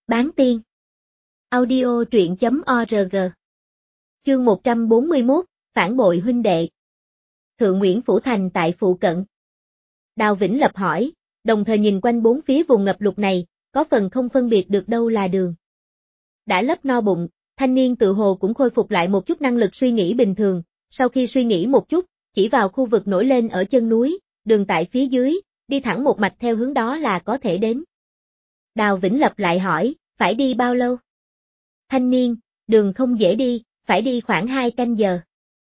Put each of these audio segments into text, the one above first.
Bán tiên. Audio truyện.org. Chương 141, phản bội huynh đệ. Thượng Nguyễn Phủ Thành tại phụ cận. Đào Vĩnh Lập hỏi, đồng thời nhìn quanh bốn phía vùng ngập lụt này, có phần không phân biệt được đâu là đường. Đã lấp no bụng, thanh niên tự hồ cũng khôi phục lại một chút năng lực suy nghĩ bình thường, sau khi suy nghĩ một chút, chỉ vào khu vực nổi lên ở chân núi, đường tại phía dưới, đi thẳng một mạch theo hướng đó là có thể đến. Đào Vĩnh Lập lại hỏi, phải đi bao lâu? Thanh niên, đường không dễ đi, phải đi khoảng 2 canh giờ.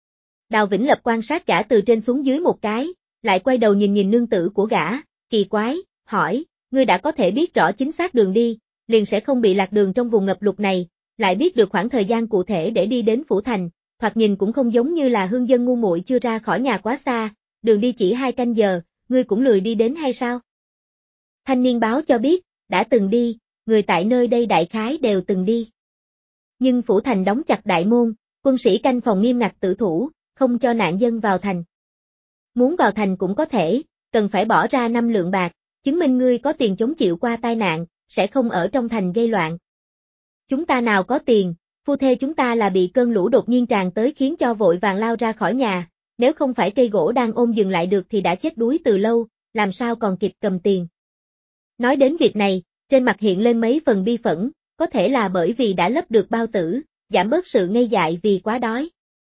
Đào Vĩnh Lập quan sát gã từ trên xuống dưới một cái, lại quay đầu nhìn nương tử của gã, kỳ quái, hỏi, ngươi đã có thể biết rõ chính xác đường đi, liền sẽ không bị lạc đường trong vùng ngập lụt này, lại biết được khoảng thời gian cụ thể để đi đến Phủ Thành, thoạt nhìn cũng không giống như là hương dân ngu muội chưa ra khỏi nhà quá xa, đường đi chỉ 2 canh giờ, ngươi cũng lười đi đến hay sao? Thanh niên báo cho biết, đã từng đi, người tại nơi đây đại khái đều từng đi. Nhưng Phủ Thành đóng chặt đại môn, quân sĩ canh phòng nghiêm ngặt tử thủ, không cho nạn dân vào thành. Muốn vào thành cũng có thể, cần phải bỏ ra 5 lượng bạc, chứng minh ngươi có tiền chống chịu qua tai nạn, sẽ không ở trong thành gây loạn. Chúng ta nào có tiền, phu thê chúng ta là bị cơn lũ đột nhiên tràn tới khiến cho vội vàng lao ra khỏi nhà, nếu không phải cây gỗ đang ôm dừng lại được thì đã chết đuối từ lâu, làm sao còn kịp cầm tiền. Nói đến việc này, trên mặt hiện lên mấy phần bi phẫn, có thể là bởi vì đã lấp được bao tử, giảm bớt sự ngây dại vì quá đói.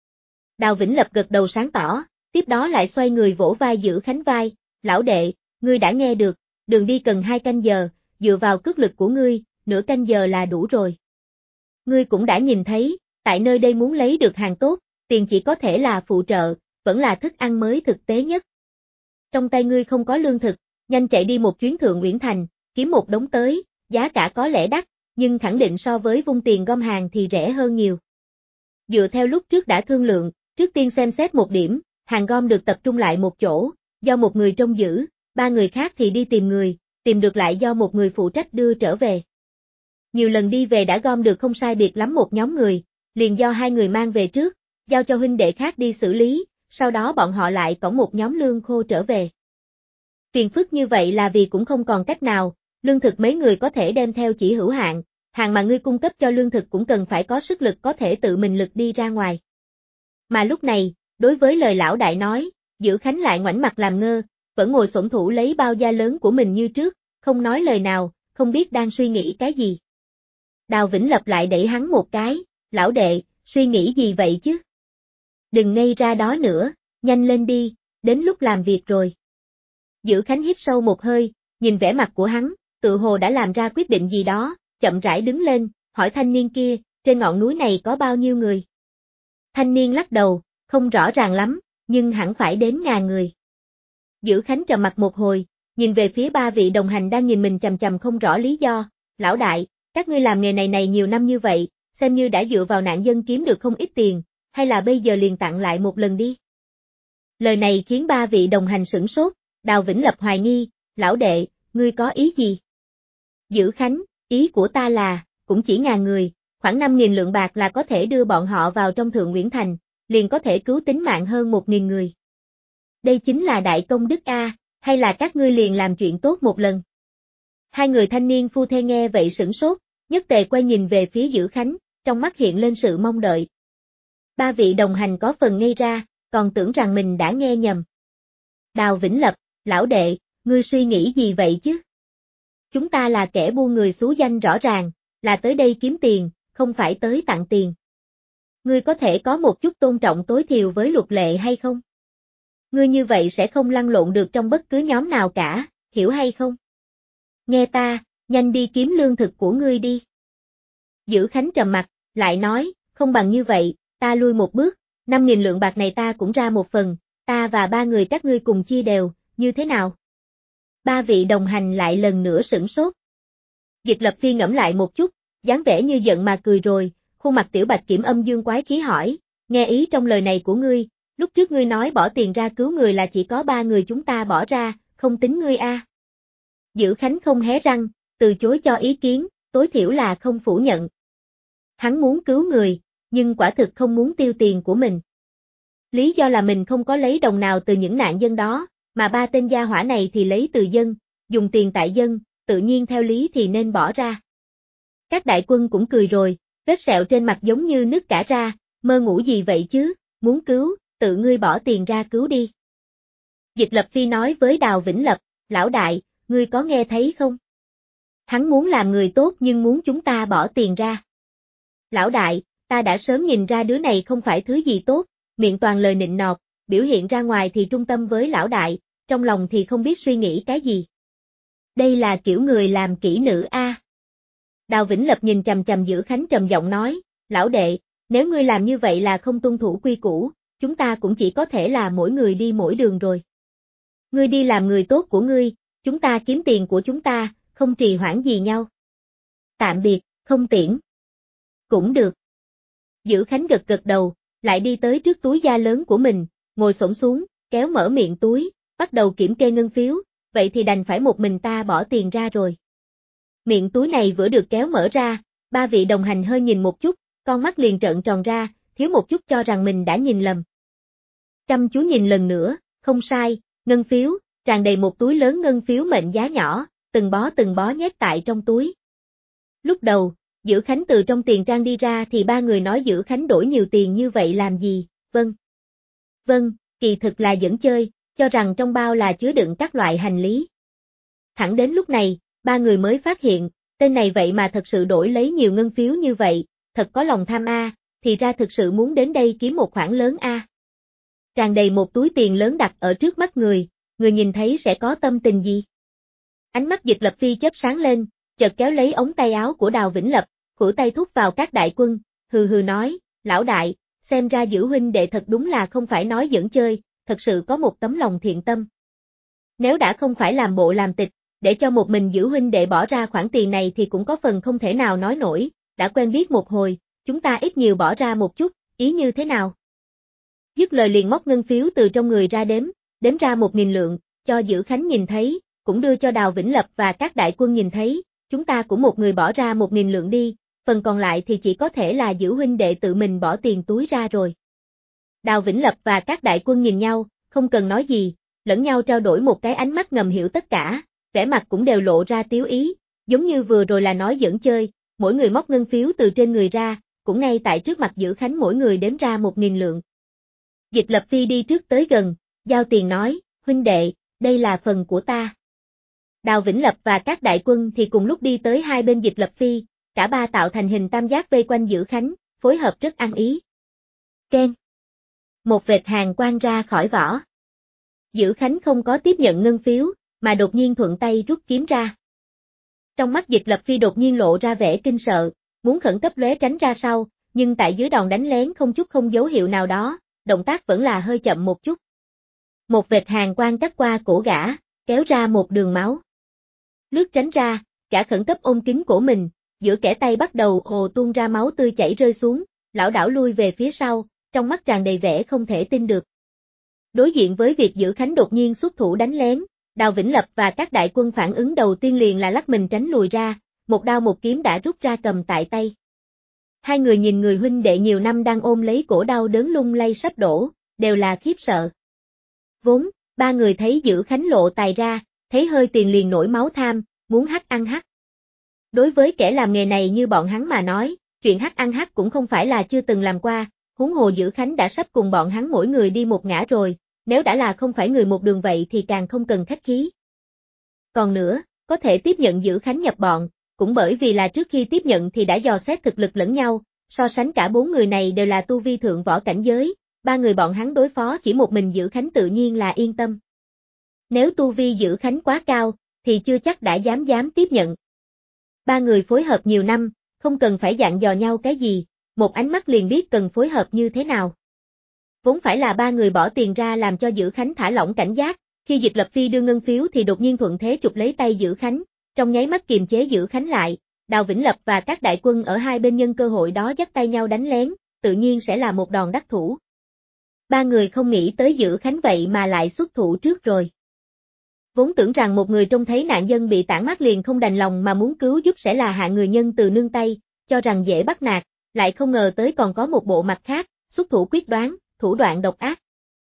Đào Vĩnh Lập gật đầu sáng tỏ, tiếp đó lại xoay người vỗ vai giữ Khánh vai, lão đệ, ngươi đã nghe được, đường đi cần 2 canh giờ, dựa vào cước lực của ngươi, nửa canh giờ là đủ rồi. Ngươi cũng đã nhìn thấy, tại nơi đây muốn lấy được hàng tốt, tiền chỉ có thể là phụ trợ, vẫn là thức ăn mới thực tế nhất. Trong tay ngươi không có lương thực, nhanh chạy đi một chuyến Thượng Nguyễn Thành, kiếm một đống tới, giá cả có lẽ đắt, nhưng khẳng định so với vung tiền gom hàng thì rẻ hơn nhiều. Dựa theo lúc trước đã thương lượng, trước tiên xem xét một điểm, hàng gom được tập trung lại một chỗ, do một người trông giữ, 3 người khác thì đi tìm người, tìm được lại do một người phụ trách đưa trở về. Nhiều lần đi về đã gom được không sai biệt lắm một nhóm người, liền do 2 người mang về trước, giao cho huynh đệ khác đi xử lý, sau đó bọn họ lại cõng một nhóm lương khô trở về. Phiền phức như vậy là vì cũng không còn cách nào, lương thực mấy người có thể đem theo chỉ hữu hạn, hàng mà ngươi cung cấp cho lương thực cũng cần phải có sức lực có thể tự mình lực đi ra ngoài. Mà lúc này, đối với lời lão đại nói, Giữ Khánh lại ngoảnh mặt làm ngơ, vẫn ngồi xổm thủ lấy bao da lớn của mình như trước, không nói lời nào, không biết đang suy nghĩ cái gì. Đào Vĩnh Lập lại đẩy hắn một cái, lão đệ, suy nghĩ gì vậy chứ? Đừng ngây ra đó nữa, nhanh lên đi, đến lúc làm việc rồi. Giữ Khánh hít sâu một hơi, nhìn vẻ mặt của hắn, tự hồ đã làm ra quyết định gì đó, chậm rãi đứng lên, hỏi thanh niên kia, trên ngọn núi này có bao nhiêu người? Thanh niên lắc đầu, không rõ ràng lắm, nhưng hẳn phải đến 1000 người. Giữ Khánh trầm mặt một hồi, nhìn về phía 3 vị đồng hành đang nhìn mình chằm chằm không rõ lý do, lão đại, các ngươi làm nghề này nhiều năm như vậy, xem như đã dựa vào nạn dân kiếm được không ít tiền, hay là bây giờ liền tặng lại một lần đi. Lời này khiến 3 vị đồng hành sửng sốt, Đào Vĩnh Lập hoài nghi, lão đệ, ngươi có ý gì? Giữ Khánh, ý của ta là, cũng chỉ 1000 người, khoảng 5.000 lượng bạc là có thể đưa bọn họ vào trong Thượng Nguyễn Thành, liền có thể cứu tính mạng hơn 1.000 người. Đây chính là đại công đức a, hay là các ngươi liền làm chuyện tốt một lần? 2 người thanh niên phu thê nghe vậy sửng sốt, nhất tề quay nhìn về phía Giữ Khánh, trong mắt hiện lên sự mong đợi. 3 vị đồng hành có phần ngây ra, còn tưởng rằng mình đã nghe nhầm. Đào Vĩnh Lập, lão đệ, ngươi suy nghĩ gì vậy chứ? Chúng ta là kẻ buôn người xú danh rõ ràng, là tới đây kiếm tiền, không phải tới tặng tiền. Ngươi có thể có một chút tôn trọng tối thiểu với luật lệ hay không? Ngươi như vậy sẽ không lăn lộn được trong bất cứ nhóm nào cả, hiểu hay không? Nghe ta, nhanh đi kiếm lương thực của ngươi đi. Giữ Khánh trầm mặt, lại nói, không bằng như vậy, ta lui một bước, 5.000 lượng bạc này ta cũng ra một phần, ta và 3 người các ngươi cùng chia đều, như thế nào? 3 vị đồng hành lại lần nữa sửng sốt. Dịch Lập Phi ngẫm lại một chút, dáng vẻ như giận mà cười rồi, khuôn mặt Tiểu Bạch Kiểm âm dương quái khí hỏi, nghe ý trong lời này của ngươi, lúc trước ngươi nói bỏ tiền ra cứu người là chỉ có 3 người chúng ta bỏ ra, không tính ngươi a. Giữ Khánh không hé răng, từ chối cho ý kiến, tối thiểu là không phủ nhận. Hắn muốn cứu người, nhưng quả thực không muốn tiêu tiền của mình. Lý do là mình không có lấy đồng nào từ những nạn dân đó, mà 3 tên gia hỏa này thì lấy từ dân, dùng tiền tại dân, tự nhiên theo lý thì nên bỏ ra. Các đại quân cũng cười rồi, vết sẹo trên mặt giống như nứt cả ra, mơ ngủ gì vậy chứ, muốn cứu, tự ngươi bỏ tiền ra cứu đi. Dịch Lập Phi nói với Đào Vĩnh Lập, lão đại, ngươi có nghe thấy không? Hắn muốn làm người tốt nhưng muốn chúng ta bỏ tiền ra. Lão đại, ta đã sớm nhìn ra đứa này không phải thứ gì tốt, miệng toàn lời nịnh nọt, biểu hiện ra ngoài thì trung tâm với lão đại, trong lòng thì không biết suy nghĩ cái gì. Đây là kiểu người làm kỹ nữ a. Đào Vĩnh Lập nhìn chằm chằm Dữ Khánh trầm giọng nói, lão đệ, nếu ngươi làm như vậy là không tuân thủ quy củ, chúng ta cũng chỉ có thể là mỗi người đi mỗi đường rồi. Ngươi đi làm người tốt của ngươi, chúng ta kiếm tiền của chúng ta, không trì hoãn gì nhau. Tạm biệt, không tiễn. Cũng được. Dữ Khánh gật gật đầu, lại đi tới trước túi da lớn của mình, ngồi xổm xuống, kéo mở miệng túi, bắt đầu kiểm kê ngân phiếu, vậy thì đành phải một mình ta bỏ tiền ra rồi. Miệng túi này vừa được kéo mở ra, ba vị đồng hành hơi nhìn một chút, con mắt liền trợn tròn ra, thiếu một chút cho rằng mình đã nhìn lầm. Chăm chú nhìn lần nữa, không sai, ngân phiếu, tràn đầy một túi lớn ngân phiếu mệnh giá nhỏ, từng bó nhét tại trong túi. Lúc đầu, Dữ Khánh từ trong tiền trang đi ra thì ba người nói Dữ Khánh đổi nhiều tiền như vậy làm gì, vâng, kỳ thực là dẫn chơi, cho rằng trong bao là chứa đựng các loại hành lý. Thẳng đến lúc này, ba người mới phát hiện, tên này vậy mà thật sự đổi lấy nhiều ngân phiếu như vậy, thật có lòng tham a, thì ra thực sự muốn đến đây kiếm một khoản lớn a. Tràn đầy một túi tiền lớn đặt ở trước mắt người nhìn thấy sẽ có tâm tình gì? Ánh mắt Dịch Lập Phi chớp sáng lên, chợt kéo lấy ống tay áo của Đào Vĩnh Lập, khuỷu tay thúc vào các đại quân, hừ hừ nói, lão đại, xem ra Dữ huynh đệ thật đúng là không phải nói giỡn chơi, thật sự có một tấm lòng thiện tâm. Nếu đã không phải làm bộ làm tịch, để cho một mình Dữ huynh đệ bỏ ra khoản tiền này thì cũng có phần không thể nào nói nổi, đã quen biết một hồi, chúng ta ít nhiều bỏ ra một chút, ý như thế nào? Dứt lời liền móc ngân phiếu từ trong người ra đếm ra 1.000 lượng, cho Dữ Khánh nhìn thấy, cũng đưa cho Đào Vĩnh Lập và các đại quân nhìn thấy, chúng ta cũng một người bỏ ra 1.000 lượng đi, phần còn lại thì chỉ có thể là Dữ huynh đệ tự mình bỏ tiền túi ra rồi. Đào Vĩnh Lập và các đại quân nhìn nhau, không cần nói gì, lẫn nhau trao đổi một cái ánh mắt ngầm hiểu tất cả, vẻ mặt cũng đều lộ ra tiếu ý, giống như vừa rồi là nói giỡn chơi, mỗi người móc ngân phiếu từ trên người ra, cũng ngay tại trước mặt Dữ Khánh mỗi người đếm ra 1.000 lượng. Dịch Lập Phi đi trước tới gần, giao tiền nói, huynh đệ, đây là phần của ta. Đào Vĩnh Lập và các đại quân thì cùng lúc đi tới hai bên Dịch Lập Phi, cả ba tạo thành hình tam giác vây quanh Dữ Khánh, phối hợp rất ăn ý. Keng. Một vệt hàn quang ra khỏi vỏ. Dữ Khánh không có tiếp nhận ngân phiếu, mà đột nhiên thuận tay rút kiếm ra. Trong mắt Dịch Lập Phi đột nhiên lộ ra vẻ kinh sợ, muốn khẩn cấp lóe tránh ra sau, nhưng tại dưới đòn đánh lén không dấu hiệu nào đó, động tác vẫn là hơi chậm một chút. Một vệt hàn quang cắt qua cổ gã, kéo ra một đường máu. Lướt tránh ra, gã khẩn cấp ôm kín cổ mình, giữa kẽ tay bắt đầu ồ tuôn ra máu tươi chảy rơi xuống, lảo đảo lui về phía sau, trong mắt tràn đầy vẻ không thể tin được. Đối diện với việc Dữ Khánh đột nhiên xuất thủ đánh lén, Đào Vĩnh Lập và các đại quân phản ứng đầu tiên liền là lắc mình tránh lùi ra, một đao một kiếm đã rút ra cầm tại tay. Hai người nhìn người huynh đệ nhiều năm đang ôm lấy cổ đau đớn lung lay sắp đổ, đều là khiếp sợ. Vốn, ba người thấy Dữ Khánh lộ tài ra, thấy hơi tiền liền nổi máu tham, muốn hắc ăn hắc. Đối với kẻ làm nghề này như bọn hắn mà nói, chuyện hắc ăn hắc cũng không phải là chưa từng làm qua, huống hồ Dữ Khánh đã sắp cùng bọn hắn mỗi người đi một ngã rồi, nếu đã là không phải người một đường vậy thì càng không cần khách khí. Còn nữa, có thể tiếp nhận Dữ Khánh nhập bọn, cũng bởi vì là trước khi tiếp nhận thì đã dò xét thực lực lẫn nhau, so sánh cả bốn người này đều là tu vi thượng võ cảnh giới, ba người bọn hắn đối phó chỉ một mình Dữ Khánh tự nhiên là yên tâm. Nếu tu vi Dữ Khánh quá cao, thì chưa chắc đã dám tiếp nhận. Ba người phối hợp nhiều năm, không cần phải dặn dò nhau cái gì, một ánh mắt liền biết cần phối hợp như thế nào. Vốn phải là ba người bỏ tiền ra làm cho Dữ Khánh thả lỏng cảnh giác, khi Dịch Lập Phi đưa ngân phiếu thì đột nhiên thuận thế chụp lấy tay Dữ Khánh, trong nháy mắt kiềm chế Dữ Khánh lại, Đào Vĩnh Lập và các đại quân ở hai bên nhân cơ hội đó dắt tay nhau đánh lén, tự nhiên sẽ là một đòn đắc thủ. Ba người không nghĩ tới Dữ Khánh vậy mà lại xuất thủ trước rồi. Vốn tưởng rằng một người trông thấy nạn nhân bị tản mát liền không đành lòng mà muốn cứu giúp sẽ là hạ người nhân từ nương tay, cho rằng dễ bắt nạt, lại không ngờ tới còn có một bộ mặt khác, xuất thủ quyết đoán, thủ đoạn độc ác.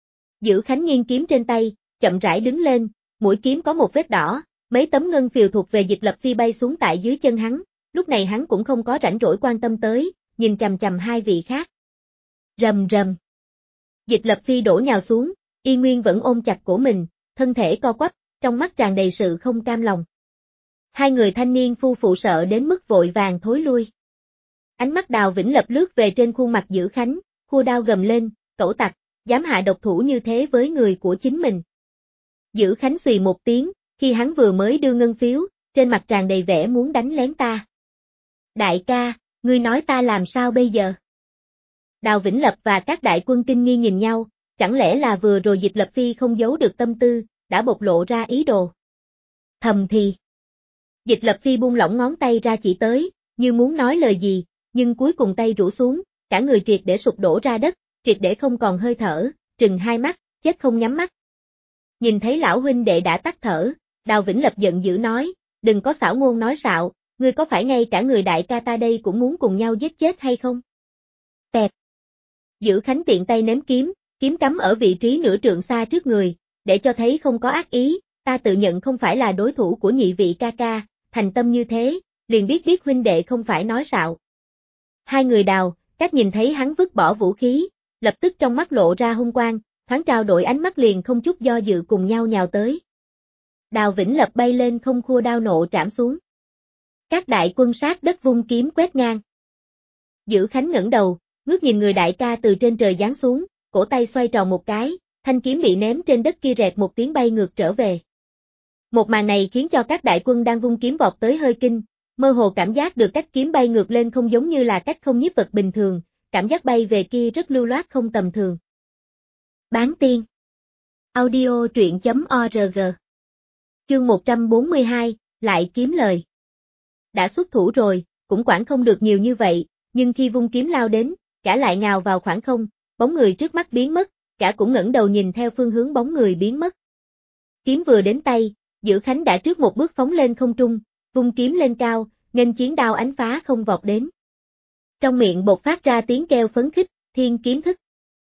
Dữ Khánh nghiêng kiếm trên tay, chậm rãi đứng lên, mũi kiếm có một vết đỏ, mấy tấm ngân phiều thuộc về Dịch Lập Phi bay xuống tại dưới chân hắn, lúc này hắn cũng không có rảnh rỗi quan tâm tới, nhìn chằm chằm hai vị khác. Rầm rầm. Dịch Lập Phi đổ nhào xuống, Y Nguyên vẫn ôm chặt cổ mình, thân thể co quắp, trong mắt tràn đầy sự không cam lòng. Hai người thanh niên phu phụ sợ đến mức vội vàng thối lui. Ánh mắt Đào Vĩnh Lập lướt về trên khuôn mặt Dữ Khánh, khua đao gầm lên, cẩu tặc, dám hạ độc thủ như thế với người của chính mình. Dữ Khánh xùy một tiếng, khi hắn vừa mới đưa ngân phiếu, trên mặt tràn đầy vẻ muốn đánh lén ta. Đại ca, ngươi nói ta làm sao bây giờ? Đào Vĩnh Lập và các đại quân kinh nghi nhìn nhau, chẳng lẽ là vừa rồi Dịch Lập Phi không giấu được tâm tư, đã bộc lộ ra ý đồ. Thầm thì. Dịch Lập Phi buông lỏng ngón tay ra chỉ tới, như muốn nói lời gì, nhưng cuối cùng tay rũ xuống, cả người triệt để sụp đổ ra đất, triệt để không còn hơi thở, trừng hai mắt, chết không nhắm mắt. Nhìn thấy lão huynh đệ đã tắt thở, Đào Vĩnh Lập giận dữ nói, đừng có xảo ngôn nói xạo, ngươi có phải ngay cả người đại ca ta đây cũng muốn cùng nhau giết chết hay không? Tẹt. Dữ Khánh tiện tay ném kiếm, kiếm cắm ở vị trí nửa trượng xa trước người, để cho thấy không có ác ý, ta tự nhận không phải là đối thủ của nhị vị ca ca, thành tâm như thế, liền biết huynh đệ không phải nói xạo. Hai người Đào, Cách nhìn thấy hắn vứt bỏ vũ khí, lập tức trong mắt lộ ra hung quang, thoáng trao đổi ánh mắt liền không chút do dự cùng nhau nhào tới. Đào Vĩnh Lập bay lên không khua đao nộ trảm xuống. Các đại quân sát đất vung kiếm quét ngang. Dữ Khánh ngẩng đầu, ngước nhìn người đại ca từ trên trời giáng xuống, cổ tay xoay tròn một cái, thanh kiếm bị ném trên đất kia rẹt một tiếng bay ngược trở về. Một màn này khiến cho các đại quân đang vung kiếm vọt tới hơi kinh, mơ hồ cảm giác được cách kiếm bay ngược lên không giống như là cách không nhiếp vật bình thường, cảm giác bay về kia rất lưu loát không tầm thường. Bán tiên. Audio truyện.org. Chương 142, lại kiếm lời. Đã xuất thủ rồi, cũng quản không được nhiều như vậy, nhưng khi vung kiếm lao đến, cả lại nhào vào khoảng không, bóng người trước mắt biến mất, cả cũng ngẩng đầu nhìn theo phương hướng bóng người biến mất. Kiếm vừa đến tay, Dữ Khánh đã trước một bước phóng lên không trung, vung kiếm lên cao, nghênh chiến đao ánh phá không vọt đến. Trong miệng bộc phát ra tiếng kêu phấn khích, thiên kiếm thức.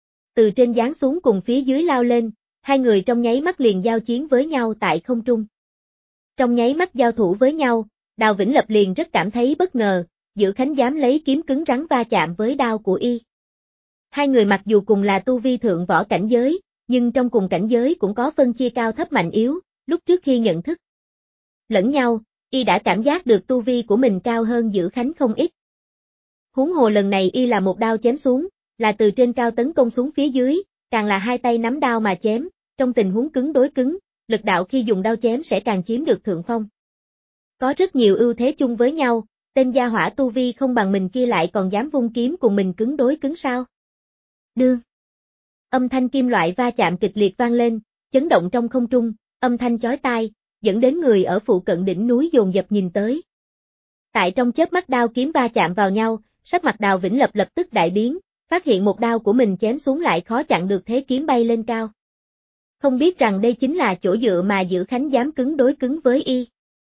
Từ trên giáng xuống cùng phía dưới lao lên, hai người trong nháy mắt liền giao chiến với nhau tại không trung. Trong nháy mắt giao thủ với nhau, Đào Vĩnh Lập liền rất cảm thấy bất ngờ, Dữ Khánh dám lấy kiếm cứng rắn va chạm với đao của y. Hai người mặc dù cùng là tu vi thượng võ cảnh giới, nhưng trong cùng cảnh giới cũng có phân chia cao thấp mạnh yếu, lúc trước khi nhận thức lẫn nhau, y đã cảm giác được tu vi của mình cao hơn Dữ Khánh không ít. Huống hồ lần này y là một đao chém xuống, là từ trên cao tấn công xuống phía dưới, càng là hai tay nắm đao mà chém, trong tình huống cứng đối cứng, lực đạo khi dùng đao chém sẽ càng chiếm được thượng phong. Có rất nhiều ưu thế chung với nhau, tên gia hỏa tu vi không bằng mình kia lại còn dám vung kiếm cùng mình cứng đối cứng sao? Đương. Âm thanh kim loại va chạm kịch liệt vang lên, chấn động trong không trung, âm thanh chói tai, dẫn đến người ở phụ cận đỉnh núi dồn dập nhìn tới. Tại trong chớp mắt đao kiếm va chạm vào nhau, sắc mặt Đào Vĩnh Lập lập tức đại biến, phát hiện một đao của mình chém xuống lại khó chặn được thế kiếm bay lên cao. Không biết rằng đây chính là chỗ dựa mà Dữ Khánh dám cứng đối cứng với y.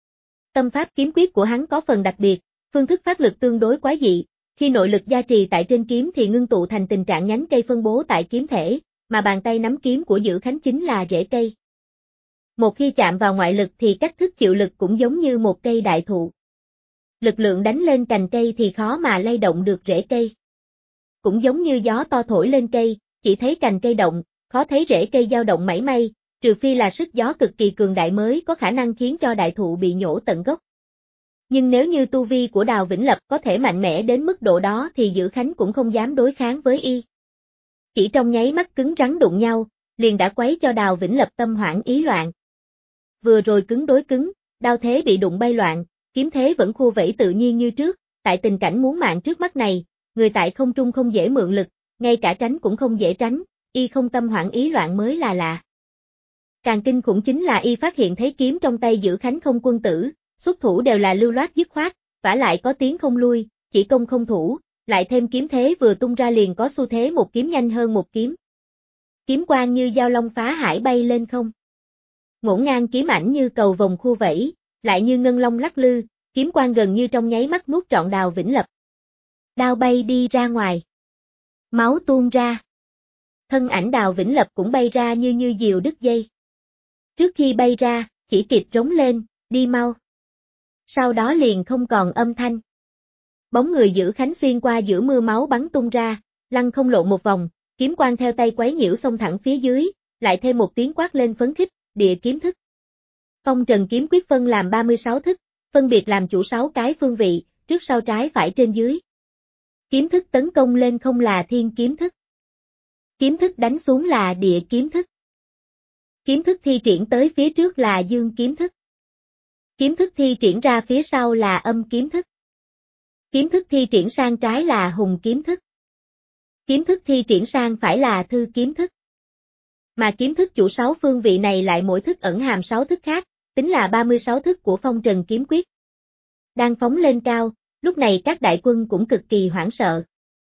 Tâm pháp kiếm quyết của hắn có phần đặc biệt, phương thức phát lực tương đối quái dị, khi nội lực gia trì tại trên kiếm thì ngưng tụ thành tình trạng nhánh cây phân bố tại kiếm thể, mà bàn tay nắm kiếm của Dữ Khánh chính là rễ cây. Một khi chạm vào ngoại lực thì cách thức chịu lực cũng giống như một cây đại thụ. Lực lượng đánh lên cành cây thì khó mà lay động được rễ cây. Cũng giống như gió to thổi lên cây, chỉ thấy cành cây động, khó thấy rễ cây dao động mảy may, trừ phi là sức gió cực kỳ cường đại mới có khả năng khiến cho đại thụ bị nhổ tận gốc. Nhưng nếu như tu vi của Đào Vĩnh Lập có thể mạnh mẽ đến mức độ đó thì Dữ Khánh cũng không dám đối kháng với y. Chỉ trong nháy mắt cứng rắn đụng nhau, liền đã quấy cho Đào Vĩnh Lập tâm hoảng ý loạn. Vừa rồi cứng đối cứng, đao thế bị đụng bay loạn, kiếm thế vẫn khua vẫy tự nhiên như trước, tại tình cảnh muốn mạng trước mắt này, người tại không trung không dễ mượn lực, ngay cả tránh cũng không dễ tránh, y không tâm hoảng ý loạn mới là lạ. Càng kinh khủng chính là y phát hiện thấy kiếm trong tay Dữ Khánh không quân tử, xuất thủ đều là lưu loát dứt khoát, vả lại có tiếng không lui, chỉ công không thủ, lại thêm kiếm thế vừa tung ra liền có xu thế một kiếm nhanh hơn một kiếm. Kiếm quang như dao long phá hải bay lên không. Ngổn ngang kiếm ảnh như cầu vồng khu vẫy, lại như ngân long lắc lư, kiếm quang gần như trong nháy mắt nuốt trọn Đào Vĩnh Lập. Đao bay đi ra ngoài. Máu tuôn ra. Thân ảnh Đào Vĩnh Lập cũng bay ra như diều đứt dây. Trước khi bay ra, chỉ kịp trống lên, đi mau. Sau đó liền không còn âm thanh. Bóng người Dữ Khánh xuyên qua giữa mưa máu bắn tung ra, lăng không lộ một vòng, kiếm quang theo tay quấy nhiễu xông thẳng phía dưới, lại thêm một tiếng quát lên phấn khích, địa kiếm thức. Phong Trần kiếm quyết phân làm 36 thức, phân biệt làm chủ 6 cái phương vị, trước sau trái phải trên dưới. Kiếm thức tấn công lên không là thiên kiếm thức. Kiếm thức đánh xuống là địa kiếm thức. Kiếm thức thi triển tới phía trước là dương kiếm thức. Kiếm thức thi triển ra phía sau là âm kiếm thức. Kiếm thức thi triển sang trái là hùng kiếm thức. Kiếm thức thi triển sang phải là thư kiếm thức. Mà kiếm thức chủ 6 phương vị này lại mỗi thức ẩn hàm 6 thức khác, tính là 36 thức của Phong Trần kiếm quyết. Đang phóng lên cao, lúc này các đại quân cũng cực kỳ hoảng sợ.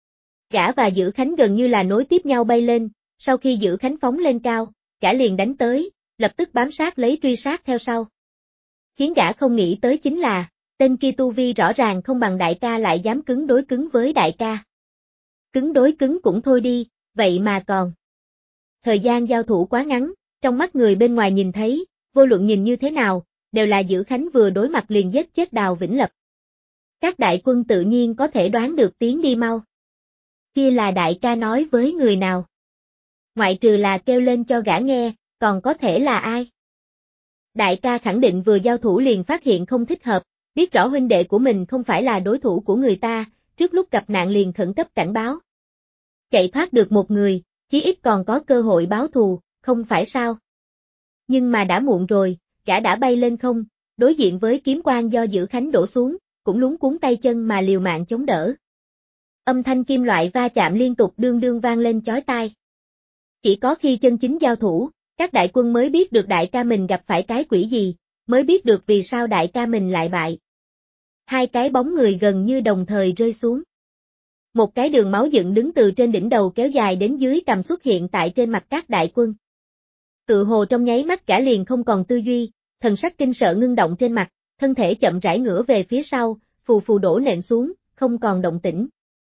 Gã và Dữ Khánh gần như là nối tiếp nhau bay lên, sau khi Dữ Khánh phóng lên cao, gã liền đánh tới, lập tức bám sát lấy truy sát theo sau. Khiến gã không nghĩ tới chính là, tên kia tu vi rõ ràng không bằng đại ca lại dám cứng đối cứng với đại ca. Cứng đối cứng cũng thôi đi, vậy mà còn. Thời gian giao thủ quá ngắn, trong mắt người bên ngoài nhìn thấy, vô luận nhìn như thế nào, đều là Dữ Khánh vừa đối mặt liền giết chết Đào Vĩnh Lập. Các đại quân tự nhiên có thể đoán được tiếng đi mau. Kia là đại ca nói với người nào? Ngoại trừ là kêu lên cho gã nghe, còn có thể là ai? Đại ca khẳng định vừa giao thủ liền phát hiện không thích hợp, biết rõ huynh đệ của mình không phải là đối thủ của người ta, trước lúc gặp nạn liền khẩn cấp cảnh báo. Chạy thoát được một người, chí ít còn có cơ hội báo thù, không phải sao? Nhưng mà đã muộn rồi, gã đã bay lên không, đối diện với kiếm quang do Dữ Khánh đổ xuống, cũng luống cuống tay chân mà liều mạng chống đỡ. Âm thanh kim loại va chạm liên tục đương đương vang lên chói tai. Chỉ có khi chân chính giao thủ, các đại quân mới biết được đại ca mình gặp phải cái quỷ gì, mới biết được vì sao đại ca mình lại bại. Hai cái bóng người gần như đồng thời rơi xuống. Một cái đường máu dựng đứng từ trên đỉnh đầu kéo dài đến dưới cằm xuất hiện tại trên mặt các đại quân. Tự hồ trong nháy mắt cả liền không còn tư duy, thần sắc kinh sợ ngưng động trên mặt, thân thể chậm rãi ngửa về phía sau, phù phù đổ nện xuống, không còn động tĩnh.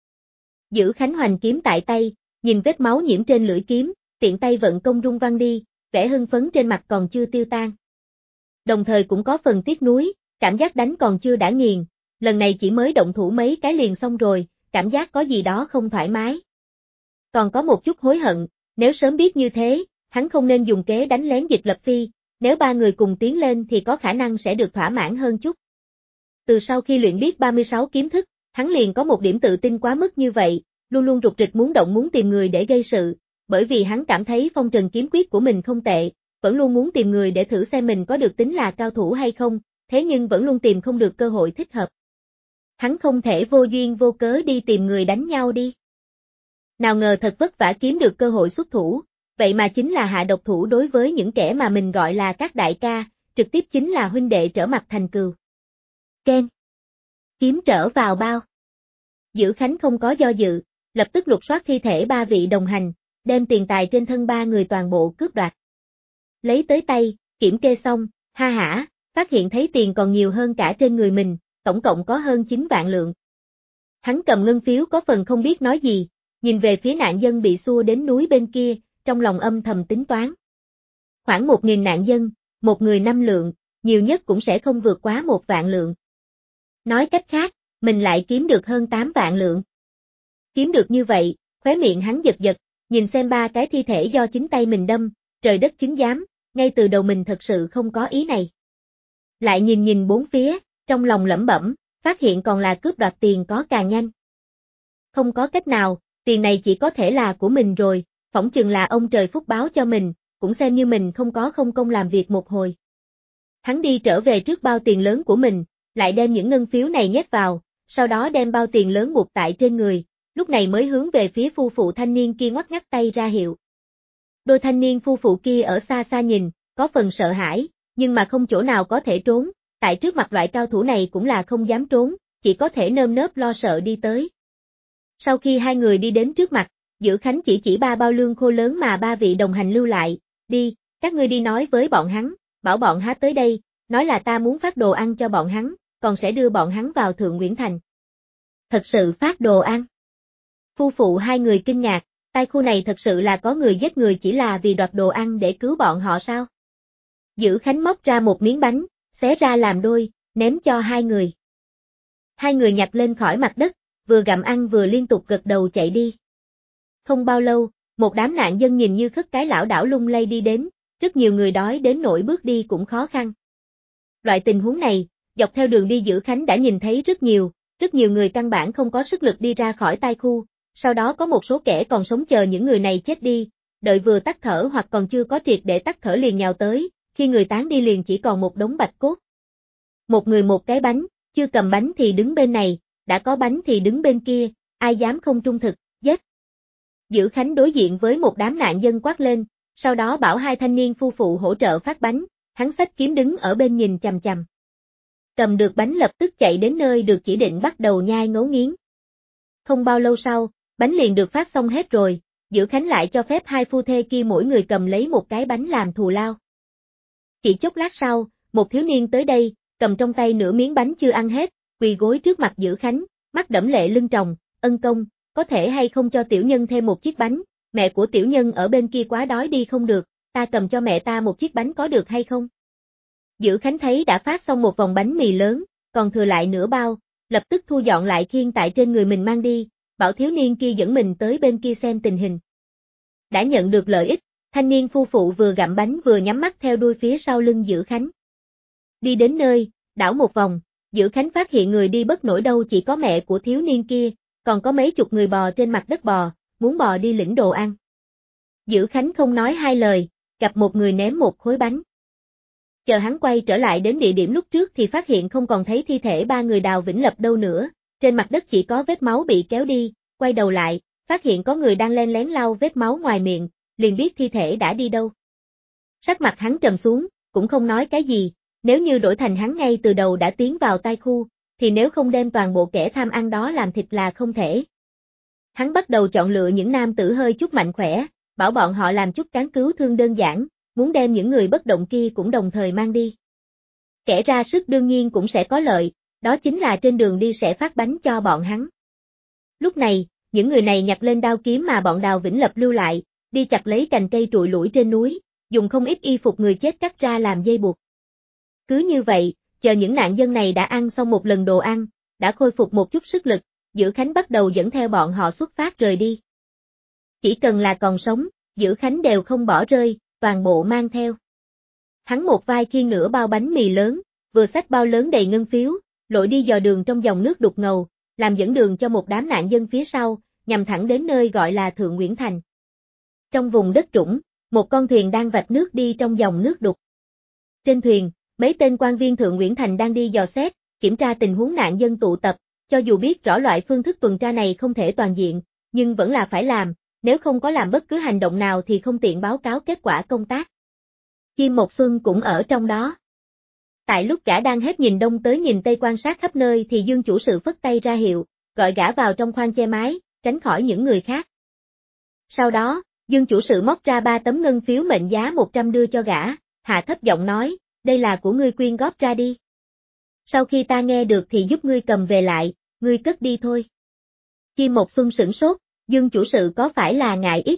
Dữ Khánh hoành kiếm tại tay, nhìn vết máu nhiễm trên lưỡi kiếm, tiện tay vận công rung văng đi, vẻ hưng phấn trên mặt còn chưa tiêu tan. Đồng thời cũng có phần tiếc nuối, cảm giác đánh còn chưa đã nghiền, lần này chỉ mới động thủ mấy cái liền xong rồi, cảm giác có gì đó không thoải mái. Còn có một chút hối hận, nếu sớm biết như thế, hắn không nên dùng kế đánh lén Dịch Lập Phi, nếu ba người cùng tiến lên thì có khả năng sẽ được thỏa mãn hơn chút. Từ sau khi luyện biết 36 kiếm thức, hắn liền có một điểm tự tin quá mức như vậy, luôn luôn rụt rịch muốn động muốn tìm người để gây sự, bởi vì hắn cảm thấy Phong Trần kiếm quyết của mình không tệ, vẫn luôn muốn tìm người để thử xem mình có được tính là cao thủ hay không, thế nhưng vẫn luôn tìm không được cơ hội thích hợp. Hắn không thể vô duyên vô cớ đi tìm người đánh nhau đi. Nào ngờ thật vất vả kiếm được cơ hội xuất thủ, vậy mà chính là hạ độc thủ đối với những kẻ mà mình gọi là các đại ca, trực tiếp chính là huynh đệ trở mặt thành cừu. Ken. Kiếm trở vào bao. Dữ Khánh không có do dự, lập tức lục soát thi thể ba vị đồng hành, đem tiền tài trên thân ba người toàn bộ cướp đoạt. Lấy tới tay, kiểm kê xong, ha hả, phát hiện thấy tiền còn nhiều hơn cả trên người mình, tổng cộng có hơn 9 vạn lượng. Hắn cầm ngân phiếu có phần không biết nói gì, nhìn về phía nạn dân bị xua đến núi bên kia, trong lòng âm thầm tính toán. Khoảng 1.000 nạn dân, một người 5 lượng, nhiều nhất cũng sẽ không vượt quá 1 vạn lượng. Nói cách khác, mình lại kiếm được hơn 8 vạn lượng. Kiếm được như vậy, khóe miệng hắn giật giật, nhìn xem ba cái thi thể do chính tay mình đâm, trời đất chứng giám, ngay từ đầu mình thật sự không có ý này. Lại nhìn bốn phía, trong lòng lẩm bẩm, phát hiện còn là cướp đoạt tiền có càng nhanh. Không có cách nào, tiền này chỉ có thể là của mình rồi, phỏng chừng là ông trời phúc báo cho mình, cũng xem như mình không có không công làm việc một hồi. Hắn đi trở về trước bao tiền lớn của mình, lại đem những ngân phiếu này nhét vào, sau đó đem bao tiền lớn buộc tại trên người, lúc này mới hướng về phía phu phụ thanh niên kia ngoắc ngắt tay ra hiệu. Đôi thanh niên phu phụ kia ở xa xa nhìn, có phần sợ hãi, nhưng mà không chỗ nào có thể trốn, tại trước mặt loại cao thủ này cũng là không dám trốn, chỉ có thể nơm nớp lo sợ đi tới. Sau khi hai người đi đến trước mặt, Dữ Khánh chỉ ba bao lương khô lớn mà ba vị đồng hành lưu lại, đi, các ngươi đi nói với bọn hắn, bảo bọn hắn tới đây, nói là ta muốn phát đồ ăn cho bọn hắn, còn sẽ đưa bọn hắn vào Thượng Nguyễn Thành. Thật sự phát đồ ăn. Phu phụ hai người kinh ngạc, tai khu này thật sự là có người giết người chỉ là vì đoạt đồ ăn để cứu bọn họ sao? Dữ Khánh móc ra một miếng bánh, xé ra làm đôi, ném cho hai người. Hai người nhặt lên khỏi mặt đất, vừa gặm ăn vừa liên tục gật đầu chạy đi. Không bao lâu, một đám nạn dân nhìn như khất cái lảo đảo lung lay đi đến, rất nhiều người đói đến nỗi bước đi cũng khó khăn. Loại tình huống này, dọc theo đường đi Dữ Khánh đã nhìn thấy rất nhiều người căn bản không có sức lực đi ra khỏi tai khu, sau đó có một số kẻ còn sống chờ những người này chết đi, đợi vừa tắt thở hoặc còn chưa có triệt để tắt thở liền nhào tới, khi người tán đi liền chỉ còn một đống bạch cốt. Một người một cái bánh, chưa cầm bánh thì đứng bên này, đã có bánh thì đứng bên kia, ai dám không trung thực, giết. Dữ Khánh đối diện với một đám nạn dân quát lên, sau đó bảo hai thanh niên phu phụ hỗ trợ phát bánh, hắn xách kiếm đứng ở bên nhìn chằm chằm. Cầm được bánh lập tức chạy đến nơi được chỉ định bắt đầu nhai ngấu nghiến. Không bao lâu sau, bánh liền được phát xong hết rồi, Dữ Khánh lại cho phép hai phu thê kia mỗi người cầm lấy một cái bánh làm thù lao. Chỉ chốc lát sau, một thiếu niên tới đây, cầm trong tay nửa miếng bánh chưa ăn hết, quỳ gối trước mặt Dữ Khánh, mắt đẫm lệ lưng tròng, ân công, có thể hay không cho tiểu nhân thêm một chiếc bánh, mẹ của tiểu nhân ở bên kia quá đói đi không được, ta cầm cho mẹ ta một chiếc bánh có được hay không? Dữ Khánh thấy đã phát xong một vòng bánh mì lớn, còn thừa lại nửa bao, lập tức thu dọn lại khiêng tại trên người mình mang đi, bảo thiếu niên kia dẫn mình tới bên kia xem tình hình. Đã nhận được lợi ích, thanh niên phu phụ vừa gặm bánh vừa nhắm mắt theo đuôi phía sau lưng Dữ Khánh. Đi đến nơi, đảo một vòng, Dữ Khánh phát hiện người đi bất nổi đâu chỉ có mẹ của thiếu niên kia, còn có mấy chục người bò trên mặt đất bò, muốn bò đi lĩnh đồ ăn. Dữ Khánh không nói hai lời, gặp một người ném một khối bánh. Chờ hắn quay trở lại đến địa điểm lúc trước thì phát hiện không còn thấy thi thể ba người Đào Vĩnh Lập đâu nữa, trên mặt đất chỉ có vết máu bị kéo đi, quay đầu lại, phát hiện có người đang len lén lau vết máu ngoài miệng, liền biết thi thể đã đi đâu. Sắc mặt hắn trầm xuống, cũng không nói cái gì, nếu như đổi thành hắn ngay từ đầu đã tiến vào tai khu, thì nếu không đem toàn bộ kẻ tham ăn đó làm thịt là không thể. Hắn bắt đầu chọn lựa những nam tử hơi chút mạnh khỏe, bảo bọn họ làm chút cán cứu thương đơn giản, muốn đem những người bất động kia cũng đồng thời mang đi. Kẻ ra sức đương nhiên cũng sẽ có lợi, đó chính là trên đường đi sẽ phát bánh cho bọn hắn. Lúc này, những người này nhặt lên đao kiếm mà bọn Đào Vĩnh Lập lưu lại, đi chặt lấy cành cây trụi lủi trên núi, dùng không ít y phục người chết cắt ra làm dây buộc. Cứ như vậy, chờ những nạn dân này đã ăn xong một lần đồ ăn, đã khôi phục một chút sức lực, Dữ Khánh bắt đầu dẫn theo bọn họ xuất phát rời đi. Chỉ cần là còn sống, Dữ Khánh đều không bỏ rơi, toàn bộ mang theo. Hắn một vai khiêng nửa bao bánh mì lớn, vừa xách bao lớn đầy ngân phiếu, lội đi dò đường trong dòng nước đục ngầu, làm dẫn đường cho một đám nạn dân phía sau, nhằm thẳng đến nơi gọi là Thượng Nguyễn Thành. Trong vùng đất trũng, một con thuyền đang vạch nước đi trong dòng nước đục. Trên thuyền, mấy tên quan viên Thượng Nguyễn Thành đang đi dò xét, kiểm tra tình huống nạn dân tụ tập, cho dù biết rõ loại phương thức tuần tra này không thể toàn diện, nhưng vẫn là phải làm, nếu không có làm bất cứ hành động nào thì không tiện báo cáo kết quả công tác. Chim Một Xuân cũng ở trong đó. Tại lúc gã đang hết nhìn đông tới nhìn tây quan sát khắp nơi thì Dương chủ sự phất tay ra hiệu, gọi gã vào trong khoang che mái, tránh khỏi những người khác. Sau đó, Dương chủ sự móc ra 3 tấm ngân phiếu mệnh giá 100 đưa cho gã, hạ thấp giọng nói, đây là của ngươi quyên góp ra đi. Sau khi ta nghe được thì giúp ngươi cầm về lại, ngươi cất đi thôi. Chim Một Xuân sửng sốt, Dương chủ sự có phải là ngại ít?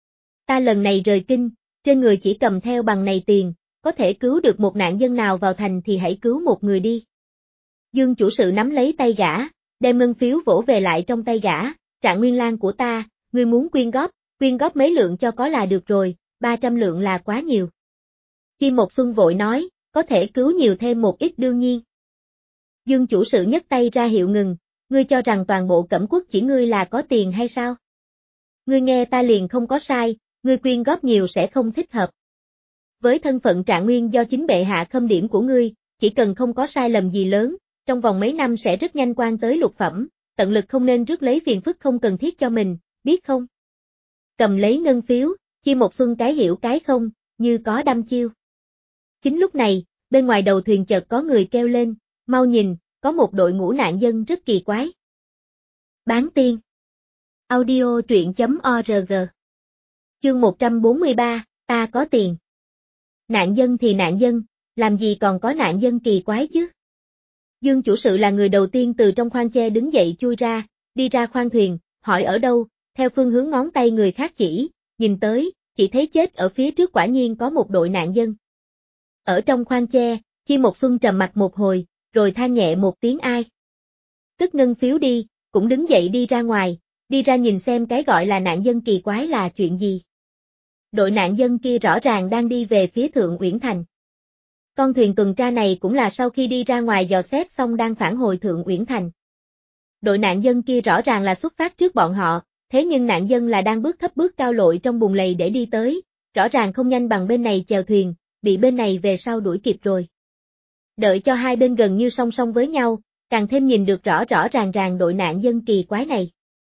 Ta lần này rời kinh, trên người chỉ cầm theo bằng này tiền, có thể cứu được một nạn dân nào vào thành thì hãy cứu một người đi. Dương chủ sự nắm lấy tay gã, đem ngân phiếu vỗ về lại trong tay gã, Trạng Nguyên Lang của ta, ngươi muốn quyên góp mấy lượng cho có là được rồi, 300 lượng là quá nhiều. Chim Một Xuân vội nói, có thể cứu nhiều thêm một ít đương nhiên. Dương chủ sự nhấc tay ra hiệu ngừng, ngươi cho rằng toàn bộ Cẩm Quốc chỉ ngươi là có tiền hay sao? Ngươi nghe ta liền không có sai, ngươi quyên góp nhiều sẽ không thích hợp. Với thân phận Trạng Nguyên do chính bệ hạ khâm điểm của ngươi, chỉ cần không có sai lầm gì lớn, trong vòng mấy năm sẽ rất nhanh quan tới lục phẩm, tận lực không nên rước lấy phiền phức không cần thiết cho mình, biết không? Cầm lấy ngân phiếu, Chim Một Xuân cái hiểu cái không, như có đăm chiêu. Chính lúc này, bên ngoài đầu thuyền chợt có người kêu lên, mau nhìn, có một đội ngũ nạn dân rất kỳ quái. Bán tiên. Audio truyện.org. Chương 143, ta có tiền. Nạn dân thì nạn dân, làm gì còn có nạn dân kỳ quái chứ? Dương chủ sự là người đầu tiên từ trong khoang che đứng dậy chui ra, đi ra khoang thuyền, hỏi ở đâu, theo phương hướng ngón tay người khác chỉ, nhìn tới, chỉ thấy chết ở phía trước quả nhiên có một đội nạn dân. Ở trong khoang che, Chim Một Xuân trầm mặt một hồi, rồi than nhẹ một tiếng ai. Cất ngân phiếu đi, cũng đứng dậy đi ra ngoài, đi ra nhìn xem cái gọi là nạn dân kỳ quái là chuyện gì. Đội nạn dân kia rõ ràng đang đi về phía Thượng Uyển Thành. Con thuyền tuần tra này cũng là sau khi đi ra ngoài dò xét xong đang phản hồi Thượng Uyển Thành. Đội nạn dân kia rõ ràng là xuất phát trước bọn họ, thế nhưng nạn dân là đang bước thấp bước cao lội trong bùn lầy để đi tới, rõ ràng không nhanh bằng bên này chèo thuyền, bị bên này về sau đuổi kịp rồi. Đợi cho hai bên gần như song song với nhau, càng thêm nhìn được rõ rõ ràng đội nạn dân kỳ quái này.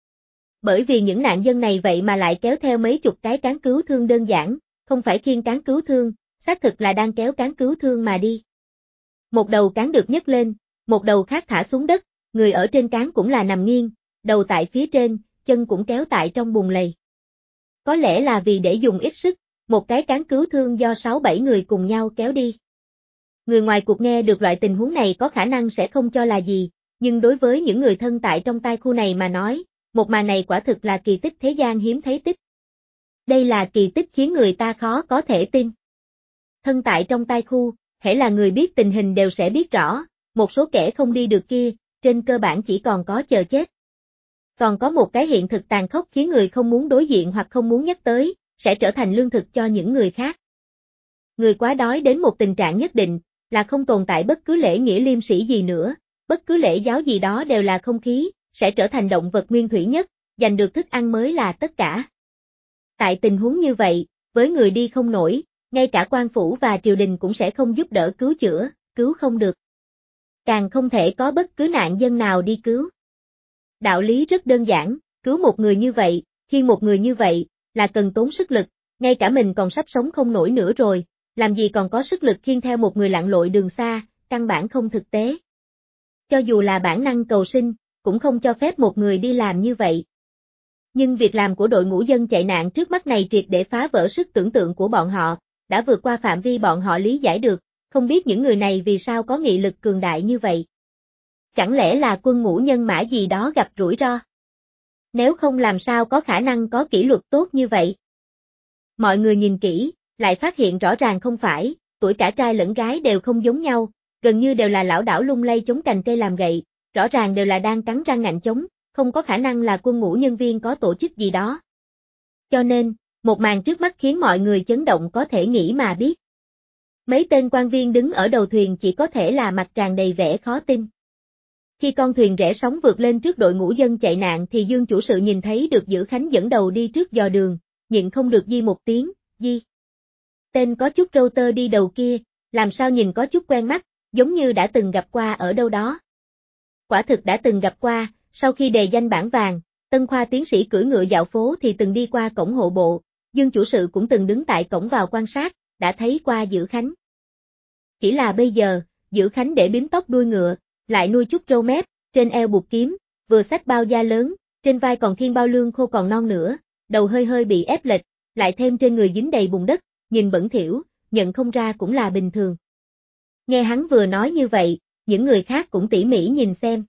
Bởi vì những nạn dân này vậy mà lại kéo theo mấy chục cái cán cứu thương đơn giản, không phải khiêng cán cứu thương, xác thực là đang kéo cán cứu thương mà đi. Một đầu cán được nhấc lên, một đầu khác thả xuống đất, người ở trên cán cũng là nằm nghiêng, đầu tại phía trên, chân cũng kéo tại trong bùn lầy. Có lẽ là vì để dùng ít sức, một cái cán cứu thương do 6-7 người cùng nhau kéo đi. Người ngoài cuộc nghe được loại tình huống này có khả năng sẽ không cho là gì, nhưng đối với những người thân tại trong tai khu này mà nói, một màn này quả thực là kỳ tích thế gian hiếm thấy tích. Đây là kỳ tích khiến người ta khó có thể tin. Thân tại trong tai khu, hễ là người biết tình hình đều sẽ biết rõ, một số kẻ không đi được kia, trên cơ bản chỉ còn có chờ chết. Còn có một cái hiện thực tàn khốc khiến người không muốn đối diện hoặc không muốn nhắc tới, sẽ trở thành lương thực cho những người khác. Người quá đói đến một tình trạng nhất định, là không tồn tại bất cứ lễ nghĩa liêm sĩ gì nữa, bất cứ lễ giáo gì đó đều là không khí, sẽ trở thành động vật nguyên thủy nhất, giành được thức ăn mới là tất cả. Tại tình huống như vậy, với người đi không nổi, ngay cả quan phủ và triều đình cũng sẽ không giúp đỡ cứu chữa, cứu không được. Càng không thể có bất cứ nạn dân nào đi cứu. Đạo lý rất đơn giản, cứu một người như vậy, khi một người như vậy, là cần tốn sức lực, ngay cả mình còn sắp sống không nổi nữa rồi, làm gì còn có sức lực khiêng theo một người lặn lội đường xa, căn bản không thực tế. Cho dù là bản năng cầu sinh, cũng không cho phép một người đi làm như vậy. Nhưng việc làm của đội ngũ dân chạy nạn trước mắt này triệt để phá vỡ sức tưởng tượng của bọn họ, đã vượt qua phạm vi bọn họ lý giải được, không biết những người này vì sao có nghị lực cường đại như vậy. Chẳng lẽ là quân ngũ nhân mã gì đó gặp rủi ro? Nếu không làm sao có khả năng có kỷ luật tốt như vậy? Mọi người nhìn kỹ, lại phát hiện rõ ràng không phải, tuổi cả trai lẫn gái đều không giống nhau, gần như đều là lảo đảo lung lay chống cành cây làm gậy, rõ ràng đều là đang cắn răng ngạnh chống, không có khả năng là quân ngũ nhân viên có tổ chức gì đó. Cho nên, một màn trước mắt khiến mọi người chấn động có thể nghĩ mà biết. Mấy tên quan viên đứng ở đầu thuyền chỉ có thể là mặt tràn đầy vẻ khó tin. Khi con thuyền rẽ sóng vượt lên trước đội ngũ dân chạy nạn thì Dương chủ sự nhìn thấy được Dữ Khánh dẫn đầu đi trước dò đường, nhịn không được di một tiếng, di. Tên có chút râu tơ đi đầu kia, làm sao nhìn có chút quen mắt, giống như đã từng gặp qua ở đâu đó. Quả thực đã từng gặp qua, sau khi đề danh bảng vàng, Tân Khoa tiến sĩ cưỡi ngựa dạo phố thì từng đi qua cổng hộ bộ, Dương chủ sự cũng từng đứng tại cổng vào quan sát, đã thấy qua Dữ Khánh. Chỉ là bây giờ, Dữ Khánh để bím tóc đuôi ngựa, lại nuôi chút râu mép, trên eo buộc kiếm, vừa xách bao da lớn, trên vai còn khiêng bao lương khô còn non nữa, đầu hơi hơi bị ép lệch, lại thêm trên người dính đầy bùn đất, nhìn bẩn thỉu, nhận không ra cũng là bình thường. Nghe hắn vừa nói như vậy, những người khác cũng tỉ mỉ nhìn xem.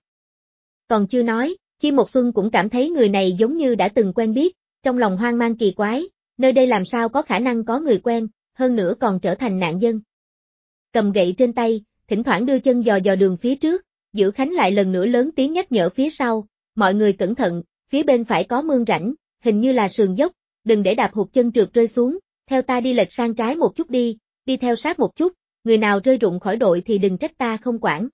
Còn chưa nói, Chim Một Xuân cũng cảm thấy người này giống như đã từng quen biết, trong lòng hoang mang kỳ quái, nơi đây làm sao có khả năng có người quen, hơn nữa còn trở thành nạn dân. Cầm gậy trên tay, thỉnh thoảng đưa chân dò dò đường phía trước, Dữ Khánh lại lần nữa lớn tiếng nhắc nhở phía sau, mọi người cẩn thận, phía bên phải có mương rãnh, hình như là sườn dốc, đừng để đạp hụt chân trượt rơi xuống, theo ta đi lệch sang trái một chút đi theo sát một chút, người nào rơi rụng khỏi đội thì đừng trách ta không quản.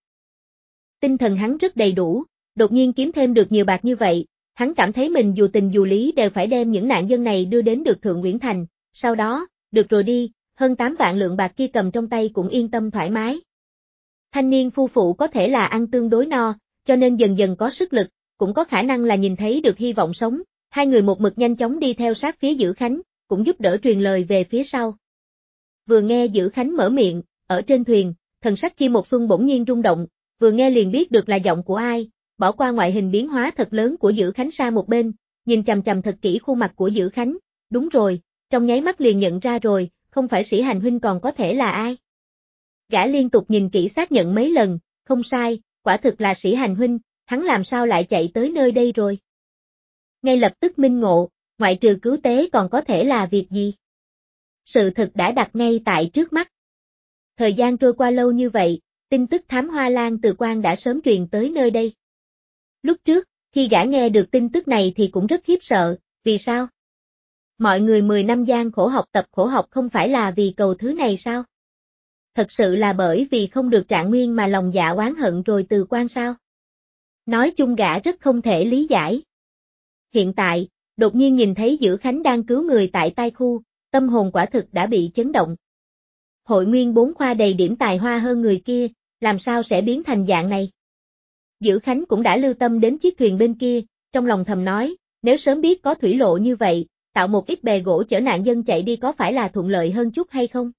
Tinh thần hắn rất đầy đủ, đột nhiên kiếm thêm được nhiều bạc như vậy, hắn cảm thấy mình dù tình dù lý đều phải đem những nạn dân này đưa đến được Thượng Uyển Thành, sau đó, được rồi đi, hơn 8 vạn lượng bạc kia cầm trong tay cũng yên tâm thoải mái. Thanh niên phu phụ có thể là ăn tương đối no, cho nên dần dần có sức lực, cũng có khả năng là nhìn thấy được hy vọng sống, hai người một mực nhanh chóng đi theo sát phía Dữ Khánh, cũng giúp đỡ truyền lời về phía sau. Vừa nghe Dữ Khánh mở miệng, ở trên thuyền, thần sắc Chim Một Xuân bỗng nhiên rung động, vừa nghe liền biết được là giọng của ai, bỏ qua ngoại hình biến hóa thật lớn của Dữ Khánh sang một bên, nhìn chằm chằm thật kỹ khuôn mặt của Dữ Khánh, đúng rồi, trong nháy mắt liền nhận ra rồi, không phải Sĩ Hành huynh còn có thể là ai. Gã liên tục nhìn kỹ xác nhận mấy lần, không sai, quả thực là Sĩ Hành huynh, hắn làm sao lại chạy tới nơi đây rồi. Ngay lập tức minh ngộ, ngoại trừ cứu tế còn có thể là việc gì. Sự thực đã đặt ngay tại trước mắt. Thời gian trôi qua lâu như vậy, tin tức thám Hoa Lan Từ Quan đã sớm truyền tới nơi đây. Lúc trước, khi gã nghe được tin tức này thì cũng rất khiếp sợ, vì sao? Mọi người 10 năm gian khổ học không phải là vì cầu thứ này sao? Thật sự là bởi vì không được trạng nguyên mà lòng dạ oán hận rồi Từ Quan sao? Nói chung gã rất không thể lý giải. Hiện tại, đột nhiên nhìn thấy Dữ Khánh đang cứu người tại tai khu, tâm hồn quả thực đã bị chấn động. Hội nguyên 4 khoa đầy điểm tài hoa hơn người kia, làm sao sẽ biến thành dạng này? Dữ Khánh cũng đã lưu tâm đến chiếc thuyền bên kia, trong lòng thầm nói, nếu sớm biết có thủy lộ như vậy, tạo một ít bè gỗ chở nạn dân chạy đi có phải là thuận lợi hơn chút hay không?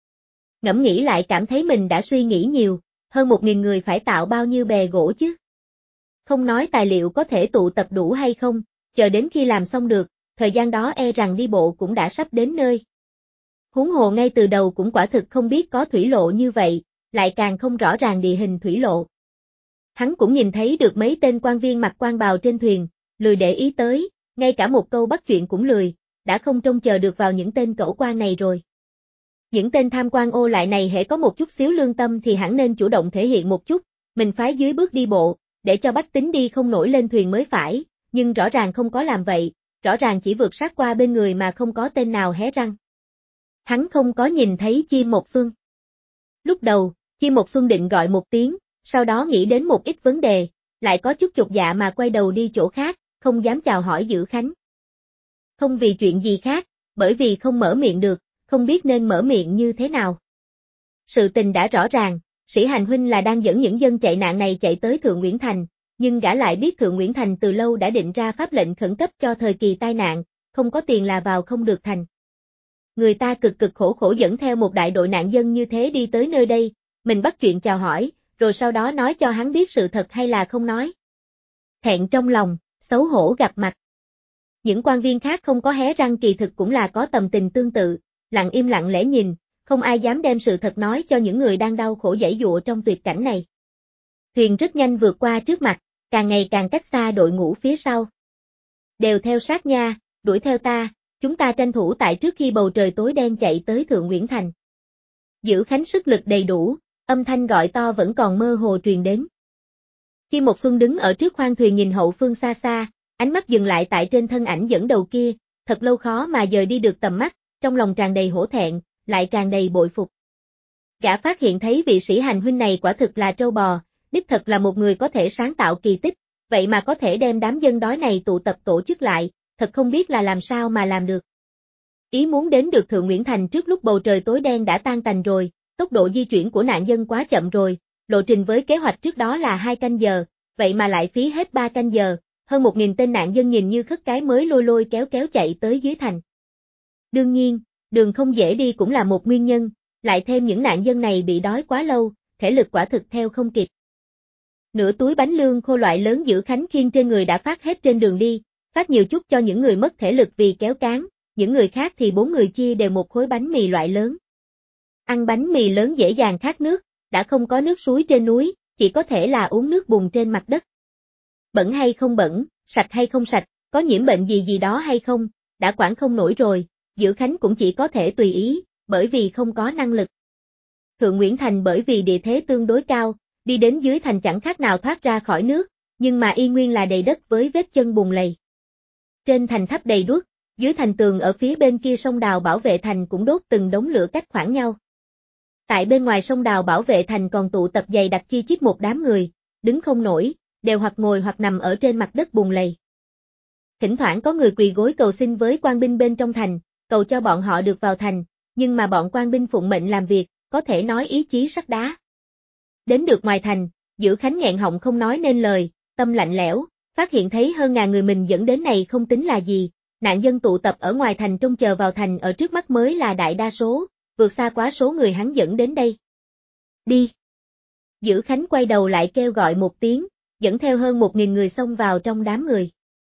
Ngẫm nghĩ lại cảm thấy mình đã suy nghĩ nhiều, hơn 1.000 người phải tạo bao nhiêu bè gỗ chứ? Không nói tài liệu có thể tụ tập đủ hay không, chờ đến khi làm xong được, thời gian đó e rằng đi bộ cũng đã sắp đến nơi. Huống hồ ngay từ đầu cũng quả thực không biết có thủy lộ như vậy, lại càng không rõ ràng địa hình thủy lộ. Hắn cũng nhìn thấy được mấy tên quan viên mặc quan bào trên thuyền, lười để ý tới, ngay cả một câu bắt chuyện cũng lười, đã không trông chờ được vào những tên cẩu quan này rồi. Những tên tham quan ô lại này hễ có một chút xíu lương tâm thì hẳn nên chủ động thể hiện một chút, mình phái dưới bước đi bộ, để cho bách tính đi không nổi lên thuyền mới phải, nhưng rõ ràng không có làm vậy, rõ ràng chỉ vượt sát qua bên người mà không có tên nào hé răng. Hắn không có nhìn thấy Chim Một Xuân. Lúc đầu, Chim Một Xuân định gọi một tiếng, sau đó nghĩ đến một ít vấn đề, lại có chút chột dạ mà quay đầu đi chỗ khác, không dám chào hỏi Dữ Khánh. Không vì chuyện gì khác, bởi vì không mở miệng được, không biết nên mở miệng như thế nào. Sự tình đã rõ ràng, Sĩ Hành huynh là đang dẫn những dân chạy nạn này chạy tới Thượng Nguyễn Thành, nhưng gã lại biết Thượng Nguyễn Thành từ lâu đã định ra pháp lệnh khẩn cấp cho thời kỳ tai nạn, không có tiền là vào không được thành. Người ta cực cực khổ khổ dẫn theo một đại đội nạn dân như thế đi tới nơi đây, mình bắt chuyện chào hỏi, rồi sau đó nói cho hắn biết sự thật hay là không nói. Thẹn trong lòng, xấu hổ gặp mặt. Những quan viên khác không có hé răng kỳ thực cũng là có tầm tình tương tự, lặng im lặng lẽ nhìn, không ai dám đem sự thật nói cho những người đang đau khổ giãy giụa trong tuyệt cảnh này. Thuyền rất nhanh vượt qua trước mặt, càng ngày càng cách xa đội ngũ phía sau. Đều theo sát nha, đuổi theo ta, chúng ta tranh thủ tại trước khi bầu trời tối đen chạy tới Thượng Nguyễn Thành. Dữ Khánh sức lực đầy đủ, âm thanh gọi to vẫn còn mơ hồ truyền đến. Chim Một Xuân đứng ở trước khoang thuyền nhìn hậu phương xa xa, ánh mắt dừng lại tại trên thân ảnh dẫn đầu kia, thật lâu khó mà dời đi được tầm mắt, trong lòng tràn đầy hổ thẹn, lại tràn đầy bội phục. Gã phát hiện thấy vị Sĩ Hành huynh này quả thực là trâu bò, đích thật là một người có thể sáng tạo kỳ tích, vậy mà có thể đem đám dân đói này tụ tập tổ chức lại, thật không biết là làm sao mà làm được. Ý muốn đến được Thượng Nguyễn Thành trước lúc bầu trời tối đen đã tan tành rồi, tốc độ di chuyển của nạn dân quá chậm rồi, lộ trình với kế hoạch trước đó là 2 canh giờ, vậy mà lại phí hết 3 canh giờ, hơn 1.000 tên nạn dân nhìn như khất cái mới lôi lôi kéo kéo chạy tới dưới thành. Đương nhiên, đường không dễ đi cũng là một nguyên nhân, lại thêm những nạn dân này bị đói quá lâu, thể lực quả thực theo không kịp. Nửa túi bánh lương khô loại lớn Dữ Khánh khiêng trên người đã phát hết trên đường đi, phát nhiều chút cho những người mất thể lực vì kéo cáng, những người khác thì 4 người chia đều một khối bánh mì loại lớn. Ăn bánh mì lớn dễ dàng khát nước, đã không có nước suối trên núi, chỉ có thể là uống nước bùn trên mặt đất. Bẩn hay không bẩn, sạch hay không sạch, có nhiễm bệnh gì đó hay không, đã quản không nổi rồi, Dữ Khánh cũng chỉ có thể tùy ý, bởi vì không có năng lực. Thượng Nguyễn Thành bởi vì địa thế tương đối cao, đi đến dưới thành chẳng khác nào thoát ra khỏi nước, nhưng mà y nguyên là đầy đất với vết chân bùn lầy. Trên thành tháp đầy đuốc, dưới thành tường ở phía bên kia sông đào bảo vệ thành cũng đốt từng đống lửa cách khoảng nhau. Tại bên ngoài sông đào bảo vệ thành còn tụ tập dày đặc chi chít một đám người, đứng không nổi, đều hoặc ngồi hoặc nằm ở trên mặt đất bùn lầy. Thỉnh thoảng có người quỳ gối cầu xin với quan binh bên trong thành, cầu cho bọn họ được vào thành, nhưng mà bọn quan binh phụng mệnh làm việc, có thể nói ý chí sắt đá. Đến được ngoài thành, Dữ Khánh nghẹn họng không nói nên lời, tâm lạnh lẽo, phát hiện thấy hơn ngàn người mình dẫn đến này không tính là gì, nạn dân tụ tập ở ngoài thành trông chờ vào thành ở trước mắt mới là đại đa số, vượt xa quá số người hắn dẫn đến đây. Đi! Dữ Khánh quay đầu lại kêu gọi một tiếng, dẫn theo hơn 1.000 người xông vào trong đám người.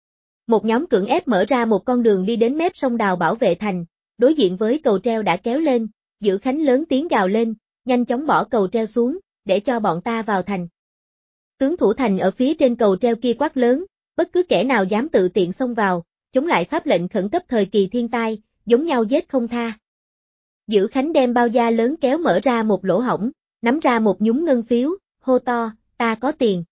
Một nhóm cưỡng ép mở ra một con đường đi đến mép sông đào bảo vệ thành, đối diện với cầu treo đã kéo lên, Dữ Khánh lớn tiếng gào lên, nhanh chóng bỏ cầu treo xuống, để cho bọn ta vào thành. Tướng thủ thành ở phía trên cầu treo kia quát lớn, bất cứ kẻ nào dám tự tiện xông vào, chống lại pháp lệnh khẩn cấp thời kỳ thiên tai, giống nhau giết không tha. Dữ Khánh đem bao da lớn kéo mở ra một lỗ hổng, nắm ra một nhúm ngân phiếu, hô to, ta có tiền.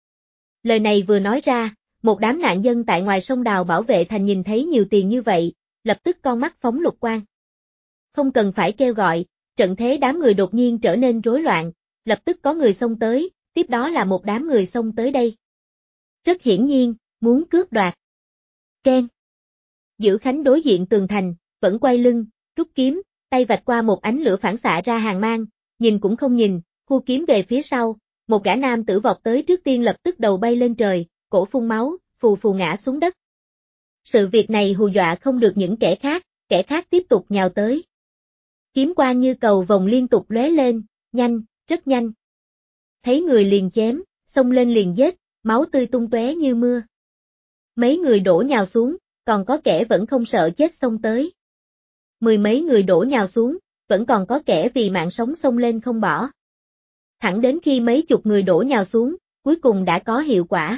Lời này vừa nói ra, một đám nạn dân tại ngoài sông đào bảo vệ thành nhìn thấy nhiều tiền như vậy, lập tức con mắt phóng lục quang. Không cần phải kêu gọi, trận thế đám người đột nhiên trở nên rối loạn, lập tức có người xông tới, tiếp đó là một đám người xông tới đây. Rất hiển nhiên, muốn cướp đoạt. Keng. Giữ Khánh đối diện tường thành, vẫn quay lưng, rút kiếm, tay vạch qua một ánh lửa phản xạ ra hàng mang, nhìn cũng không nhìn, khu kiếm về phía sau, một gã nam tử vọt tới trước tiên lập tức đầu bay lên trời, cổ phun máu, phù phù ngã xuống đất. Sự việc này hù dọa không được những kẻ khác tiếp tục nhào tới. Kiếm quang như cầu vồng liên tục lóe lên, nhanh, rất nhanh. Thấy người liền chém, xông lên liền giết, máu tươi tung tóe như mưa. Mấy người đổ nhào xuống, còn có kẻ vẫn không sợ chết xông tới. Mười mấy người đổ nhào xuống, vẫn còn có kẻ vì mạng sống xông lên không bỏ. Thẳng đến khi mấy chục người đổ nhào xuống, cuối cùng đã có hiệu quả.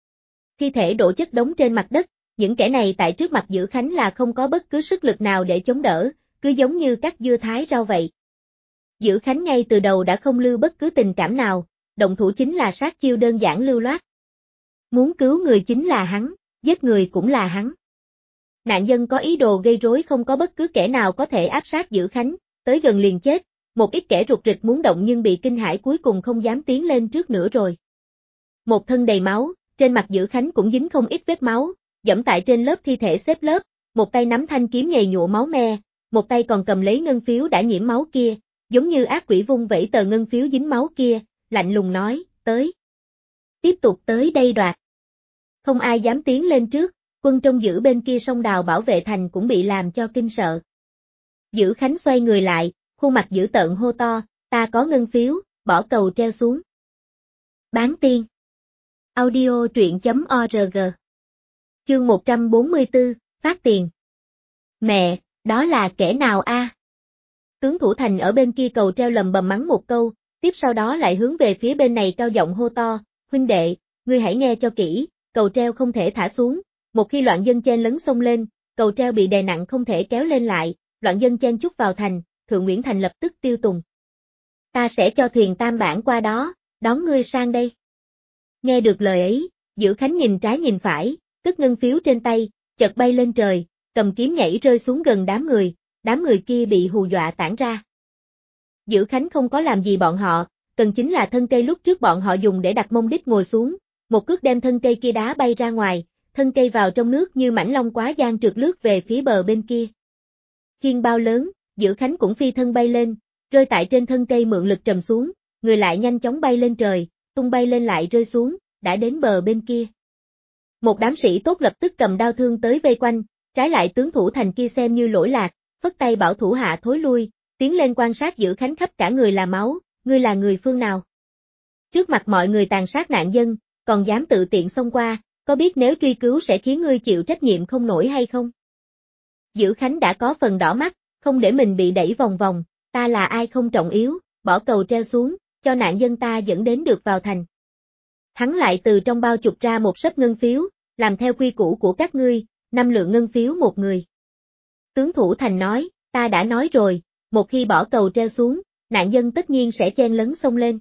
Thi thể đổ chất đống trên mặt đất, những kẻ này tại trước mặt Giữ Khánh là không có bất cứ sức lực nào để chống đỡ, cứ giống như cắt dưa thái rau vậy. Giữ Khánh ngay từ đầu đã không lưu bất cứ tình cảm nào, động thủ chính là sát chiêu đơn giản lưu loát. Muốn cứu người chính là hắn, giết người cũng là hắn. Nạn dân có ý đồ gây rối không có bất cứ kẻ nào có thể áp sát Giữ Khánh, tới gần liền chết, một ít kẻ rụt rịch muốn động nhưng bị kinh hãi cuối cùng không dám tiến lên trước nữa rồi. Một thân đầy máu, trên mặt Giữ Khánh cũng dính không ít vết máu, dẫm tại trên lớp thi thể xếp lớp, một tay nắm thanh kiếm nhầy nhụa máu me, một tay còn cầm lấy ngân phiếu đã nhiễm máu kia, giống như ác quỷ vung vẩy tờ ngân phiếu dính máu kia, lạnh lùng nói, tới. Tiếp tục tới đây đoạt. Không ai dám tiến lên trước, quân trông giữ bên kia sông đào bảo vệ thành cũng bị làm cho kinh sợ. Giữ Khánh xoay người lại, khuôn mặt dữ tợn hô to, ta có ngân phiếu, bỏ cầu treo xuống. Bán tiên. Audio truyện.org. Chương 144, phát tiền. Mẹ, đó là kẻ nào a? Tướng thủ thành ở bên kia cầu treo lầm bầm mắng một câu, tiếp sau đó lại hướng về phía bên này cao giọng hô to, huynh đệ, ngươi hãy nghe cho kỹ, cầu treo không thể thả xuống, một khi loạn dân chen lấn xông lên, cầu treo bị đè nặng không thể kéo lên lại, loạn dân chen chúc vào thành, Thượng Nguyễn Thành lập tức tiêu tùng. Ta sẽ cho thuyền tam bản qua đó, đón ngươi sang đây. Nghe được lời ấy, Giữ Khánh nhìn trái nhìn phải, cất ngân phiếu trên tay, chợt bay lên trời, cầm kiếm nhảy rơi xuống gần đám người kia bị hù dọa tản ra. Giữ Khánh không có làm gì bọn họ, cần chính là thân cây lúc trước bọn họ dùng để đặt mông đít ngồi xuống, một cước đem thân cây kia đá bay ra ngoài, thân cây vào trong nước như mãnh long quá giang trượt lướt về phía bờ bên kia. Khiên bao lớn, Giữ Khánh cũng phi thân bay lên, rơi tại trên thân cây mượn lực trầm xuống, người lại nhanh chóng bay lên trời, tung bay lên lại rơi xuống, đã đến bờ bên kia. Một đám sĩ tốt lập tức cầm đao thương tới vây quanh, trái lại tướng thủ thành kia xem như lỗi lạc, phất tay bảo thủ hạ thối lui, tiến lên quan sát Giữ Khánh khắp cả người là máu, ngươi là người phương nào? Trước mặt mọi người tàn sát nạn dân, còn dám tự tiện xông qua, có biết nếu truy cứu sẽ khiến ngươi chịu trách nhiệm không nổi hay không? Giữ Khánh đã có phần đỏ mắt, không để mình bị đẩy vòng vòng, ta là ai không trọng yếu, bỏ cầu treo xuống, cho nạn dân ta dẫn đến được vào thành. Hắn lại từ trong bao chụp ra một sấp ngân phiếu, làm theo quy củ của các ngươi, 5 lượng ngân phiếu một người. Tướng thủ thành nói, ta đã nói rồi, một khi bỏ cầu treo xuống, nạn dân tất nhiên sẽ chen lấn xông lên.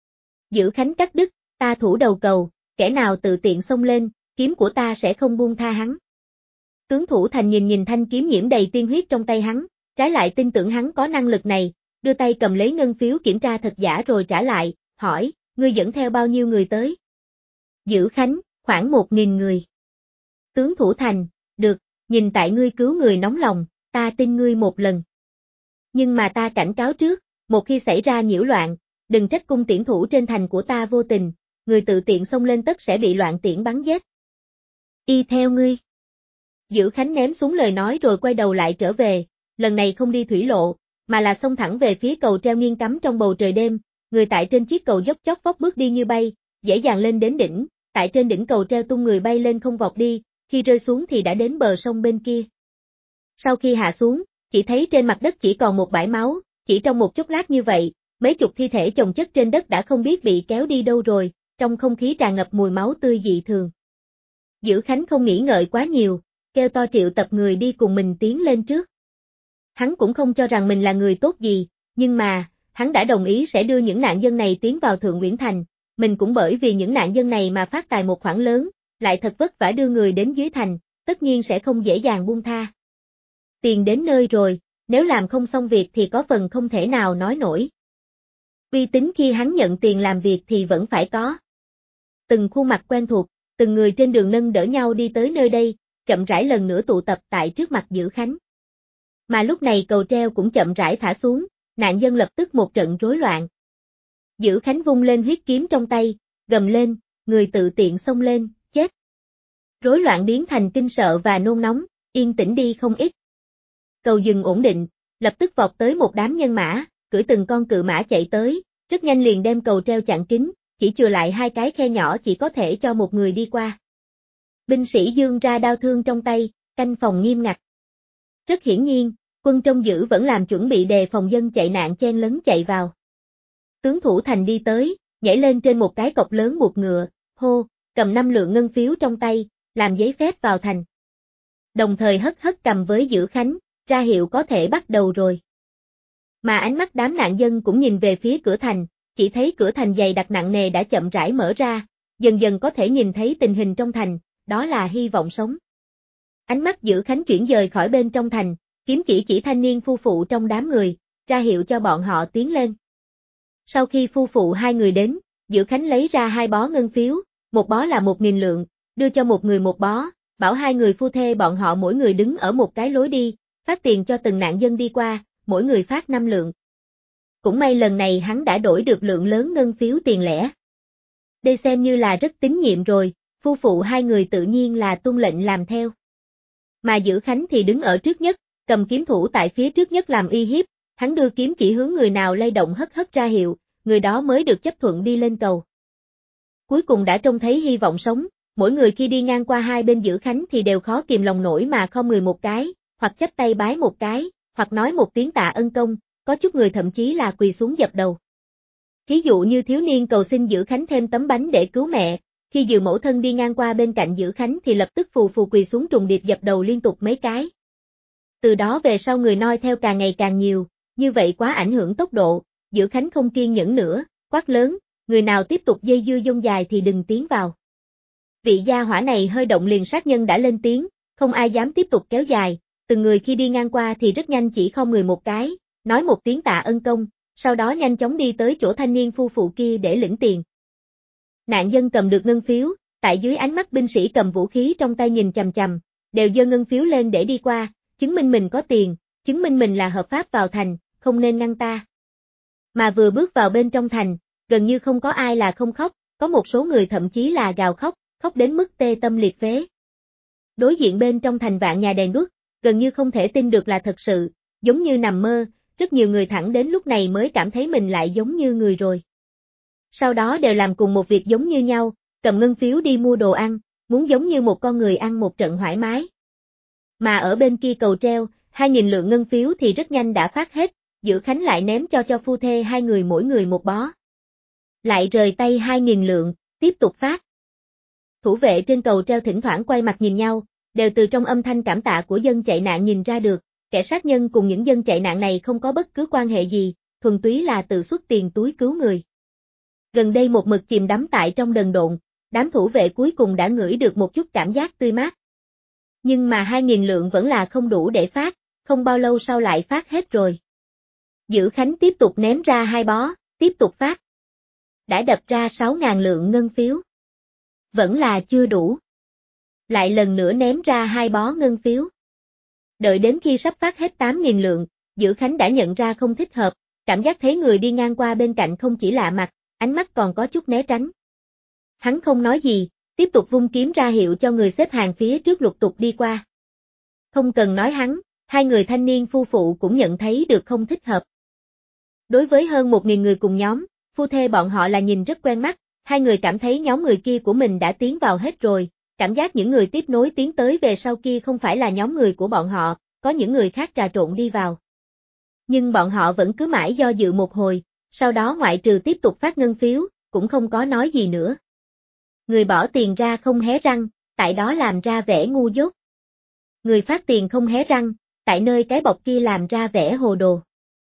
Giữ Khánh cắt đứt, ta thủ đầu cầu, kẻ nào tự tiện xông lên, kiếm của ta sẽ không buông tha hắn. Tướng thủ thành nhìn thanh kiếm nhiễm đầy tiên huyết trong tay hắn, trái lại tin tưởng hắn có năng lực này, đưa tay cầm lấy ngân phiếu kiểm tra thật giả rồi trả lại, hỏi, ngươi dẫn theo bao nhiêu người tới? Giữ Khánh, khoảng 1.000 người. Tướng thủ thành, được, nhìn tại ngươi cứu người nóng lòng, ta tin ngươi một lần. Nhưng mà ta cảnh cáo trước, một khi xảy ra nhiễu loạn, đừng trách cung tiễn thủ trên thành của ta vô tình, người tự tiện xông lên tất sẽ bị loạn tiễn bắn giết. Y theo ngươi. Giữ Khánh ném xuống lời nói rồi quay đầu lại trở về, lần này không đi thủy lộ, mà là xông thẳng về phía cầu treo nghiêng cắm trong bầu trời đêm, người tại trên chiếc cầu dốc chót vót bước đi như bay, dễ dàng lên đến đỉnh, tại trên đỉnh cầu treo tung người bay lên không vọt đi, khi rơi xuống thì đã đến bờ sông bên kia. Sau khi hạ xuống, chỉ thấy trên mặt đất chỉ còn một bãi máu, chỉ trong một chốc lát như vậy, mấy chục thi thể chồng chất trên đất đã không biết bị kéo đi đâu rồi, trong không khí tràn ngập mùi máu tươi dị thường. Giữ Khánh không nghĩ ngợi quá nhiều, kêu to triệu tập người đi cùng mình tiến lên trước. Hắn cũng không cho rằng mình là người tốt gì, nhưng mà, hắn đã đồng ý sẽ đưa những nạn dân này tiến vào Thượng Uyển Thành, mình cũng bởi vì những nạn dân này mà phát tài một khoản lớn, lại thật vất vả đưa người đến dưới thành, tất nhiên sẽ không dễ dàng buông tha. Tiền đến nơi rồi, nếu làm không xong việc thì có phần không thể nào nói nổi. Uy tín khi hắn nhận tiền làm việc thì vẫn phải có. Từng khuôn mặt quen thuộc, từng người trên đường nâng đỡ nhau đi tới nơi đây, chậm rãi lần nữa tụ tập tại trước mặt Dữ Khánh. Mà lúc này cầu treo cũng chậm rãi thả xuống, nạn dân lập tức một trận rối loạn. Dữ Khánh vung lên huyết kiếm trong tay, gầm lên, người tự tiện xông lên, chết. Rối loạn biến thành kinh sợ và nôn nóng, yên tĩnh đi không ít. Cầu dừng ổn định, lập tức vọt tới một đám nhân mã, cưỡi từng con cự mã chạy tới, rất nhanh liền đem cầu treo chặn kín, chỉ chừa lại hai cái khe nhỏ chỉ có thể cho một người đi qua. Binh sĩ giương ra đao thương trong tay, canh phòng nghiêm ngặt. Rất hiển nhiên, quân trông giữ vẫn làm chuẩn bị đề phòng dân chạy nạn chen lấn chạy vào. Tướng thủ thành đi tới, nhảy lên trên một cái cọc lớn buộc ngựa, hô, cầm 5 lượng ngân phiếu trong tay, làm giấy phép vào thành. Đồng thời hất hất cầm với Dữ Khánh, ra hiệu có thể bắt đầu rồi. Mà ánh mắt đám nạn dân cũng nhìn về phía cửa thành, chỉ thấy cửa thành dày đặc nặng nề đã chậm rãi mở ra, dần dần có thể nhìn thấy tình hình trong thành, đó là hy vọng sống. Ánh mắt Dữ Khánh chuyển dời khỏi bên trong thành, kiếm chỉ thanh niên phu phụ trong đám người, ra hiệu cho bọn họ tiến lên. Sau khi phu phụ hai người đến, Dữ Khánh lấy ra 2 bó ngân phiếu, một bó là 1.000 lượng, đưa cho một người một bó, bảo hai người phu thê bọn họ mỗi người đứng ở một cái lối đi, phát tiền cho từng nạn dân đi qua, mỗi người phát 5 lượng. Cũng may lần này hắn đã đổi được lượng lớn ngân phiếu tiền lẻ. Đây xem như là rất tín nhiệm rồi, phu phụ hai người tự nhiên là tuân lệnh làm theo. Mà Dữ Khánh thì đứng ở trước nhất, cầm kiếm thủ tại phía trước nhất làm uy hiếp, hắn đưa kiếm chỉ hướng người nào lay động hất hất ra hiệu, người đó mới được chấp thuận đi lên cầu. Cuối cùng đã trông thấy hy vọng sống, mỗi người khi đi ngang qua hai bên Dữ Khánh thì đều khó kìm lòng nổi mà không người một cái, hoặc chắp tay bái một cái, hoặc nói một tiếng tạ ân công, có chút người thậm chí là quỳ xuống dập đầu. Thí dụ như thiếu niên cầu xin Dữ Khánh thêm tấm bánh để cứu mẹ, khi Dư mẫu thân đi ngang qua bên cạnh Dữ Khánh thì lập tức phù phù quỳ xuống trùng điệp dập đầu liên tục mấy cái. Từ đó về sau người noi theo càng ngày càng nhiều, như vậy quá ảnh hưởng tốc độ, Dữ Khánh không kiên nhẫn nữa, quát lớn, người nào tiếp tục dây dưa dông dài thì đừng tiến vào. Vị gia hỏa này hơi động liền sát nhân đã lên tiếng, không ai dám tiếp tục kéo dài, từng người khi đi ngang qua thì rất nhanh chỉ không người một cái, nói một tiếng tạ ân công, sau đó nhanh chóng đi tới chỗ thanh niên phu phụ kia để lĩnh tiền. Nạn dân cầm được ngân phiếu, tại dưới ánh mắt binh sĩ cầm vũ khí trong tay nhìn chằm chằm, đều giơ ngân phiếu lên để đi qua, chứng minh mình có tiền, chứng minh mình là hợp pháp vào thành, không nên ngăn ta. Mà vừa bước vào bên trong thành, gần như không có ai là không khóc, có một số người thậm chí là gào khóc, khóc đến mức tê tâm liệt phế. Đối diện bên trong thành vạn nhà đèn đuốc, gần như không thể tin được là thật sự, giống như nằm mơ, rất nhiều người thẳng đến lúc này mới cảm thấy mình lại giống như người rồi. Sau đó đều làm cùng một việc giống như nhau, cầm ngân phiếu đi mua đồ ăn, muốn giống như một con người ăn một trận thoải mái. Mà ở bên kia cầu treo, 2.000 lượng ngân phiếu thì rất nhanh đã phát hết, Dữ Khánh lại ném cho phu thê hai người mỗi người một bó. Lại rời tay 2.000 lượng, tiếp tục phát. Thủ vệ trên cầu treo thỉnh thoảng quay mặt nhìn nhau, đều từ trong âm thanh cảm tạ của dân chạy nạn nhìn ra được, kẻ sát nhân cùng những dân chạy nạn này không có bất cứ quan hệ gì, thuần túy là tự xuất tiền túi cứu người. Gần đây một mực chìm đắm tại trong đần độn, đám thủ vệ cuối cùng đã ngửi được một chút cảm giác tươi mát. Nhưng mà 2.000 lượng vẫn là không đủ để phát, không bao lâu sau lại phát hết rồi. Dữ Khánh tiếp tục ném ra 2 bó, tiếp tục phát. Đã đập ra 6.000 lượng ngân phiếu. Vẫn là chưa đủ. Lại lần nữa ném ra 2 bó ngân phiếu. Đợi đến khi sắp phát hết 8.000 lượng, Dữ Khánh đã nhận ra không thích hợp, cảm giác thấy người đi ngang qua bên cạnh không chỉ lạ mặt, ánh mắt còn có chút né tránh. Hắn không nói gì, tiếp tục vung kiếm ra hiệu cho người xếp hàng phía trước lục tục đi qua. Không cần nói hắn, hai người thanh niên phu phụ cũng nhận thấy được không thích hợp. Đối với hơn 1.000 người cùng nhóm, phu thê bọn họ là nhìn rất quen mắt, hai người cảm thấy nhóm người kia của mình đã tiến vào hết rồi, cảm giác những người tiếp nối tiến tới về sau kia không phải là nhóm người của bọn họ, có những người khác trà trộn đi vào. Nhưng bọn họ vẫn cứ mãi do dự một hồi, sau đó ngoại trừ tiếp tục phát ngân phiếu, cũng không có nói gì nữa. Người bỏ tiền ra không hé răng, tại đó làm ra vẻ ngu dốt. Người phát tiền không hé răng, tại nơi cái bọc kia làm ra vẻ hồ đồ.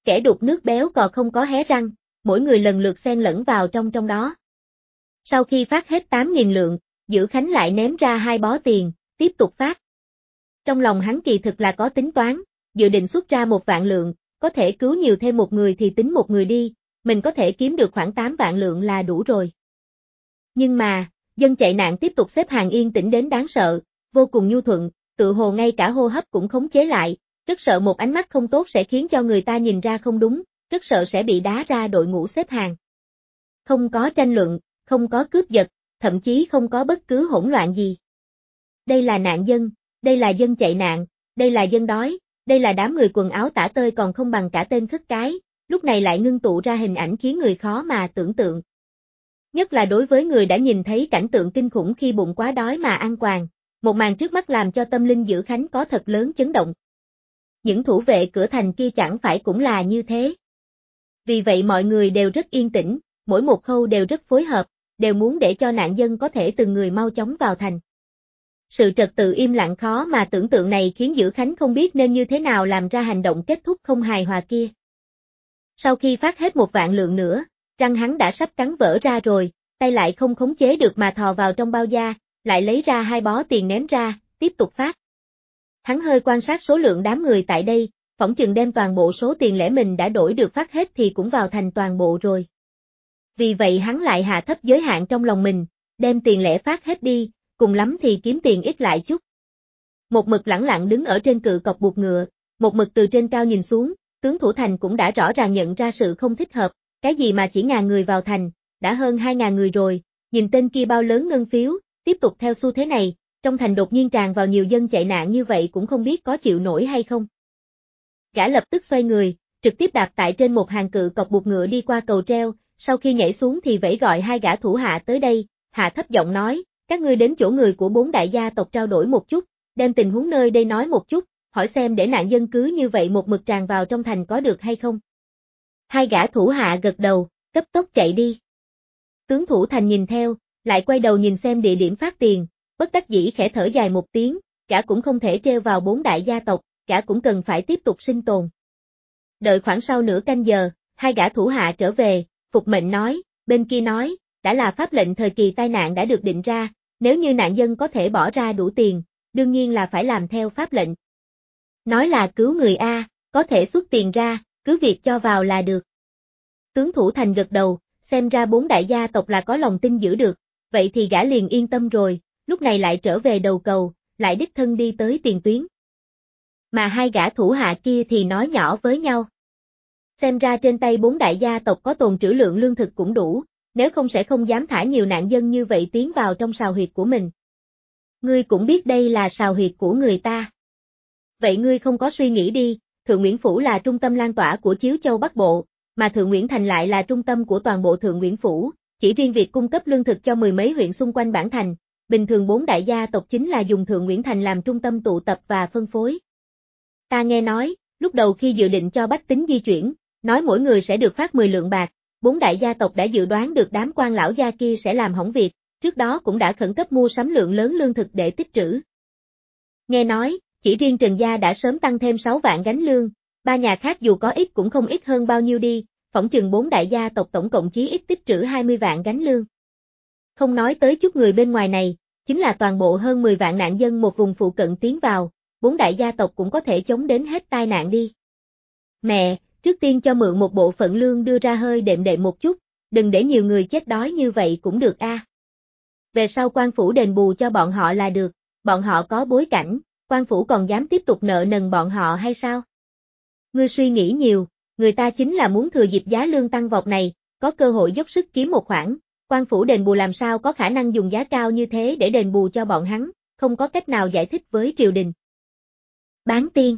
Kẻ đục nước béo cò không có hé răng, mỗi người lần lượt xen lẫn vào trong đó. Sau khi phát hết 8.000 lượng, Dữ Khánh lại ném ra 2 bó tiền, tiếp tục phát. Trong lòng hắn kỳ thực là có tính toán, dự định xuất ra 1 vạn lượng, có thể cứu nhiều thêm một người thì tính một người đi, mình có thể kiếm được khoảng 8 vạn lượng là đủ rồi. Nhưng mà, dân chạy nạn tiếp tục xếp hàng yên tĩnh đến đáng sợ, vô cùng nhu thuận, tự hồ ngay cả hô hấp cũng khống chế lại, rất sợ một ánh mắt không tốt sẽ khiến cho người ta nhìn ra không đúng, rất sợ sẽ bị đá ra đội ngũ xếp hàng. Không có tranh luận, không có cướp giật, thậm chí không có bất cứ hỗn loạn gì. Đây là nạn dân, đây là dân chạy nạn, đây là dân đói, đây là đám người quần áo tả tơi còn không bằng cả tên khất cái, lúc này lại ngưng tụ ra hình ảnh khiến người khó mà tưởng tượng. Nhất là đối với người đã nhìn thấy cảnh tượng kinh khủng khi bụng quá đói mà ăn quàng, một màn trước mắt làm cho tâm linh Dữ Khánh có thật lớn chấn động. Những thủ vệ cửa thành kia chẳng phải cũng là như thế. Vì vậy mọi người đều rất yên tĩnh, mỗi một khâu đều rất phối hợp, đều muốn để cho nạn dân có thể từng người mau chóng vào thành. Sự trật tự im lặng khó mà tưởng tượng này khiến Dữ Khánh không biết nên như thế nào làm ra hành động kết thúc không hài hòa kia. Sau khi phát hết 1 vạn lượng nữa, răng hắn đã sắp cắn vỡ ra rồi, tay lại không khống chế được mà thò vào trong bao da, lại lấy ra 2 bó tiền ném ra, tiếp tục phát. Hắn hơi quan sát số lượng đám người tại đây, phỏng chừng đem toàn bộ số tiền lẻ mình đã đổi được phát hết thì cũng vào thành toàn bộ rồi. Vì vậy hắn lại hạ thấp giới hạn trong lòng mình, đem tiền lẻ phát hết đi, cùng lắm thì kiếm tiền ít lại chút. Một mực lẳng lặng đứng ở trên cự cọc buộc ngựa, một mực từ trên cao nhìn xuống, tướng thủ thành cũng đã rõ ràng nhận ra sự không thích hợp, cái gì mà chỉ 1000 người vào thành, đã hơn 2000 người rồi, nhìn tên kia bao lớn ngân phiếu, tiếp tục theo xu thế này, trong thành đột nhiên tràn vào nhiều dân chạy nạn như vậy cũng không biết có chịu nổi hay không. Gã lập tức xoay người, trực tiếp đạp tại trên một hàng cự cọc buộc ngựa đi qua cầu treo, sau khi nhảy xuống thì vẫy gọi 2 gã thủ hạ tới đây, hạ thấp giọng nói, các ngươi đến chỗ người của 4 đại gia tộc trao đổi một chút, đem tình huống nơi đây nói một chút, hỏi xem để nạn dân cứ như vậy một mực tràn vào trong thành có được hay không. 2 gã thủ hạ gật đầu, cấp tốc chạy đi. Tướng thủ thành nhìn theo, lại quay đầu nhìn xem địa điểm phát tiền, bất đắc dĩ khẽ thở dài một tiếng, gã cũng không thể treo vào 4 đại gia tộc, gã cũng cần phải tiếp tục sinh tồn. Đợi khoảng sau nửa canh giờ, 2 gã thủ hạ trở về, phục mệnh nói, bên kia nói, đã là pháp lệnh thời kỳ tai nạn đã được định ra, nếu như nạn dân có thể bỏ ra đủ tiền, đương nhiên là phải làm theo pháp lệnh. Nói là cứu người A, có thể xuất tiền ra, cứ việc cho vào là được. Tướng thủ thành gật đầu, xem ra 4 đại gia tộc là có lòng tin giữ được, vậy thì gã liền yên tâm rồi, lúc này lại trở về đầu cầu, lại đích thân đi tới tiền tuyến. Mà 2 gã thủ hạ kia thì nói nhỏ với nhau. Xem ra trên tay 4 đại gia tộc có tồn trữ lượng lương thực cũng đủ, nếu không sẽ không dám thả nhiều nạn dân như vậy tiến vào trong sào huyệt của mình. Ngươi cũng biết đây là sào huyệt của người ta. Vậy ngươi không có suy nghĩ đi, Thượng Nguyễn Phủ là trung tâm lan tỏa của Chiếu Châu Bắc Bộ, mà Thượng Nguyễn Thành lại là trung tâm của toàn bộ Thượng Nguyễn Phủ, chỉ riêng việc cung cấp lương thực cho 10 mấy huyện xung quanh bản thành, bình thường 4 đại gia tộc chính là dùng Thượng Nguyễn Thành làm trung tâm tụ tập và phân phối. Ta nghe nói, lúc đầu khi dự định cho bách tính di chuyển, nói mỗi người sẽ được phát 10 lượng bạc, 4 đại gia tộc đã dự đoán được đám quan lão gia kia sẽ làm hỏng việc, trước đó cũng đã khẩn cấp mua sắm lượng lớn lương thực để tích trữ. Nghe nói, chỉ riêng Trần gia đã sớm tăng thêm 6 vạn gánh lương, 3 nhà khác dù có ít cũng không ít hơn bao nhiêu đi, phỏng chừng 4 đại gia tộc tổng cộng chí ít tích trữ 20 vạn gánh lương. Không nói tới chút người bên ngoài này, chính là toàn bộ hơn 10 vạn nạn dân một vùng phụ cận tiến vào, 4 đại gia tộc cũng có thể chống đến hết tai nạn đi. Mẹ, trước tiên cho mượn một bộ phận lương đưa ra hơi đệm đệm một chút, đừng để nhiều người chết đói như vậy cũng được a. Về sau quan phủ đền bù cho bọn họ là được, bọn họ có bối cảnh, quan phủ còn dám tiếp tục nợ nần bọn họ hay sao? Ngươi suy nghĩ nhiều, người ta chính là muốn thừa dịp giá lương tăng vọt này, có cơ hội dốc sức kiếm một khoản, quan phủ đền bù làm sao có khả năng dùng giá cao như thế để đền bù cho bọn hắn, không có cách nào giải thích với triều đình. Bán tiên.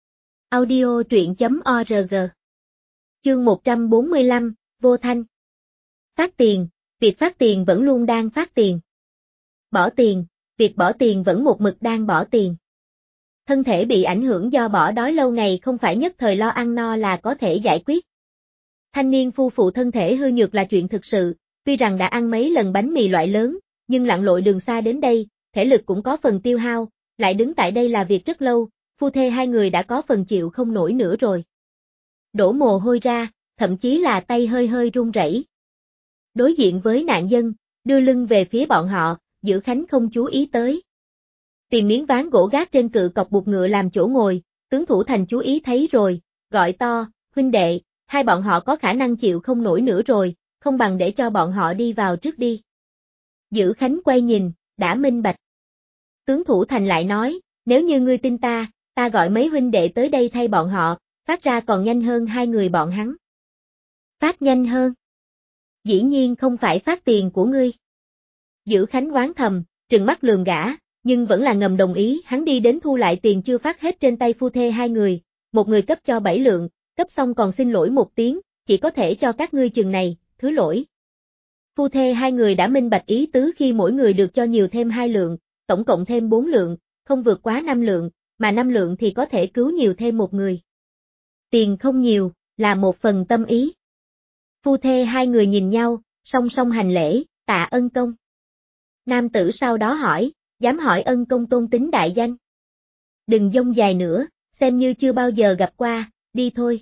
Audio truyện.org. Chương 145, Vô Thanh. Phát tiền, việc phát tiền vẫn luôn đang phát tiền. Bỏ tiền, việc bỏ tiền vẫn một mực đang bỏ tiền. Thân thể bị ảnh hưởng do bỏ đói lâu ngày không phải nhất thời lo ăn no là có thể giải quyết. Thanh niên phu phụ thân thể hư nhược là chuyện thực sự, tuy rằng đã ăn mấy lần bánh mì loại lớn, nhưng lặn lội đường xa đến đây, thể lực cũng có phần tiêu hao, lại đứng tại đây là việc rất lâu, phu thê hai người đã có phần chịu không nổi nữa rồi. đổ mồ hôi ra, thậm chí là tay hơi hơi run rẩy. Đối diện với nạn dân, đưa lưng về phía bọn họ, Dữ Khánh không chú ý tới. Tìm miếng ván gỗ gác trên cự cọc buộc ngựa làm chỗ ngồi, tướng Thủ Thành chú ý thấy rồi, gọi to, huynh đệ, hai bọn họ có khả năng chịu không nổi nữa rồi, không bằng để cho bọn họ đi vào trước đi. Dữ Khánh quay nhìn, đã minh bạch. Tướng Thủ Thành lại nói, nếu như ngươi tin ta, ta gọi mấy huynh đệ tới đây thay bọn họ, phát ra còn nhanh hơn hai người bọn hắn. Phát nhanh hơn? Dĩ nhiên không phải phát tiền của ngươi. Dữ Khánh oán thầm, trừng mắt lườm gã, nhưng vẫn là ngầm đồng ý, hắn đi đến thu lại tiền chưa phát hết trên tay phu thê hai người, một người cấp cho 7 lượng, cấp xong còn xin lỗi một tiếng, chỉ có thể cho các ngươi chừng này, thứ lỗi. Phu thê hai người đã minh bạch ý tứ khi mỗi người được cho nhiều thêm 2 lượng, tổng cộng thêm 4 lượng, không vượt quá 5 lượng, mà 5 lượng thì có thể cứu nhiều thêm một người. Tiền không nhiều, là một phần tâm ý. Phu thê hai người nhìn nhau, song song hành lễ, tạ ân công. Nam tử sau đó hỏi, dám hỏi ân công tôn tính đại danh. Đừng dông dài nữa, xem như chưa bao giờ gặp qua, đi thôi.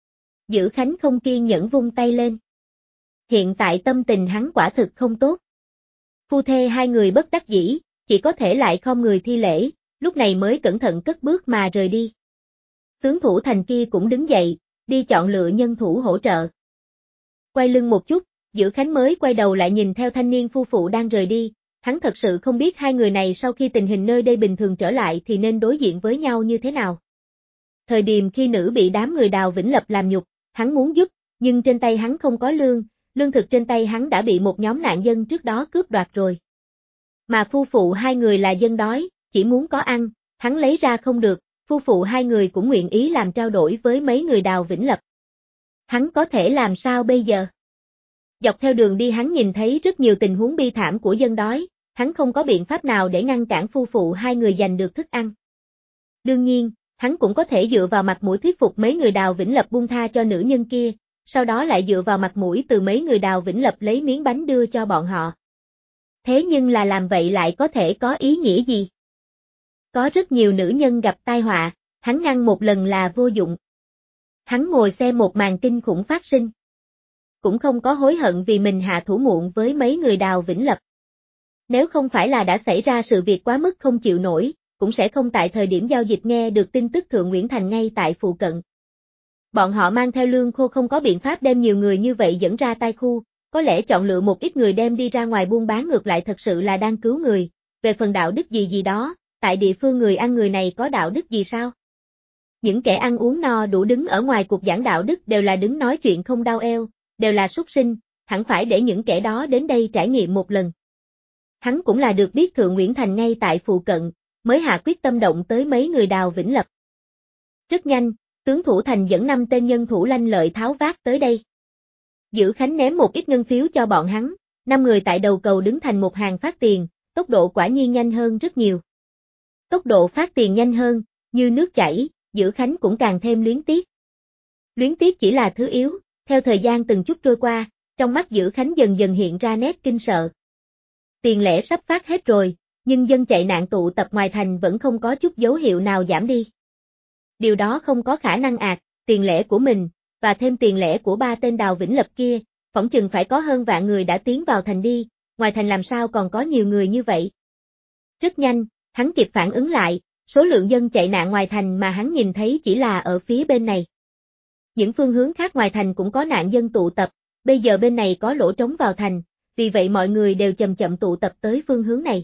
Dữ Khánh không kiên nhẫn vung tay lên. Hiện tại tâm tình hắn quả thực không tốt. Phu thê hai người bất đắc dĩ, chỉ có thể lại khom người thi lễ, lúc này mới cẩn thận cất bước mà rời đi. Tướng Thủ Thành kia cũng đứng dậy, đi chọn lựa nhân thủ hỗ trợ. Quay lưng một chút, Dữ Khánh mới quay đầu lại nhìn theo thanh niên phu phụ đang rời đi, hắn thật sự không biết hai người này sau khi tình hình nơi đây bình thường trở lại thì nên đối diện với nhau như thế nào. Thời điểm khi nữ bị đám người Đào Vĩnh Lập làm nhục, hắn muốn giúp, nhưng trên tay hắn không có lương thực trên tay hắn đã bị một nhóm nạn dân trước đó cướp đoạt rồi. Mà phu phụ hai người là dân đói, chỉ muốn có ăn, hắn lấy ra không được, phu phụ hai người cũng nguyện ý làm trao đổi với mấy người Đào Vĩnh Lập. Hắn có thể làm sao bây giờ? Dọc theo đường đi hắn nhìn thấy rất nhiều tình huống bi thảm của dân đói, hắn không có biện pháp nào để ngăn cản phu phụ hai người giành được thức ăn. Đương nhiên, hắn cũng có thể dựa vào mặt mũi thuyết phục mấy người Đào Vĩnh Lập buông tha cho nữ nhân kia, sau đó lại dựa vào mặt mũi từ mấy người Đào Vĩnh Lập lấy miếng bánh đưa cho bọn họ. Thế nhưng là làm vậy lại có thể có ý nghĩa gì? Có rất nhiều nữ nhân gặp tai họa, hắn ngăn một lần là vô dụng. Hắn ngồi xem một màn kinh khủng phát sinh. Cũng không có hối hận vì mình hạ thủ muộn với mấy người Đào Vĩnh Lập. Nếu không phải là đã xảy ra sự việc quá mức không chịu nổi, cũng sẽ không tại thời điểm giao dịch nghe được tin tức Thượng Nguyễn Thành ngay tại phụ cận. Bọn họ mang theo lương khô không có biện pháp đem nhiều người như vậy dẫn ra tai khu, có lẽ chọn lựa một ít người đem đi ra ngoài buôn bán ngược lại thật sự là đang cứu người, về phần đạo đức gì đó, tại địa phương người ăn người này có đạo đức gì sao? Những kẻ ăn uống no đủ đứng ở ngoài cuộc giảng đạo đức đều là đứng nói chuyện không đau eo, đều là súc sinh, hẳn phải để những kẻ đó đến đây trải nghiệm một lần. Hắn cũng là được biết Thượng Nguyễn Thành ngay tại phụ cận, mới hạ quyết tâm động tới mấy người Đào Vĩnh Lập. Rất nhanh, tướng Thủ Thành dẫn 5 tên nhân thủ lanh lợi tháo vát tới đây. Dữ Khánh ném một ít ngân phiếu cho bọn hắn, 5 người tại đầu cầu đứng thành một hàng phát tiền, tốc độ quả nhiên nhanh hơn rất nhiều. Tốc độ phát tiền nhanh hơn, như nước chảy, Dữ Khánh cũng càng thêm luyến tiếc. Luyến tiếc chỉ là thứ yếu, theo thời gian từng chút trôi qua, trong mắt Dữ Khánh dần dần hiện ra nét kinh sợ. Tiền lẻ sắp phát hết rồi, nhưng dân chạy nạn tụ tập ngoài thành vẫn không có chút dấu hiệu nào giảm đi. Điều đó không có khả năng tiền lẻ của mình, và thêm tiền lẻ của 3 tên Đào Vĩnh Lập kia, phỏng chừng phải có hơn vạn người đã tiến vào thành đi, ngoài thành làm sao còn có nhiều người như vậy. Rất nhanh, hắn kịp phản ứng lại, số lượng dân chạy nạn ngoài thành mà hắn nhìn thấy chỉ là ở phía bên này. Những phương hướng khác ngoài thành cũng có nạn dân tụ tập, bây giờ bên này có lỗ trống vào thành, vì vậy mọi người đều chậm chậm tụ tập tới phương hướng này.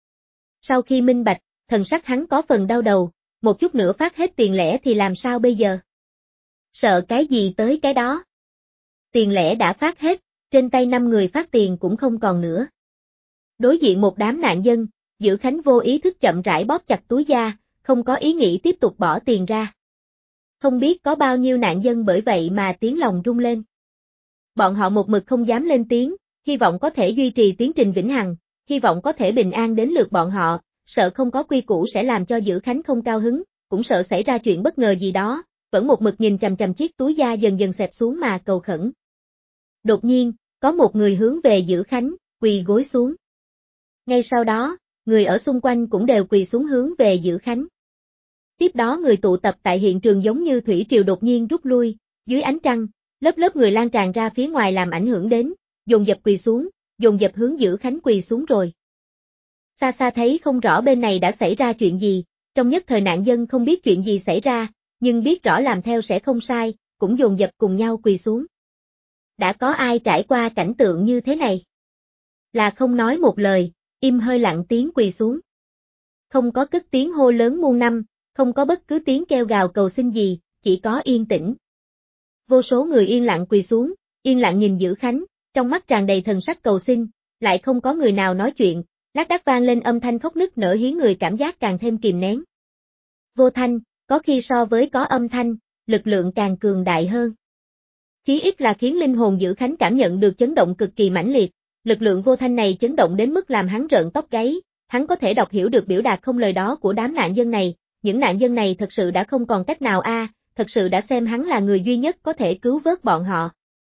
Sau khi minh bạch, thần sắc hắn có phần đau đầu, một chút nữa phát hết tiền lẻ thì làm sao bây giờ? Sợ cái gì tới cái đó? Tiền lẻ đã phát hết, trên tay 5 người phát tiền cũng không còn nữa. Đối diện một đám nạn dân, Dữ Khánh vô ý thức chậm rãi bóp chặt túi da, không có ý nghĩ tiếp tục bỏ tiền ra. Không biết có bao nhiêu nạn dân bởi vậy mà tiếng lòng rung lên. Bọn họ một mực không dám lên tiếng, hy vọng có thể duy trì tiến trình vĩnh hằng, hy vọng có thể bình an đến lượt bọn họ, sợ không có quy củ sẽ làm cho Dữ Khánh không cao hứng, cũng sợ xảy ra chuyện bất ngờ gì đó, vẫn một mực nhìn chằm chằm chiếc túi da dần dần xẹp xuống mà cầu khẩn. Đột nhiên, có một người hướng về Dữ Khánh, quỳ gối xuống. Ngay sau đó, người ở xung quanh cũng đều quỳ xuống hướng về Dữ Khánh. Tiếp đó người tụ tập tại hiện trường giống như thủy triều đột nhiên rút lui, Dưới ánh trăng, lớp lớp người lan tràn ra phía ngoài làm ảnh hưởng đến, dồn dập quỳ xuống, dồn dập hướng Dữ Khánh quỳ xuống rồi. Xa xa thấy không rõ bên này đã xảy ra chuyện gì, trong nhất thời nạn dân không biết chuyện gì xảy ra, nhưng biết rõ làm theo sẽ không sai, cũng dồn dập cùng nhau quỳ xuống. Đã có ai trải qua cảnh tượng như thế này? Là không nói một lời, im hơi lặng tiếng quỳ xuống. Không có cất tiếng hô lớn muôn năm, không có bất cứ tiếng kêu gào cầu xin gì, chỉ có yên tĩnh. Vô số người yên lặng quỳ xuống, yên lặng nhìn Dữ Khánh, trong mắt tràn đầy thần sắc cầu xin, lại không có người nào nói chuyện, lác đác vang lên âm thanh khóc nức nở khiến người cảm giác càng thêm kìm nén. Vô thanh, có khi so với có âm thanh, lực lượng càng cường đại hơn. Chí ít là khiến linh hồn Dữ Khánh cảm nhận được chấn động cực kỳ mãnh liệt, lực lượng vô thanh này chấn động đến mức làm hắn rợn tóc gáy, hắn có thể đọc hiểu được biểu đạt không lời đó của đám nạn dân này, những nạn dân này thật sự đã không còn cách nào thật sự đã xem hắn là người duy nhất có thể cứu vớt bọn họ.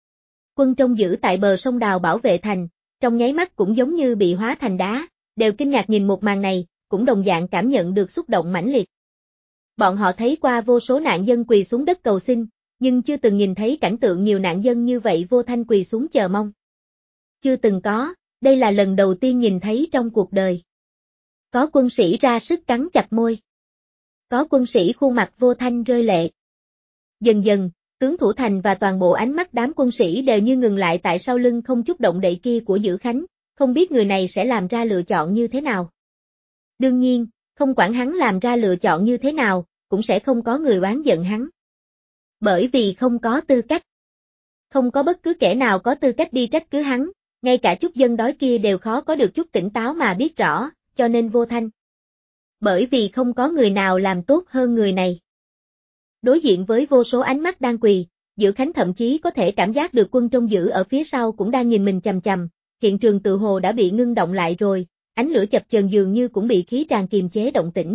Quân trông giữ tại bờ sông Đào bảo vệ thành, trong nháy mắt cũng giống như bị hóa thành đá, đều kinh ngạc nhìn một màn này, cũng đồng dạng cảm nhận được xúc động mãnh liệt. Bọn họ thấy qua vô số nạn dân quỳ xuống đất cầu xin, nhưng chưa từng nhìn thấy cảnh tượng nhiều nạn dân như vậy vô thanh quỳ xuống chờ mong. Chưa từng có, đây là lần đầu tiên nhìn thấy trong cuộc đời. Có quân sĩ ra sức cắn chặt môi. Có quân sĩ khuôn mặt vô thanh rơi lệ. Dần dần, tướng thủ thành và toàn bộ ánh mắt đám quân sĩ đều như ngừng lại tại sau lưng không chút động đậy kia của Dữ Khánh, không biết người này sẽ làm ra lựa chọn như thế nào. Đương nhiên, không quản hắn làm ra lựa chọn như thế nào, cũng sẽ không có người oán giận hắn. Bởi vì không có tư cách. Không có bất cứ kẻ nào có tư cách đi trách cứ hắn, ngay cả chút dân đói kia đều khó có được chút tỉnh táo mà biết rõ, cho nên vô thanh. Bởi vì không có người nào làm tốt hơn người này. Đối diện với vô số ánh mắt đang quỳ, Dữ Khánh thậm chí có thể cảm giác được quân trông giữ ở phía sau cũng đang nhìn mình chằm chằm, hiện trường tự hồ đã bị ngưng động lại rồi, ánh lửa chập chờn dường như cũng bị khí tràn kiềm chế động tĩnh.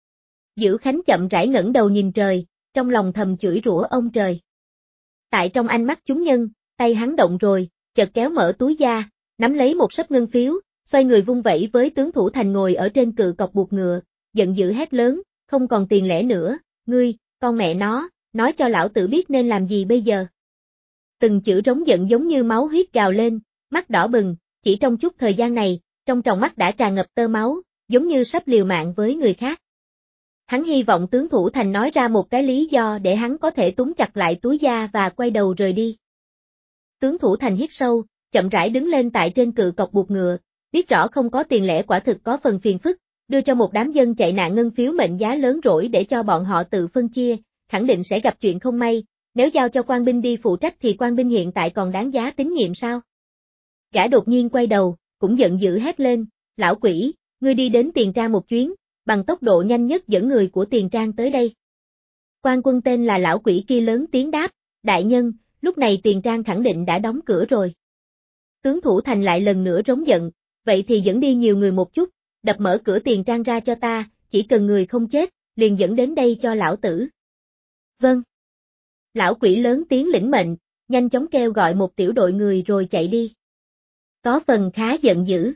Dữ Khánh chậm rãi ngẩng đầu nhìn trời, trong lòng thầm chửi rủa ông trời. Tại trong ánh mắt chúng nhân, tay hắn động rồi, chợt kéo mở túi da, nắm lấy một sấp ngân phiếu, xoay người vung vẩy với tướng thủ thành ngồi ở trên cự cọc buộc ngựa, giận dữ hét lớn, không còn tiền lẻ nữa, ngươi, con mẹ nó, nói cho lão tử biết nên làm gì bây giờ. Từng chữ rống giận giống như máu huyết gào lên, mắt đỏ bừng, chỉ trong chút thời gian này, trong tròng mắt đã tràn ngập tơ máu, giống như sắp liều mạng với người khác. Hắn hy vọng tướng thủ thành nói ra một cái lý do để hắn có thể túm chặt lại túi da và quay đầu rời đi. Tướng thủ thành hít sâu, chậm rãi đứng lên tại trên cự cọc buộc ngựa, biết rõ không có tiền lẻ quả thực có phần phiền phức, đưa cho một đám dân chạy nạn ngân phiếu mệnh giá lớn rỗi để cho bọn họ tự phân chia, khẳng định sẽ gặp chuyện không may, nếu giao cho quan binh đi phụ trách thì quan binh hiện tại còn đáng giá tín nhiệm sao? Gã đột nhiên quay đầu, cũng giận dữ hét lên, lão quỷ, ngươi đi đến Tiền Trang một chuyến, bằng tốc độ nhanh nhất dẫn người của Tiền Trang tới đây. Quan quân tên là lão quỷ kia lớn tiếng đáp, đại nhân, lúc này Tiền Trang khẳng định đã đóng cửa rồi. Tướng thủ thành lại lần nữa rống giận, vậy thì dẫn đi nhiều người một chút, đập mở cửa Tiền Trang ra cho ta, chỉ cần người không chết, liền dẫn đến đây cho lão tử. Vâng. Lão quỷ lớn tiếng lĩnh mệnh, nhanh chóng kêu gọi một tiểu đội người rồi chạy đi. Có phần khá giận dữ.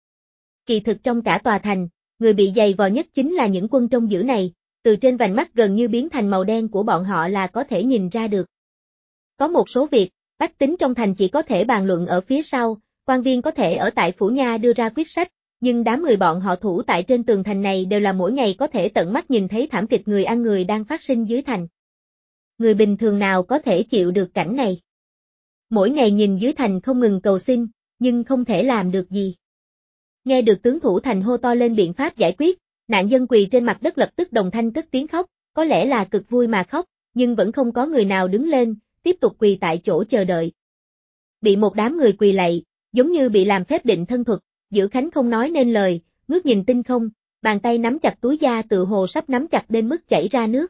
Kỳ thực trong cả tòa thành, người bị dày vò nhất chính là những quân trông giữ này, từ trên vành mắt gần như biến thành màu đen của bọn họ là có thể nhìn ra được. Có một số việc, bách tính trong thành chỉ có thể bàn luận ở phía sau, quan viên có thể ở tại phủ nha đưa ra quyết sách, nhưng đám người bọn họ thủ tại trên tường thành này đều là mỗi ngày có thể tận mắt nhìn thấy thảm kịch người ăn người đang phát sinh dưới thành. Người bình thường nào có thể chịu được cảnh này? Mỗi ngày nhìn dưới thành không ngừng cầu xin, nhưng không thể làm được gì. Nghe được tướng thủ thành hô to lên biện pháp giải quyết, nạn dân quỳ trên mặt đất lập tức đồng thanh cất tiếng khóc, có lẽ là cực vui mà khóc, nhưng vẫn không có người nào đứng lên, tiếp tục quỳ tại chỗ chờ đợi. Bị một đám người quỳ lạy, giống như bị làm phép định thân thuật, Dữ Khánh không nói nên lời, ngước nhìn tinh không, bàn tay nắm chặt túi da tự hồ sắp nắm chặt đến mức chảy ra nước.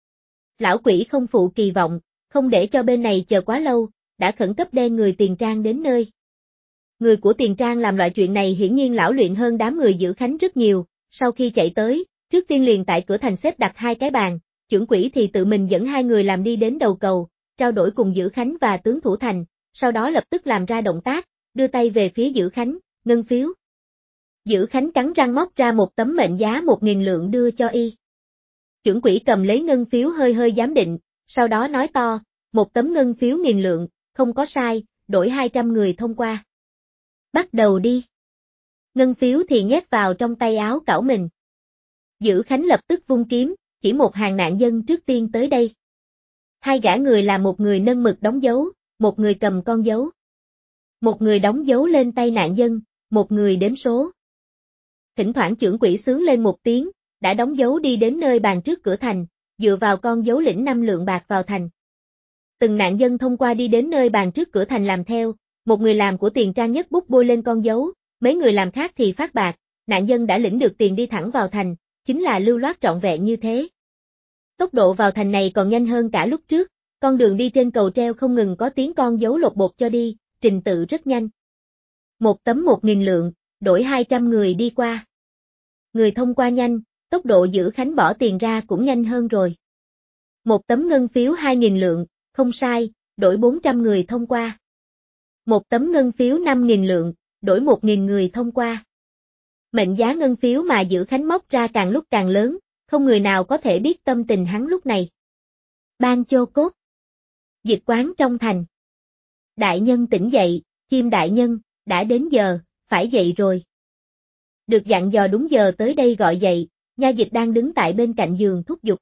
Lão quỷ không phụ kỳ vọng, không để cho bên này chờ quá lâu, đã khẩn cấp đem người Tiền Trang đến nơi. Người của Tiền Trang làm loại chuyện này hiển nhiên lão luyện hơn đám người Dữ Khánh rất nhiều, sau khi chạy tới, trước tiên liền tại cửa thành xếp đặt hai cái bàn, trưởng quỹ thì tự mình dẫn hai người làm đi đến đầu cầu, trao đổi cùng Dữ Khánh và tướng thủ thành, sau đó lập tức làm ra động tác, đưa tay về phía Dữ Khánh, ngân phiếu. Dữ Khánh cắn răng móc ra một tấm mệnh giá 1.000 lượng đưa cho y. Trưởng quỹ cầm lấy ngân phiếu hơi hơi giám định, sau đó nói to, Một tấm ngân phiếu 1000 lượng, không có sai, đổi 200 người thông qua. Bắt đầu đi. Ngân phiếu thì nhét vào trong tay áo cảo mình. Dữ Khánh lập tức vung kiếm, chỉ một hàng nạn dân trước tiên tới đây. Hai gã người là một người nâng mực đóng dấu, một người cầm con dấu. Một người đóng dấu lên tay nạn dân, một người đếm số. Thỉnh thoảng trưởng quỹ xướng lên một tiếng, đã đóng dấu đi đến nơi bàn trước cửa thành, dựa vào con dấu lĩnh 5 lượng bạc vào thành. Từng nạn dân thông qua đi đến nơi bàn trước cửa thành làm theo, một người làm của tiền trang nhất bút bôi lên con dấu, mấy người làm khác thì phát bạc, nạn dân đã lĩnh được tiền đi thẳng vào thành, chính là lưu loát trọn vẹn như thế. Tốc độ vào thành này còn nhanh hơn cả lúc trước, con đường đi trên cầu treo không ngừng có tiếng con dấu lột bột cho đi, trình tự rất nhanh. Một tấm 1000 lượng, đổi 200 người đi qua. Người thông qua nhanh, tốc độ Dữ Khánh bỏ tiền ra cũng nhanh hơn rồi. Một tấm ngân phiếu 2000 lượng, không sai, đổi 400 người thông qua. Một tấm ngân phiếu 5000 lượng, đổi 1000 người thông qua. Mệnh giá ngân phiếu mà Dữ Khánh móc ra càng lúc càng lớn, không người nào có thể biết tâm tình hắn lúc này. Ban Chô Cốt. Dịch quán trong thành. Đại nhân tỉnh dậy, chim đại nhân, đã đến giờ, phải dậy rồi. Được dặn dò đúng giờ tới đây gọi dậy, nha dịch đang đứng tại bên cạnh giường thúc giục.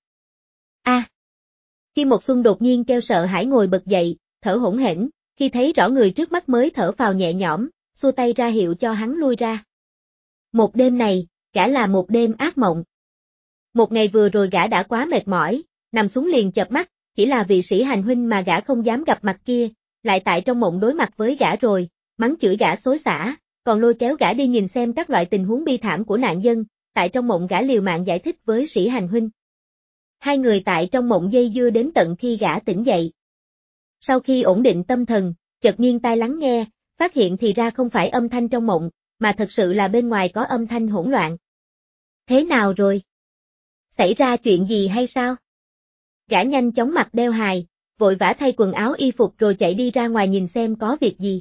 Chim Một Xuân đột nhiên kêu sợ hãi ngồi bật dậy, thở hổn hển, khi thấy rõ người trước mắt mới thở phào nhẹ nhõm, xua tay ra hiệu cho hắn lui ra. Một đêm này, gã là một đêm ác mộng. Một ngày vừa rồi gã đã quá mệt mỏi, nằm xuống liền chợp mắt, chỉ là vị sĩ hành huynh mà gã không dám gặp mặt kia, lại tại trong mộng đối mặt với gã rồi, mắng chửi gã xối xả, còn lôi kéo gã đi nhìn xem các loại tình huống bi thảm của nạn dân, tại trong mộng gã liều mạng giải thích với sĩ hành huynh. Hai người tại trong mộng dây dưa đến tận khi gã tỉnh dậy. Sau khi ổn định tâm thần, chợt nghiêng tai lắng nghe, phát hiện thì ra không phải âm thanh trong mộng, mà thật sự là bên ngoài có âm thanh hỗn loạn. Thế nào rồi? Xảy ra chuyện gì hay sao? Gã nhanh chóng mặc đeo hài, vội vã thay quần áo y phục rồi chạy đi ra ngoài nhìn xem có việc gì.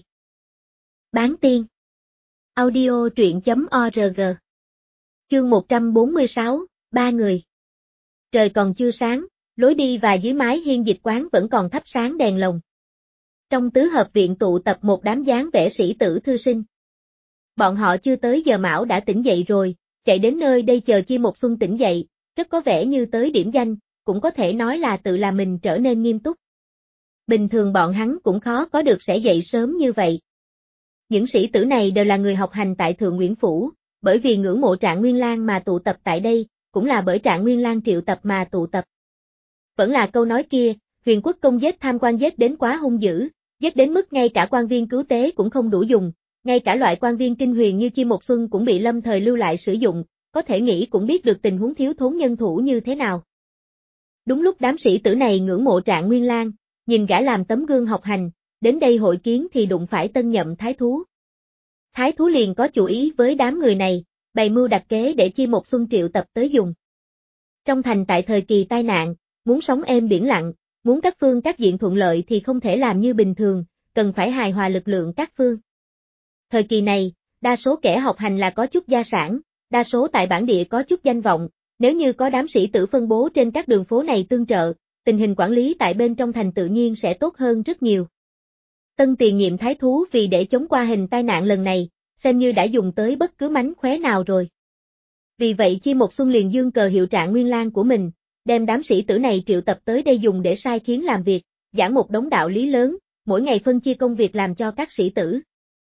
Bán tiên. Audio truyện.org. Chương 146, ba người. Trời còn chưa sáng, lối đi và dưới mái hiên dịch quán vẫn còn thắp sáng đèn lồng. Trong tứ hợp viện tụ tập một đám dáng vẻ sĩ tử thư sinh. Bọn họ chưa tới giờ mão đã tỉnh dậy rồi, chạy đến nơi đây chờ Chim Một Xuân tỉnh dậy, rất có vẻ như tới điểm danh, cũng có thể nói là tự làm mình trở nên nghiêm túc. Bình thường bọn hắn cũng khó có được sẽ dậy sớm như vậy. Những sĩ tử này đều là người học hành tại Thượng Nguyễn Phủ, bởi vì ngưỡng mộ Trạng Nguyên Lang mà tụ tập tại đây, cũng là bởi Trạng Nguyên Lang triệu tập mà tụ tập. Vẫn là câu nói kia, Huyền Quốc công giết tham quan giết đến quá hung dữ, giết đến mức ngay cả quan viên cứu tế cũng không đủ dùng, ngay cả loại quan viên kinh huyền như Chim Một Xuân cũng bị lâm thời lưu lại sử dụng, có thể nghĩ cũng biết được tình huống thiếu thốn nhân thủ như thế nào. Đúng lúc đám sĩ tử này ngưỡng mộ Trạng Nguyên Lang, nhìn gã làm tấm gương học hành, đến đây hội kiến thì đụng phải tân nhậm thái thú. Thái thú liền có chủ ý với đám người này, bày mưu đặt kế để Chim Một Xuân triệu tập tới dùng. Trong thành tại thời kỳ tai nạn, muốn sống êm biển lặng, muốn các phương các diện thuận lợi thì không thể làm như bình thường, cần phải hài hòa lực lượng các phương. Thời kỳ này, đa số kẻ học hành là có chút gia sản, đa số tại bản địa có chút danh vọng, nếu như có đám sĩ tử phân bố trên các đường phố này tương trợ, tình hình quản lý tại bên trong thành tự nhiên sẽ tốt hơn rất nhiều. Tân tiền nhiệm thái thú vì để chống qua hình tai nạn lần này, xem như đã dùng tới bất cứ mánh khóe nào rồi. Vì vậy Chim Một Xuân liền dương cờ hiệu Trạng Nguyên Lang của mình, đem đám sĩ tử này triệu tập tới đây dùng để sai khiến làm việc, giảng một đống đạo lý lớn, mỗi ngày phân chia công việc làm cho các sĩ tử.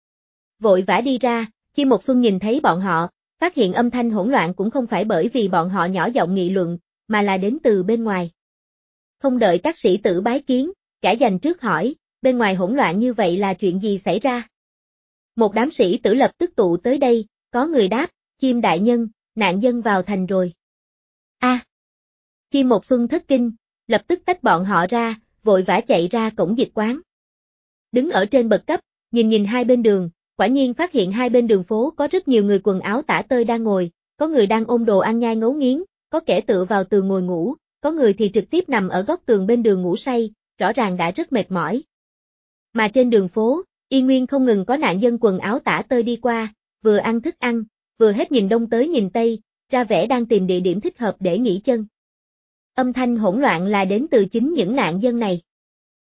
Vội vã đi ra, Chim Một Xuân nhìn thấy bọn họ, phát hiện âm thanh hỗn loạn cũng không phải bởi vì bọn họ nhỏ giọng nghị luận, mà là đến từ bên ngoài. Không đợi các sĩ tử bái kiến, gã dành trước hỏi, bên ngoài hỗn loạn như vậy là chuyện gì xảy ra? Một đám sĩ tử lập tức tụ tới đây, có người đáp, Chim đại nhân, nạn dân vào thành rồi. Chim Một Xuân thất kinh, lập tức tách bọn họ ra, vội vã chạy ra cổng dịch quán. Đứng ở trên bậc cấp, nhìn hai bên đường, quả nhiên phát hiện hai bên đường phố có rất nhiều người quần áo tả tơi đang ngồi, có người đang ôm đồ ăn nhai ngấu nghiến, có kẻ tựa vào tường ngồi ngủ, có người thì trực tiếp nằm ở góc tường bên đường ngủ say, rõ ràng đã rất mệt mỏi. Mà trên đường phố, y nguyên không ngừng có nạn dân quần áo tả tơi đi qua, vừa ăn thức ăn, vừa hết nhìn đông tới nhìn tây, ra vẻ đang tìm địa điểm thích hợp để nghỉ chân. Âm thanh hỗn loạn là đến từ chính những nạn dân này.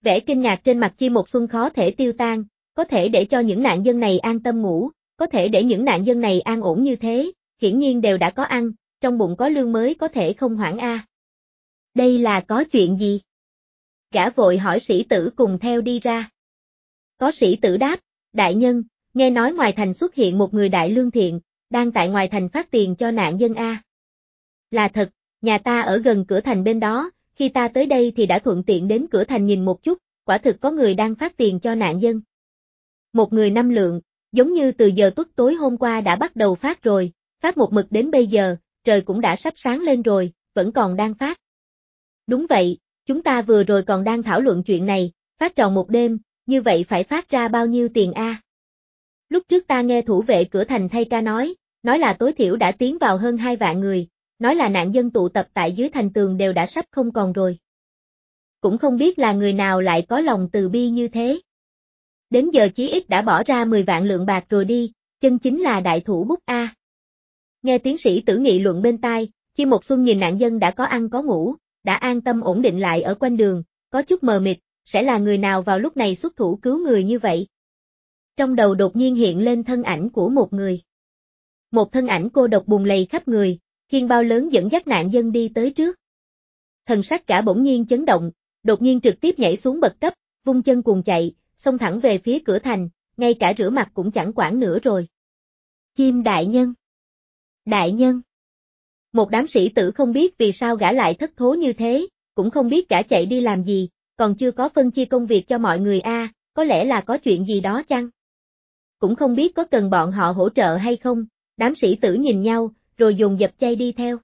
Vẻ kinh ngạc trên mặt Chi Một Xuân khó thể tiêu tan, có thể để cho những nạn dân này an tâm ngủ, có thể để những nạn dân này an ổn như thế, hiển nhiên đều đã có ăn, trong bụng có lương mới có thể không hoảng a. Đây là có chuyện gì? Gã vội hỏi sĩ tử cùng theo đi ra. Có sĩ tử đáp, đại nhân, nghe nói ngoài thành xuất hiện một người đại lương thiện, đang tại ngoài thành phát tiền cho nạn dân a. Là thật, nhà ta ở gần cửa thành bên đó, khi ta tới đây thì đã thuận tiện đến cửa thành nhìn một chút, quả thực có người đang phát tiền cho nạn dân. Một người 5 lượng, giống như từ giờ tuất tối hôm qua đã bắt đầu phát rồi, phát một mực đến bây giờ, trời cũng đã sắp sáng lên rồi, vẫn còn đang phát. Đúng vậy, chúng ta vừa rồi còn đang thảo luận chuyện này, phát tròn một đêm, như vậy phải phát ra bao nhiêu tiền a? Lúc trước ta nghe thủ vệ cửa thành thay ca nói là tối thiểu đã tiến vào hơn 2 vạn người, nói là nạn dân tụ tập tại dưới thành tường đều đã sắp không còn rồi. Cũng không biết là người nào lại có lòng từ bi như thế. Đến giờ chí ít đã bỏ ra 10 vạn lượng bạc rồi đi, chân chính là đại thủ bút a. Nghe tiến sĩ tử nghị luận bên tai, Chi Một Xuân nhìn nạn dân đã có ăn có ngủ, đã an tâm ổn định lại ở quanh đường, có chút mờ mịt, sẽ là người nào vào lúc này xuất thủ cứu người như vậy. Trong đầu đột nhiên hiện lên thân ảnh của một người. Một thân ảnh cô độc bùn lầy khắp người, khiên bao lớn dẫn dắt nạn dân đi tới trước. Thần sắc cả bỗng nhiên chấn động, đột nhiên trực tiếp nhảy xuống bậc cấp, vung chân cuồng chạy, xông thẳng về phía cửa thành, ngay cả rửa mặt cũng chẳng quản nữa rồi. Chim đại nhân! Đại nhân! Một đám sĩ tử không biết vì sao gã lại thất thố như thế, cũng không biết gã chạy đi làm gì, còn chưa có phân chia công việc cho mọi người a, có lẽ là có chuyện gì đó chăng? Cũng không biết có cần bọn họ hỗ trợ hay không, đám sĩ tử nhìn nhau, rồi dồn dập chay đi theo.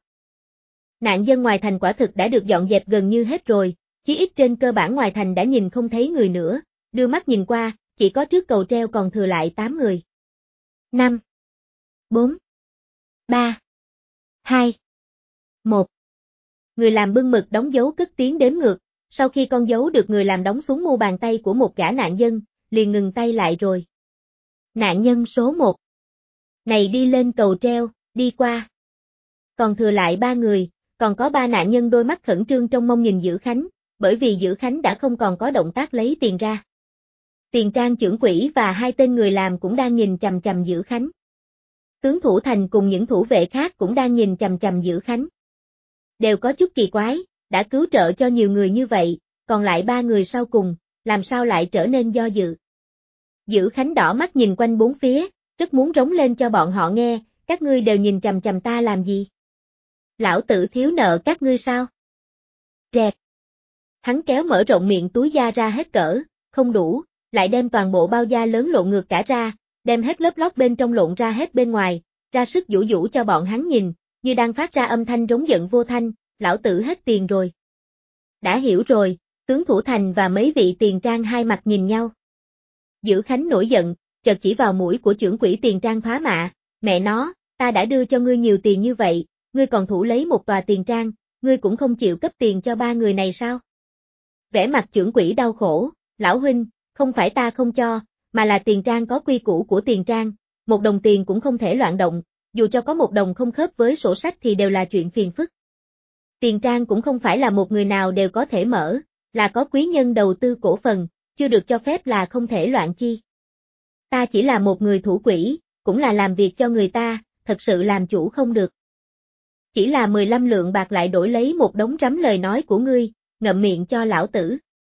Nạn dân ngoài thành quả thực đã được dọn dẹp gần như hết rồi, chí ít trên cơ bản ngoài thành đã nhìn không thấy người nữa, đưa mắt nhìn qua, chỉ có trước cầu treo còn thừa lại 8 người. 5, 4, 3, 2, 1. Người làm bưng mực đóng dấu cất tiếng đếm ngược, sau khi con dấu được người làm đóng xuống mu bàn tay của một gã nạn dân, liền ngừng tay lại rồi. Nạn nhân số 1. Này đi lên cầu treo, đi qua. Còn thừa lại 3 người, còn có 3 nạn nhân đôi mắt khẩn trương trong mong nhìn Dữ Khánh, bởi vì Dữ Khánh đã không còn có động tác lấy tiền ra. Tiền Trang trưởng quỹ và 2 tên người làm cũng đang nhìn chằm chằm Dữ Khánh. Tướng Thủ Thành cùng những thủ vệ khác cũng đang nhìn chằm chằm Dữ Khánh. Đều có chút kỳ quái, đã cứu trợ cho nhiều người như vậy, còn lại 3 người sau cùng, làm sao lại trở nên do dự. Dữ Khánh đỏ mắt nhìn quanh bốn phía, rất muốn rống lên cho bọn họ nghe, các ngươi đều nhìn chằm chằm ta làm gì? Lão tử thiếu nợ các ngươi sao? Rẹt. Hắn kéo mở rộng miệng túi da ra hết cỡ, không đủ, lại đem toàn bộ bao da lớn lộn ngược cả ra, đem hết lớp lót bên trong lộn ra hết bên ngoài, ra sức vũ vũ cho bọn hắn nhìn, như đang phát ra âm thanh rống giận vô thanh, lão tử hết tiền rồi. Đã hiểu rồi, tướng Thủ Thành và mấy vị Tiền Trang hai mặt nhìn nhau. Dữ Khánh nổi giận, chợt chỉ vào mũi của trưởng quỹ Tiền Trang thoá mạ, mẹ nó, ta đã đưa cho ngươi nhiều tiền như vậy, ngươi còn thủ lấy một tòa Tiền Trang, ngươi cũng không chịu cấp tiền cho 3 người này sao? Vẻ mặt trưởng quỹ đau khổ, lão huynh, không phải ta không cho, mà là Tiền Trang có quy củ của Tiền Trang, 1 đồng tiền cũng không thể loạn động, dù cho có 1 đồng không khớp với sổ sách thì đều là chuyện phiền phức. Tiền Trang cũng không phải là một người nào đều có thể mở, là có quý nhân đầu tư cổ phần, chưa được cho phép là không thể loạn chi. Ta chỉ là một người thủ quỹ, cũng là làm việc cho người ta, thật sự làm chủ không được. Chỉ là 15 lượng bạc lại đổi lấy một đống rắm lời nói của ngươi, ngậm miệng cho lão tử.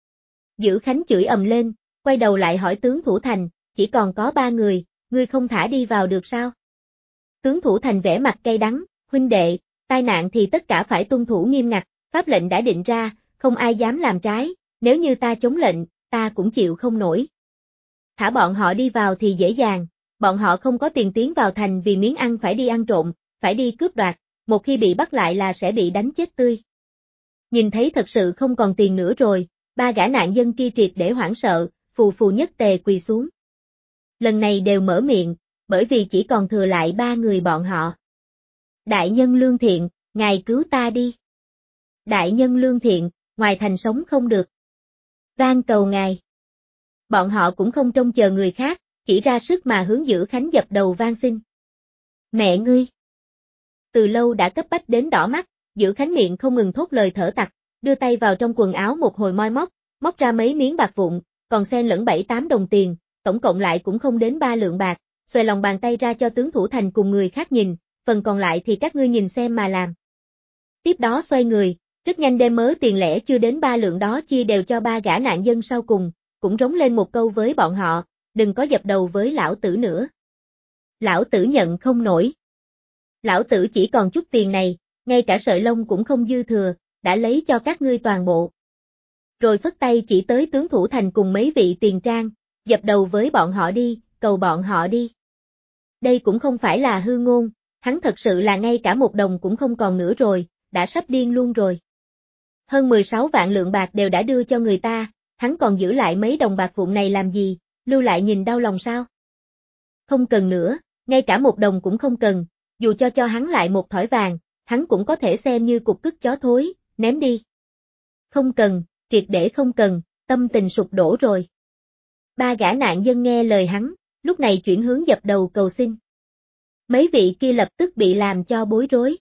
Dữ Khánh chửi ầm lên, quay đầu lại hỏi tướng Thủ Thành, chỉ còn có 3 người, ngươi không thả đi vào được sao? Tướng Thủ Thành vẻ mặt cay đắng, huynh đệ, tai nạn thì tất cả phải tuân thủ nghiêm ngặt, pháp lệnh đã định ra, không ai dám làm trái, nếu như ta chống lệnh, ta cũng chịu không nổi. Thả bọn họ đi vào thì dễ dàng, bọn họ không có tiền tiến vào thành vì miếng ăn phải đi ăn trộm, phải đi cướp đoạt, một khi bị bắt lại là sẽ bị đánh chết tươi. Nhìn thấy thật sự không còn tiền nữa rồi, 3 gã nạn dân kia triệt để hoảng sợ, phù phù nhất tề quỳ xuống. Lần này đều mở miệng, bởi vì chỉ còn thừa lại 3 người bọn họ. Đại nhân lương thiện, ngài cứu ta đi. Đại nhân lương thiện, ngoài thành sống không được. Van cầu ngài. Bọn họ cũng không trông chờ người khác, chỉ ra sức mà hướng Dữ Khánh dập đầu van xin. Mẹ ngươi! Từ lâu đã cấp bách đến đỏ mắt, Dữ Khánh miệng không ngừng thốt lời thở tặc, đưa tay vào trong quần áo một hồi moi móc, móc ra mấy miếng bạc vụn, còn xen lẫn 7-8 đồng tiền, tổng cộng lại cũng không đến 3 lượng bạc, xòe lòng bàn tay ra cho tướng thủ thành cùng người khác nhìn, phần còn lại thì các ngươi nhìn xem mà làm. Tiếp đó xoay người, rất nhanh đem mớ tiền lẻ chưa đến 3 lượng đó chia đều cho 3 gã nạn dân sau cùng, cũng rống lên một câu với bọn họ, đừng có dập đầu với lão tử nữa. Lão tử nhận không nổi. Lão tử chỉ còn chút tiền này, ngay cả sợi lông cũng không dư thừa, đã lấy cho các ngươi toàn bộ. Rồi phất tay chỉ tới tướng thủ thành cùng mấy vị tiền trang, dập đầu với bọn họ đi, cầu bọn họ đi. Đây cũng không phải là hư ngôn, hắn thật sự là ngay cả 1 đồng cũng không còn nữa rồi, đã sắp điên luôn rồi. Hơn 16 vạn lượng bạc đều đã đưa cho người ta, hắn còn giữ lại mấy đồng bạc vụn này làm gì, lưu lại nhìn đau lòng sao? Không cần nữa, ngay cả 1 đồng cũng không cần, dù cho hắn lại 1 thỏi vàng, hắn cũng có thể xem như cục cứt chó thối, ném đi. Không cần, triệt để không cần, tâm tình sụp đổ rồi. 3 gã nạn dân nghe lời hắn, lúc này chuyển hướng dập đầu cầu xin. Mấy vị kia lập tức bị làm cho bối rối.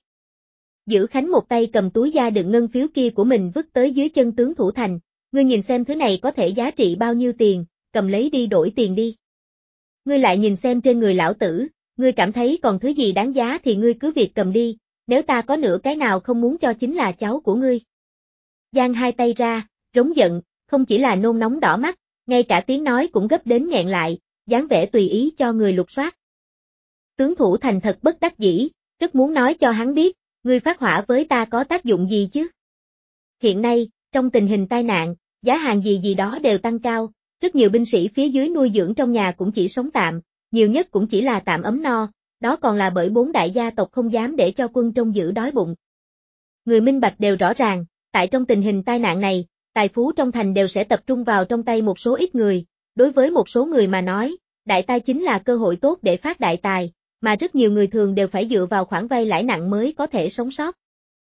Dữ Khánh một tay cầm túi da đựng ngân phiếu kia của mình vứt tới dưới chân tướng thủ thành, ngươi nhìn xem thứ này có thể giá trị bao nhiêu tiền, cầm lấy đi đổi tiền đi. Ngươi lại nhìn xem trên người lão tử, ngươi cảm thấy còn thứ gì đáng giá thì ngươi cứ việc cầm đi, nếu ta có nửa cái nào không muốn cho chính là cháu của ngươi. Giang hai tay ra, rống giận, không chỉ là nôn nóng đỏ mắt, ngay cả tiếng nói cũng gấp đến nghẹn lại, dáng vẻ tùy ý cho người lục soát. Tướng thủ thành thật bất đắc dĩ, rất muốn nói cho hắn biết, ngươi phát hỏa với ta có tác dụng gì chứ? Hiện nay, trong tình hình tai nạn, giá hàng gì đó đều tăng cao, rất nhiều binh sĩ phía dưới nuôi dưỡng trong nhà cũng chỉ sống tạm, nhiều nhất cũng chỉ là tạm ấm no, đó còn là bởi 4 đại gia tộc không dám để cho quân trông giữ đói bụng. Người minh bạch đều rõ ràng, tại trong tình hình tai nạn này, tài phú trong thành đều sẽ tập trung vào trong tay một số ít người, đối với một số người mà nói, đại tai chính là cơ hội tốt để phát đại tài, mà rất nhiều người thường đều phải dựa vào khoản vay lãi nặng mới có thể sống sót.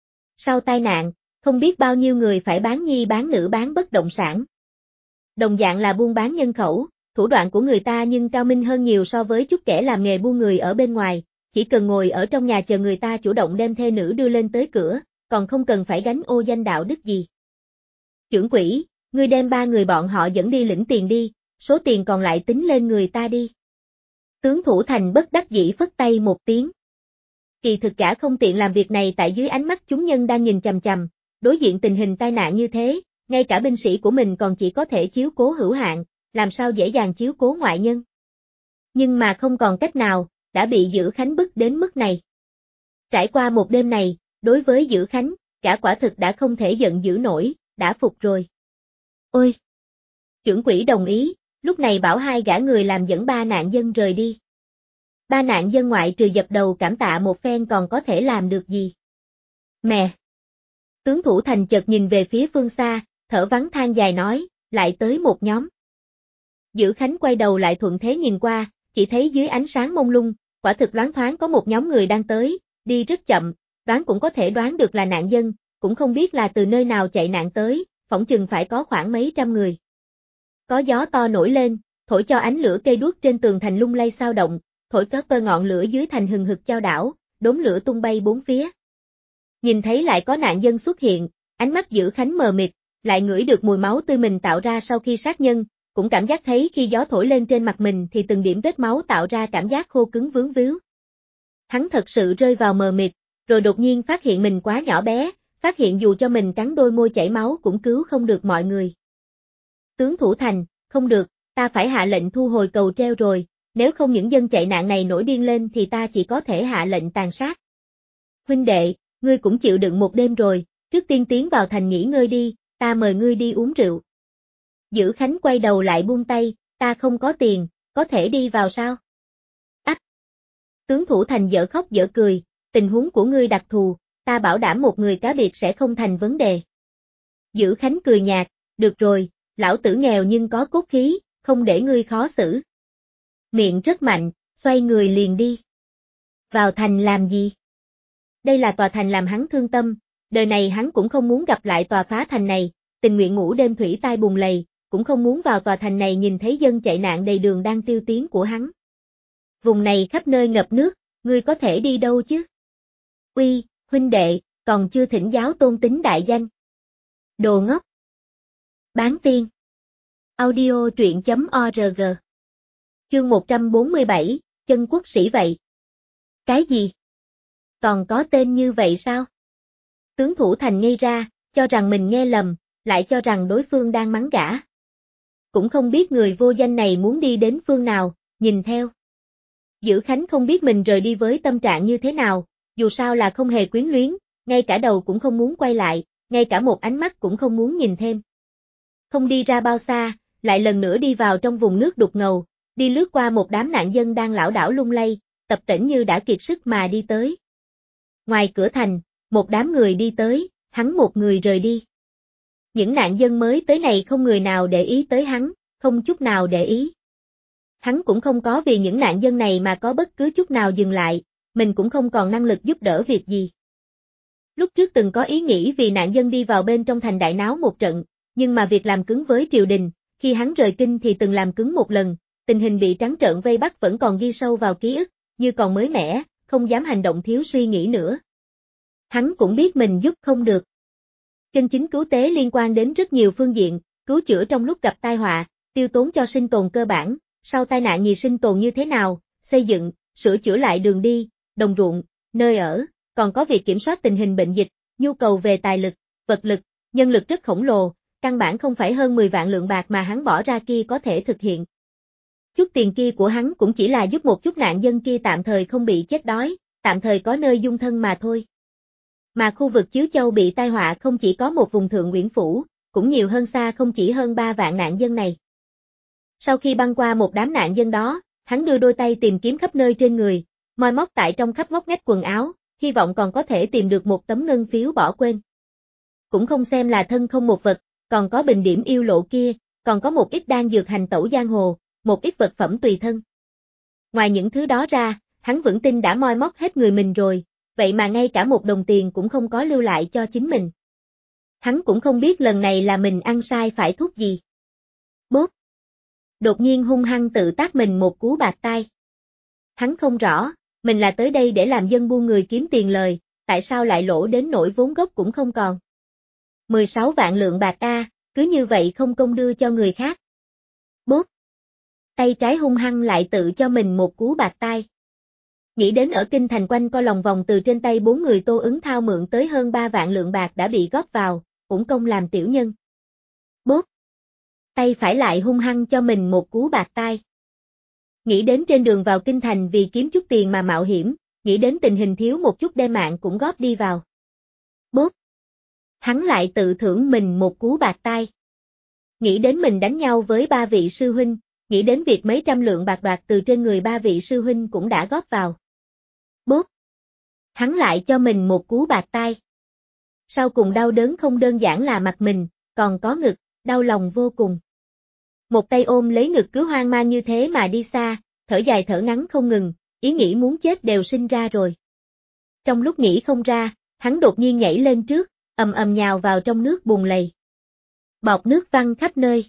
Sau tai nạn, không biết bao nhiêu người phải bán nhi bán nữ bán bất động sản. Đồng dạng là buôn bán nhân khẩu, thủ đoạn của người ta nhưng cao minh hơn nhiều so với chút kẻ làm nghề buôn người ở bên ngoài, chỉ cần ngồi ở trong nhà chờ người ta chủ động đem thê nữ đưa lên tới cửa, còn không cần phải gánh ô danh đạo đức gì. Chưởng quỹ, ngươi đem 3 người bọn họ dẫn đi lĩnh tiền đi, số tiền còn lại tính lên người ta đi. Tướng thủ thành bất đắc dĩ phất tay một tiếng. Kỳ thực gã không tiện làm việc này tại dưới ánh mắt chúng nhân đang nhìn chằm chằm, đối diện tình hình tai nạn như thế, ngay cả binh sĩ của mình còn chỉ có thể chiếu cố hữu hạn, làm sao dễ dàng chiếu cố ngoại nhân. Nhưng mà không còn cách nào, đã bị Dữ Khánh bức đến mức này. Trải qua một đêm này, đối với Dữ Khánh, gã quả thực đã không thể giận dữ nổi, đã phục rồi. Ôi! Chưởng quỹ đồng ý, lúc này bảo 2 gã người làm dẫn 3 nạn dân rời đi. 3 nạn dân ngoại trừ dập đầu cảm tạ một phen còn có thể làm được gì? Mẹ! Tướng thủ thành chợt nhìn về phía phương xa, thở vắng than dài nói, lại tới một nhóm. Dữ Khánh quay đầu lại thuận thế nhìn qua, chỉ thấy dưới ánh sáng mông lung, quả thực loáng thoáng có một nhóm người đang tới, đi rất chậm, đoán cũng có thể đoán được là nạn dân, cũng không biết là từ nơi nào chạy nạn tới, phỏng chừng phải có khoảng mấy trăm người. Có gió to nổi lên, thổi cho ánh lửa cây đuốc trên tường thành lung lay xao động, thổi cất tơ ngọn lửa dưới thành hừng hực chao đảo, đốm lửa tung bay bốn phía. Nhìn thấy lại có nạn dân xuất hiện, ánh mắt Dữ Khánh mờ mịt, lại ngửi được mùi máu tươi mình tạo ra sau khi sát nhân, cũng cảm giác thấy khi gió thổi lên trên mặt mình thì từng điểm vết máu tạo ra cảm giác khô cứng vướng víu. Hắn thật sự rơi vào mờ mịt, rồi đột nhiên phát hiện mình quá nhỏ bé, phát hiện dù cho mình cắn đôi môi chảy máu cũng cứu không được mọi người. Tướng thủ thành, không được, ta phải hạ lệnh thu hồi cầu treo rồi, nếu không những dân chạy nạn này nổi điên lên thì ta chỉ có thể hạ lệnh tàn sát. Huynh đệ, ngươi cũng chịu đựng một đêm rồi, trước tiên tiến vào thành nghỉ ngơi đi, ta mời ngươi đi uống rượu. Dữ Khánh quay đầu lại buông tay, ta không có tiền, có thể đi vào sao? Ách! Tướng thủ thành dở khóc dở cười, tình huống của ngươi đặc thù, ta bảo đảm một người cá biệt sẽ không thành vấn đề. Dữ Khánh cười nhạt, được rồi, lão tử nghèo nhưng có cốt khí, không để ngươi khó xử. Miệng rất mạnh, xoay người liền đi. Vào thành làm gì? Đây là tòa thành làm hắn thương tâm, đời này hắn cũng không muốn gặp lại tòa phá thành này, tình nguyện ngủ đêm thủy tai bùng lầy, cũng không muốn vào tòa thành này nhìn thấy dân chạy nạn đầy đường đang tiêu tiến của hắn. Vùng này khắp nơi ngập nước, ngươi có thể đi đâu chứ? Uy, huynh đệ, còn chưa thỉnh giáo tôn tính đại danh. Đồ ngốc! Bán tiên. Audio truyện.org. Chương 147, chân quốc sĩ vậy. Cái gì? Còn có tên như vậy sao? Tướng Thủ Thành ngây ra, cho rằng mình nghe lầm, lại cho rằng đối phương đang mắng gã. Cũng không biết người vô danh này muốn đi đến phương nào, nhìn theo. Dữ Khánh không biết mình rời đi với tâm trạng như thế nào, dù sao là không hề quyến luyến, ngay cả đầu cũng không muốn quay lại, ngay cả một ánh mắt cũng không muốn nhìn thêm. Không đi ra bao xa, lại lần nữa đi vào trong vùng nước đục ngầu, đi lướt qua một đám nạn dân đang lảo đảo lung lay, tập tễnh như đã kiệt sức mà đi tới. Ngoài cửa thành, một đám người đi tới, hắn một người rời đi. Những nạn dân mới tới này không người nào để ý tới hắn, không chút nào để ý. Hắn cũng không có vì những nạn dân này mà có bất cứ chút nào dừng lại, mình cũng không còn năng lực giúp đỡ việc gì. Lúc trước từng có ý nghĩ vì nạn dân đi vào bên trong thành đại náo một trận, nhưng mà việc làm cứng với triều đình, khi hắn rời kinh thì từng làm cứng một lần, tình hình bị trắng trợn vây bắt vẫn còn ghi sâu vào ký ức, như còn mới mẻ, không dám hành động thiếu suy nghĩ nữa. Hắn cũng biết mình giúp không được. Chân chính cứu tế liên quan đến rất nhiều phương diện, cứu chữa trong lúc gặp tai họa, tiêu tốn cho sinh tồn cơ bản, sau tai nạn gì sinh tồn như thế nào, xây dựng, sửa chữa lại đường đi, đồng ruộng, nơi ở, còn có việc kiểm soát tình hình bệnh dịch, nhu cầu về tài lực, vật lực, nhân lực rất khổng lồ, căn bản không phải hơn 10 vạn lượng bạc mà hắn bỏ ra kia có thể thực hiện. Chút tiền kia của hắn cũng chỉ là giúp một chút nạn dân kia tạm thời không bị chết đói, tạm thời có nơi dung thân mà thôi. Mà khu vực Chiếu Châu bị tai họa không chỉ có một vùng Thượng Uyển Phủ, cũng nhiều hơn xa không chỉ hơn 3 vạn nạn dân này. Sau khi băng qua một đám nạn dân đó, hắn đưa đôi tay tìm kiếm khắp nơi trên người, moi móc tại trong khắp ngóc ngách quần áo, hy vọng còn có thể tìm được một tấm ngân phiếu bỏ quên. Cũng không xem là thân không một vật, còn có bình điểm yêu lộ kia, còn có một ít đan dược hành tẩu giang hồ, một ít vật phẩm tùy thân. Ngoài những thứ đó ra, hắn vững tin đã moi móc hết người mình rồi, vậy mà ngay cả một đồng tiền cũng không có lưu lại cho chính mình. Hắn cũng không biết lần này là mình ăn sai phải thuốc gì. Bốp! Đột nhiên hung hăng tự tát mình một cú bạt tai. Hắn không rõ, mình là tới đây để làm dân buôn người kiếm tiền lời, tại sao lại lỗ đến nỗi vốn gốc cũng không còn. 16 vạn lượng bạc a, cứ như vậy không công đưa cho người khác. Bốp! Tay trái hung hăng lại tự cho mình một cú bạt tai. Nghĩ đến ở kinh thành quanh co lòng vòng từ trên tay 4 người Tô Ứng Thao mượn tới hơn 3 vạn lượng bạc đã bị góp vào, uổng công làm tiểu nhân. Bốp! Tay phải lại hung hăng cho mình một cú bạt tai. Nghĩ đến trên đường vào kinh thành vì kiếm chút tiền mà mạo hiểm, nghĩ đến tình hình thiếu một chút đem mạng cũng góp đi vào. Bốp! Hắn lại tự thưởng mình một cú bạt tai. Nghĩ đến mình đánh nhau với 3 vị sư huynh, nghĩ đến việc mấy trăm lượng bạc đoạt từ trên người 3 vị sư huynh cũng đã góp vào. Bốp! Hắn lại cho mình một cú bạt tai. Sau cùng đau đớn không đơn giản là mặt mình, còn có ngực, đau lòng vô cùng. Một tay ôm lấy ngực cứ hoang mang như thế mà đi xa, thở dài thở ngắn không ngừng, ý nghĩ muốn chết đều sinh ra rồi. Trong lúc nghĩ không ra, hắn đột nhiên nhảy lên trước, ầm ầm nhào vào trong nước bùn lầy. Bọt nước văng khắp nơi.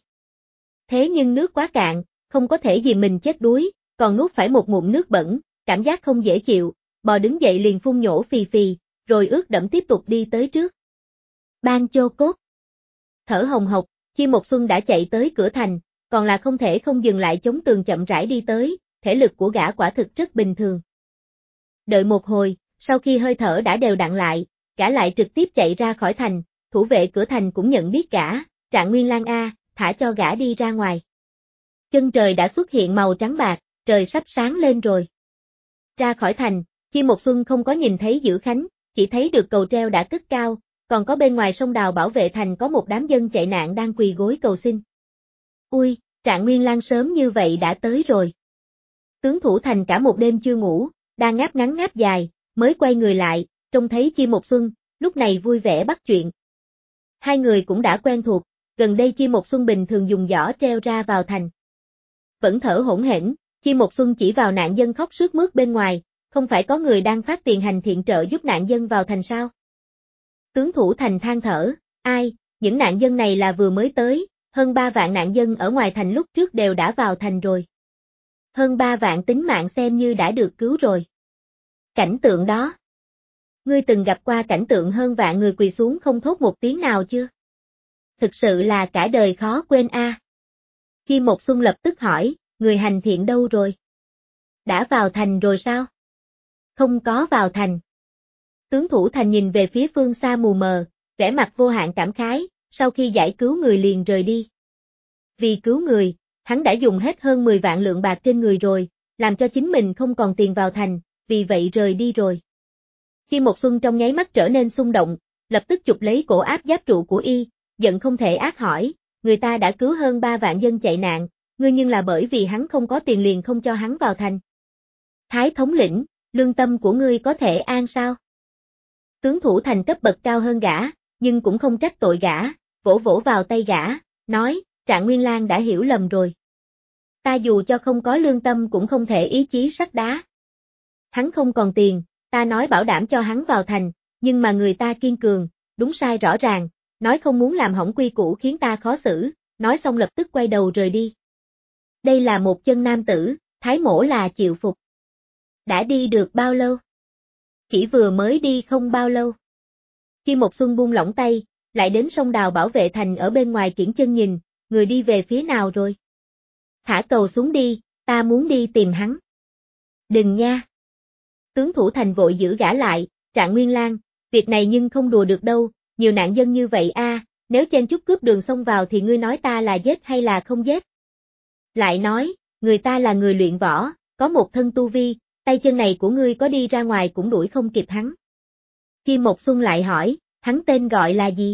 Thế nhưng nước quá cạn, không có thể vì mình chết đuối, còn nuốt phải một ngụm nước bẩn, cảm giác không dễ chịu, bò đứng dậy liền phun nhổ phì phì, rồi ướt đẫm tiếp tục đi tới trước. Ban Chô Cốt. Thở hồng hộc, Chim Một Xuân đã chạy tới cửa thành, còn là không thể không dừng lại chống tường chậm rãi đi tới, thể lực của gã quả thực rất bình thường. Đợi một hồi, sau khi hơi thở đã đều đặn lại, gã lại trực tiếp chạy ra khỏi thành, thủ vệ cửa thành cũng nhận biết gã, Trạng Nguyên Lang a, thả cho gã đi ra ngoài. Chân trời đã xuất hiện màu trắng bạc, trời sắp sáng lên rồi. Ra khỏi thành, Chim Một Xuân không có nhìn thấy Dữ Khánh, chỉ thấy được cầu treo đã cất cao, còn có bên ngoài sông đào bảo vệ thành có một đám dân chạy nạn đang quỳ gối cầu xin. Ui, Trạng Nguyên Lang sớm như vậy đã tới rồi. Tướng Thủ Thành cả một đêm chưa ngủ, đang ngáp ngắn ngáp dài, mới quay người lại, trông thấy Chim Một Xuân, lúc này vui vẻ bắt chuyện. Hai người cũng đã quen thuộc, gần đây Chim Một Xuân bình thường dùng giỏ treo ra vào thành. Vẫn thở hổn hển, Chim Một Xuân chỉ vào nạn dân khóc sướt mướt bên ngoài, không phải có người đang phát tiền hành thiện trợ giúp nạn dân vào thành sao? Tướng Thủ Thành than thở, ai, những nạn dân này là vừa mới tới, hơn 3 vạn nạn dân ở ngoài thành lúc trước đều đã vào thành rồi. Hơn 3 vạn tính mạng xem như đã được cứu rồi. Cảnh tượng đó. Ngươi từng gặp qua cảnh tượng hơn vạn người quỳ xuống không thốt một tiếng nào chưa? thực sự là cả đời khó quên a. Chi Một Xuân lập tức hỏi, người hành thiện đâu rồi? Đã vào thành rồi sao? Không có vào thành. Tướng Thủ Thành nhìn về phía phương xa mù mờ, vẻ mặt vô hạn cảm khái, sau khi giải cứu người liền rời đi. Vì cứu người, hắn đã dùng hết hơn 10 vạn lượng bạc trên người rồi, làm cho chính mình không còn tiền vào thành, vì vậy rời đi rồi. Chi Một Xuân trong nháy mắt trở nên xung động, lập tức chụp lấy cổ áp giáp trụ của y, giận không thể ác hỏi, người ta đã cứu hơn 3 vạn dân chạy nạn, ngươi nhưng là bởi vì hắn không có tiền liền không cho hắn vào thành. Thái thống lĩnh, lương tâm của ngươi có thể an sao? Tướng Thủ Thành cấp bậc cao hơn gã, nhưng cũng không trách tội gã, vỗ vỗ vào tay gã, nói, Trạng Nguyên Lang đã hiểu lầm rồi. Ta dù cho không có lương tâm cũng không thể ý chí sắt đá. Hắn không còn tiền, ta nói bảo đảm cho hắn vào thành, nhưng mà người ta kiên cường, đúng sai rõ ràng, nói không muốn làm hỏng quy củ khiến ta khó xử, nói xong lập tức quay đầu rời đi. Đây là một chân nam tử, Thái Mỗ là chịu phục. Đã đi được bao lâu? Chỉ vừa mới đi không bao lâu. Chi Một Xuân buông lỏng tay, lại đến sông đào bảo vệ thành ở bên ngoài kiễng chân nhìn, người đi về phía nào rồi? Thả cầu xuống đi, ta muốn đi tìm hắn. Đừng nha. Tướng Thủ Thành vội giữ gã lại, Trạng Nguyên Lang, việc này nhưng không đùa được đâu, nhiều nạn dân như vậy a, nếu chen chúc cướp đường xông vào thì ngươi nói ta là giết hay là không giết? Lại nói, người ta là người luyện võ, có một thân tu vi, tay chân này của ngươi có đi ra ngoài cũng đuổi không kịp hắn. Chi Một Xuân lại hỏi, hắn tên gọi là gì?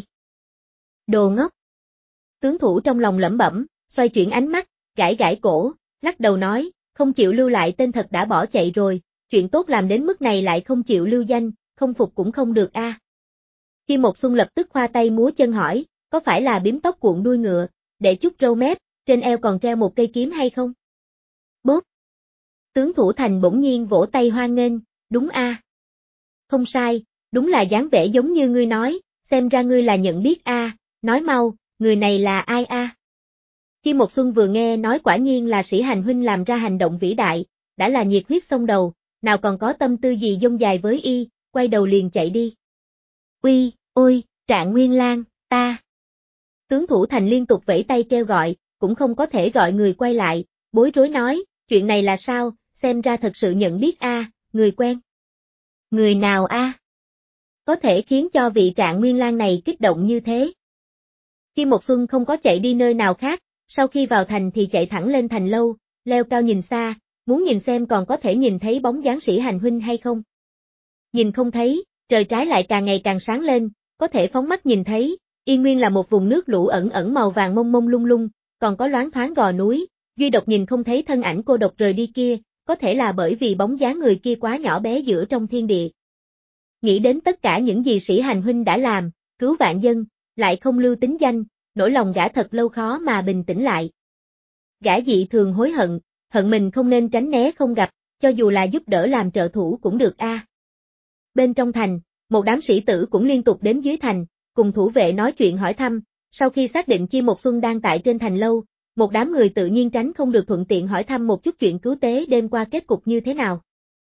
Đồ ngốc. Tướng thủ trong lòng lẩm bẩm, xoay chuyển ánh mắt, gãi gãi cổ, lắc đầu nói, không chịu lưu lại tên thật đã bỏ chạy rồi, chuyện tốt làm đến mức này lại không chịu lưu danh, không phục cũng không được a. Chi Một Xuân lập tức khoa tay múa chân hỏi, có phải là bím tóc cuộn đuôi ngựa, để chút râu mép, trên eo còn treo một cây kiếm hay không? Bốp. Tướng Thủ Thành bỗng nhiên vỗ tay hoan nghênh, đúng a. Không sai, đúng là dáng vẻ giống như ngươi nói, xem ra ngươi là nhận biết a, nói mau, người này là ai a? Chi Một Xuân vừa nghe nói quả nhiên là Sĩ Hành huynh làm ra hành động vĩ đại, đã là nhiệt huyết xông đầu, nào còn có tâm tư gì dông dài với y, quay đầu liền chạy đi. Uy, ôi, Trạng Nguyên Lang, ta. Tướng Thủ Thành liên tục vẫy tay kêu gọi, cũng không có thể gọi người quay lại, bối rối nói, chuyện này là sao, xem ra thật sự nhận biết a, người quen. Người nào a? Có thể khiến cho vị Trạng Nguyên Lang này kích động như thế. Chi Một Xuân không có chạy đi nơi nào khác, sau khi vào thành thì chạy thẳng lên thành lâu, leo cao nhìn xa, muốn nhìn xem còn có thể nhìn thấy bóng dáng Sĩ Hành huynh hay không. Nhìn không thấy, trời trái lại càng ngày càng sáng lên, có thể phóng mắt nhìn thấy, y nguyên là một vùng nước lũ ẩn ẩn màu vàng mông mông lung lung, còn có loáng thoáng gò núi, duy độc nhìn không thấy thân ảnh cô độc rời đi kia, có thể là bởi vì bóng dáng người kia quá nhỏ bé giữa trong thiên địa. Nghĩ đến tất cả những gì Sĩ Hành huynh đã làm, cứu vạn dân, lại không lưu tính danh, nỗi lòng gã thật lâu khó mà bình tĩnh lại. Gã dị thường hối hận, hận mình không nên tránh né không gặp, cho dù là giúp đỡ làm trợ thủ cũng được a. Bên trong thành, một đám sĩ tử cũng liên tục đến dưới thành, cùng thủ vệ nói chuyện hỏi thăm, sau khi xác định Chi Một Xuân đang tại trên thành lâu, một đám người tự nhiên tránh không được thuận tiện hỏi thăm một chút chuyện cứu tế đêm qua kết cục như thế nào.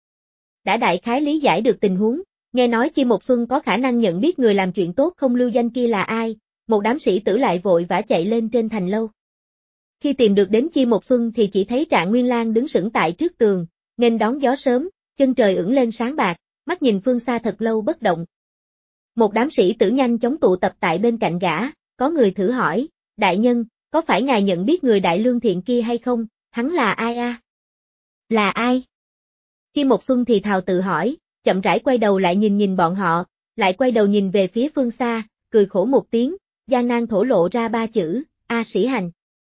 Đã đại khái lý giải được tình huống, nghe nói Chi Một Xuân có khả năng nhận biết người làm chuyện tốt không lưu danh kia là ai, một đám sĩ tử lại vội vã chạy lên trên thành lâu. Khi tìm được đến Chi Một Xuân thì chỉ thấy Trạng Nguyên Lang đứng sững tại trước tường, nghênh đón gió sớm, chân trời ửng lên sáng bạc, mắt nhìn phương xa thật lâu bất động. Một đám sĩ tử nhanh chóng tụ tập tại bên cạnh gã, có người thử hỏi, đại nhân, có phải ngài nhận biết người đại lương thiện kia hay không, hắn là ai a? Là ai? Chi Một Xuân thì thào tự hỏi, chậm rãi quay đầu lại nhìn nhìn bọn họ, lại quay đầu nhìn về phía phương xa, cười khổ một tiếng, gian nan thổ lộ ra ba chữ, A Sĩ Hành.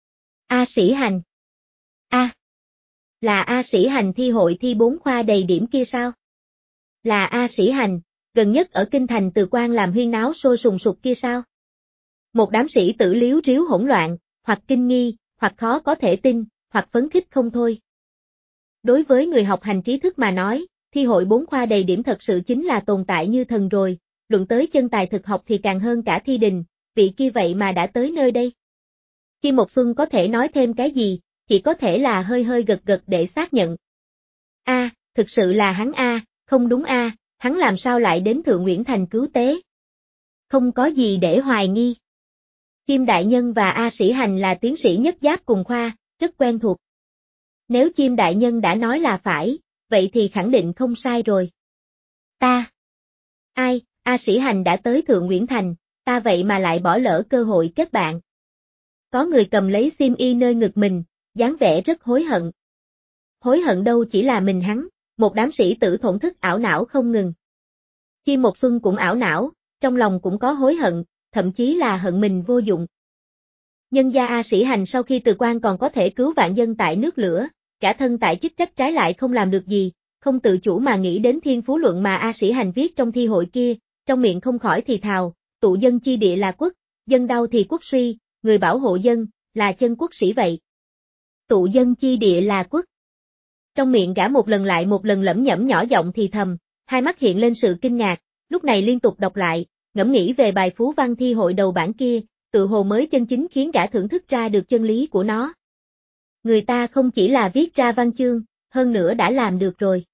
A Sĩ Hành. A. Là A Sĩ Hành thi hội thi 4 khoa đầy điểm kia sao? Là A Sĩ Hành, gần nhất ở kinh thành Từ Quan làm huyên náo sôi sùng sục kia sao? Một đám sĩ tử liếu riếu hỗn loạn, hoặc kinh nghi, hoặc khó có thể tin, hoặc phấn khích không thôi. Đối với người học hành trí thức mà nói, thi hội 4 khoa đầy điểm thật sự chính là tồn tại như thần rồi, luận tới chân tài thực học thì càng hơn cả thi đình, vị kia vậy mà đã tới nơi đây. Chi Một Xuân có thể nói thêm cái gì, chỉ có thể là hơi hơi gật gật để xác nhận. A, thực sự là hắn a, không đúng a, hắn làm sao lại đến Thượng Nguyễn Thành cứu tế? Không có gì để hoài nghi. Chim đại nhân và A Sĩ Hành là tiến sĩ nhất giáp cùng khoa, rất quen thuộc. Nếu Chim đại nhân đã nói là phải, vậy thì khẳng định không sai rồi. Ta. Ai, A Sĩ Hành đã tới Thượng Nguyễn Thành, ta vậy mà lại bỏ lỡ cơ hội kết bạn. Có người cầm lấy xiêm y nơi ngực mình, dáng vẻ rất hối hận. Hối hận đâu chỉ là mình hắn, một đám sĩ tử thổn thức ảo não không ngừng. Chim Một Xuân cũng ảo não, trong lòng cũng có hối hận, thậm chí là hận mình vô dụng. Nhân gia A Sĩ Hành sau khi từ quan còn có thể cứu vạn dân tại nước lửa, cả thân tại chức trách trái lại không làm được gì, không tự chủ mà nghĩ đến thiên phú luận mà A Sĩ Hành viết trong thi hội kia, trong miệng không khỏi thì thào, tụ dân chi địa là quốc, dân đau thì quốc suy, người bảo hộ dân, là chân quốc sĩ vậy. Tụ dân chi địa là quốc. Trong miệng gã một lần lại một lần lẩm nhẩm nhỏ giọng thì thầm, hai mắt hiện lên sự kinh ngạc, lúc này liên tục đọc lại, ngẫm nghĩ về bài phú văn thi hội đầu bản kia, tự hồ mới chân chính khiến gã thưởng thức ra được chân lý của nó. Người ta không chỉ là viết ra văn chương, hơn nữa đã làm được rồi.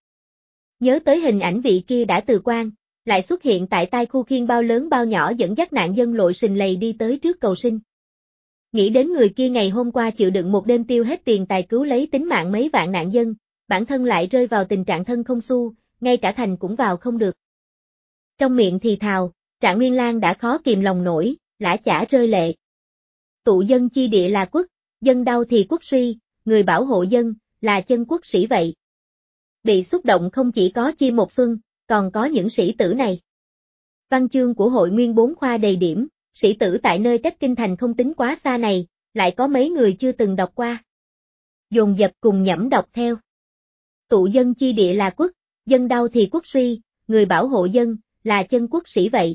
Nhớ tới hình ảnh vị kia đã từ quan, lại xuất hiện tại tai khu khiên bao lớn bao nhỏ dẫn dắt nạn dân lội sình lầy đi tới trước cầu sinh. Nghĩ đến người kia ngày hôm qua chịu đựng một đêm tiêu hết tiền tài cứu lấy tính mạng mấy vạn nạn dân, bản thân lại rơi vào tình trạng thân không xu, ngay cả thành cũng vào không được. Trong miệng thì thào, Trạng Nguyên Lang đã khó kìm lòng nổi, lã chả rơi lệ. Tụ dân chi địa là quốc, dân đau thì quốc suy, người bảo hộ dân, là chân quốc sĩ vậy. Bị xúc động không chỉ có Chim Một Xuân, còn có những sĩ tử này. Văn chương của hội nguyên 4 khoa đầy điểm, sĩ tử tại nơi cách kinh thành không tính quá xa này, lại có mấy người chưa từng đọc qua. Dồn dập cùng nhẩm đọc theo. Tụ dân chi địa là quốc, dân đau thì quốc suy, người bảo hộ dân, là chân quốc sĩ vậy.